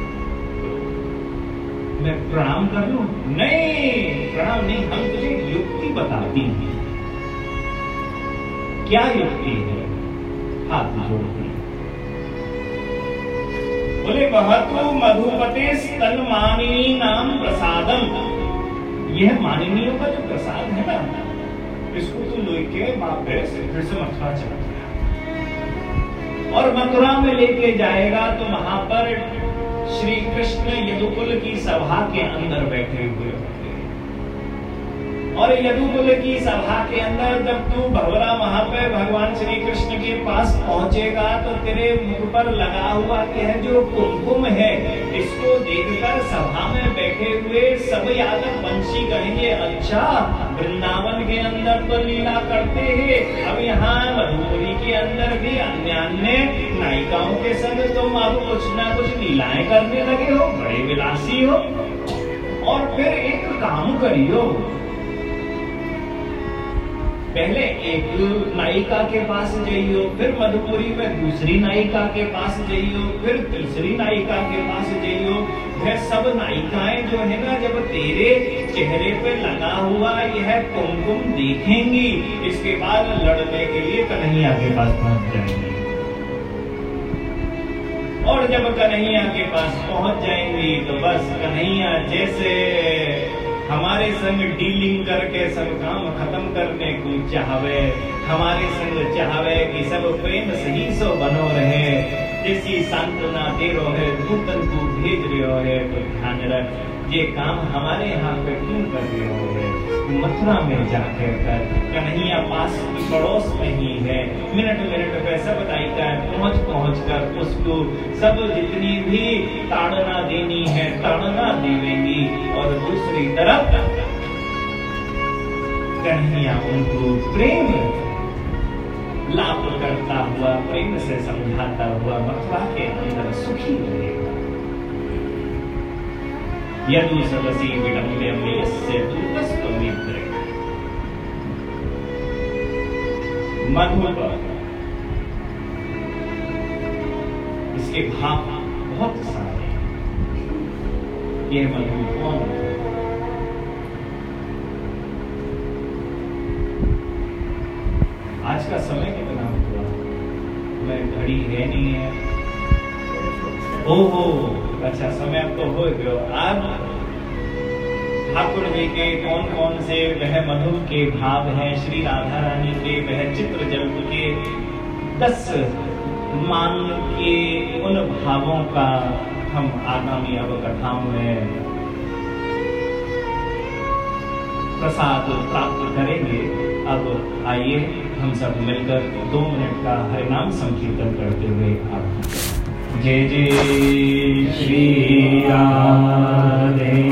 मैं प्रणाम कर लूं? नहीं, प्रणाम नहीं, हम तुझे युक्ति बताती हैं। क्या युक्ति है? हाथ जोड़ती है। बोले महतु मधुपते स्तन मानिनी नाम प्रसादम, यह मानिनियों का जो प्रसाद है ना, इसको तू लेके बापे से फिर से मथुरा चला गया और मथुरा में लेके जाएगा तो वहां पर श्री कृष्ण यदुकुल की सभा के अंदर बैठे हुए होंगे और यदुकुल की सभा के अंदर जब तू भंवरा वहां पे भगवान श्री कृष्ण के पास पहुंचेगा तो तेरे मुख पर लगा हुआ यह जो कुमकुम है, इसको देखकर सभा में बैठे हुए सब यादव वंशी कहेंगे, अच्छा वृंदावन के अंदर तो लीला करते हैं, अब यहाँ मधुपुरी के अंदर भी अन्य अन्य नायिकाओं के संग तुम अब कुछ ना कुछ लीलाएं करने लगे हो, बड़े विलासी हो। और फिर एक काम करियो, पहले एक नायिका के पास जाइयो, फिर मधुपुरी में दूसरी नायिका के पास जाइयो, फिर तीसरी नायिका के पास जाइयो। यह सब नायिकाएं जो है ना, जब तेरे चेहरे पे लगा हुआ यह कुमकुम देखेंगी, इसके बाद लड़ने के लिए कन्हैया के पास पहुंच जाएंगी। और जब कन्हैया के पास पहुंच जाएंगी तो बस कन्हैया जैसे हमारे संग डीलिंग करके सब काम खत्म करने को चाहवे, हमारे संग चाहवे कि सब प्रेम सही सो बनो रहे, जैसी सांत्वना दे रहो है, नूतन तू भेज रहे है, तो ध्यान रख ये काम हमारे यहाँ पे क्यों कर रहे हो है, मथुरा में जाकर कर, कन्हैया पास की पड़ोस में ही है, मिनट मिनट पे सब नायिका पहुंच पहुंच कर उसको सब जितनी भी ताड़ना देनी है ताड़ना देवेंगी, और दूसरी तरफ कन्हैया उनको प्रेम लाभ करता हुआ, प्रेम से समझाता हुआ मथुरा के अंदर सुखी रहेगा। यदु सदसी विडम्बे यस्य दूतस्तु मित्रे, मधु पर इसके भाव बहुत सारे हैं। यह मधु कौन है? आज का समय कितना हुआ, मैं घड़ी है नहीं है, ओहो अच्छा समय अब तो हो गयो। अब ठाकुर जी के कौन कौन से वह मधु के भाव हैं, श्री राधा रानी के वह चित्र जल्प के दस मान के उन भावों का हम आगामी अब कथाओं में प्रसाद प्राप्त करेंगे। अब आइए हम सब मिलकर दो मिनट का हरिनाम संकीर्तन करते हुए आरंभ करें। जय जय श्री राधे।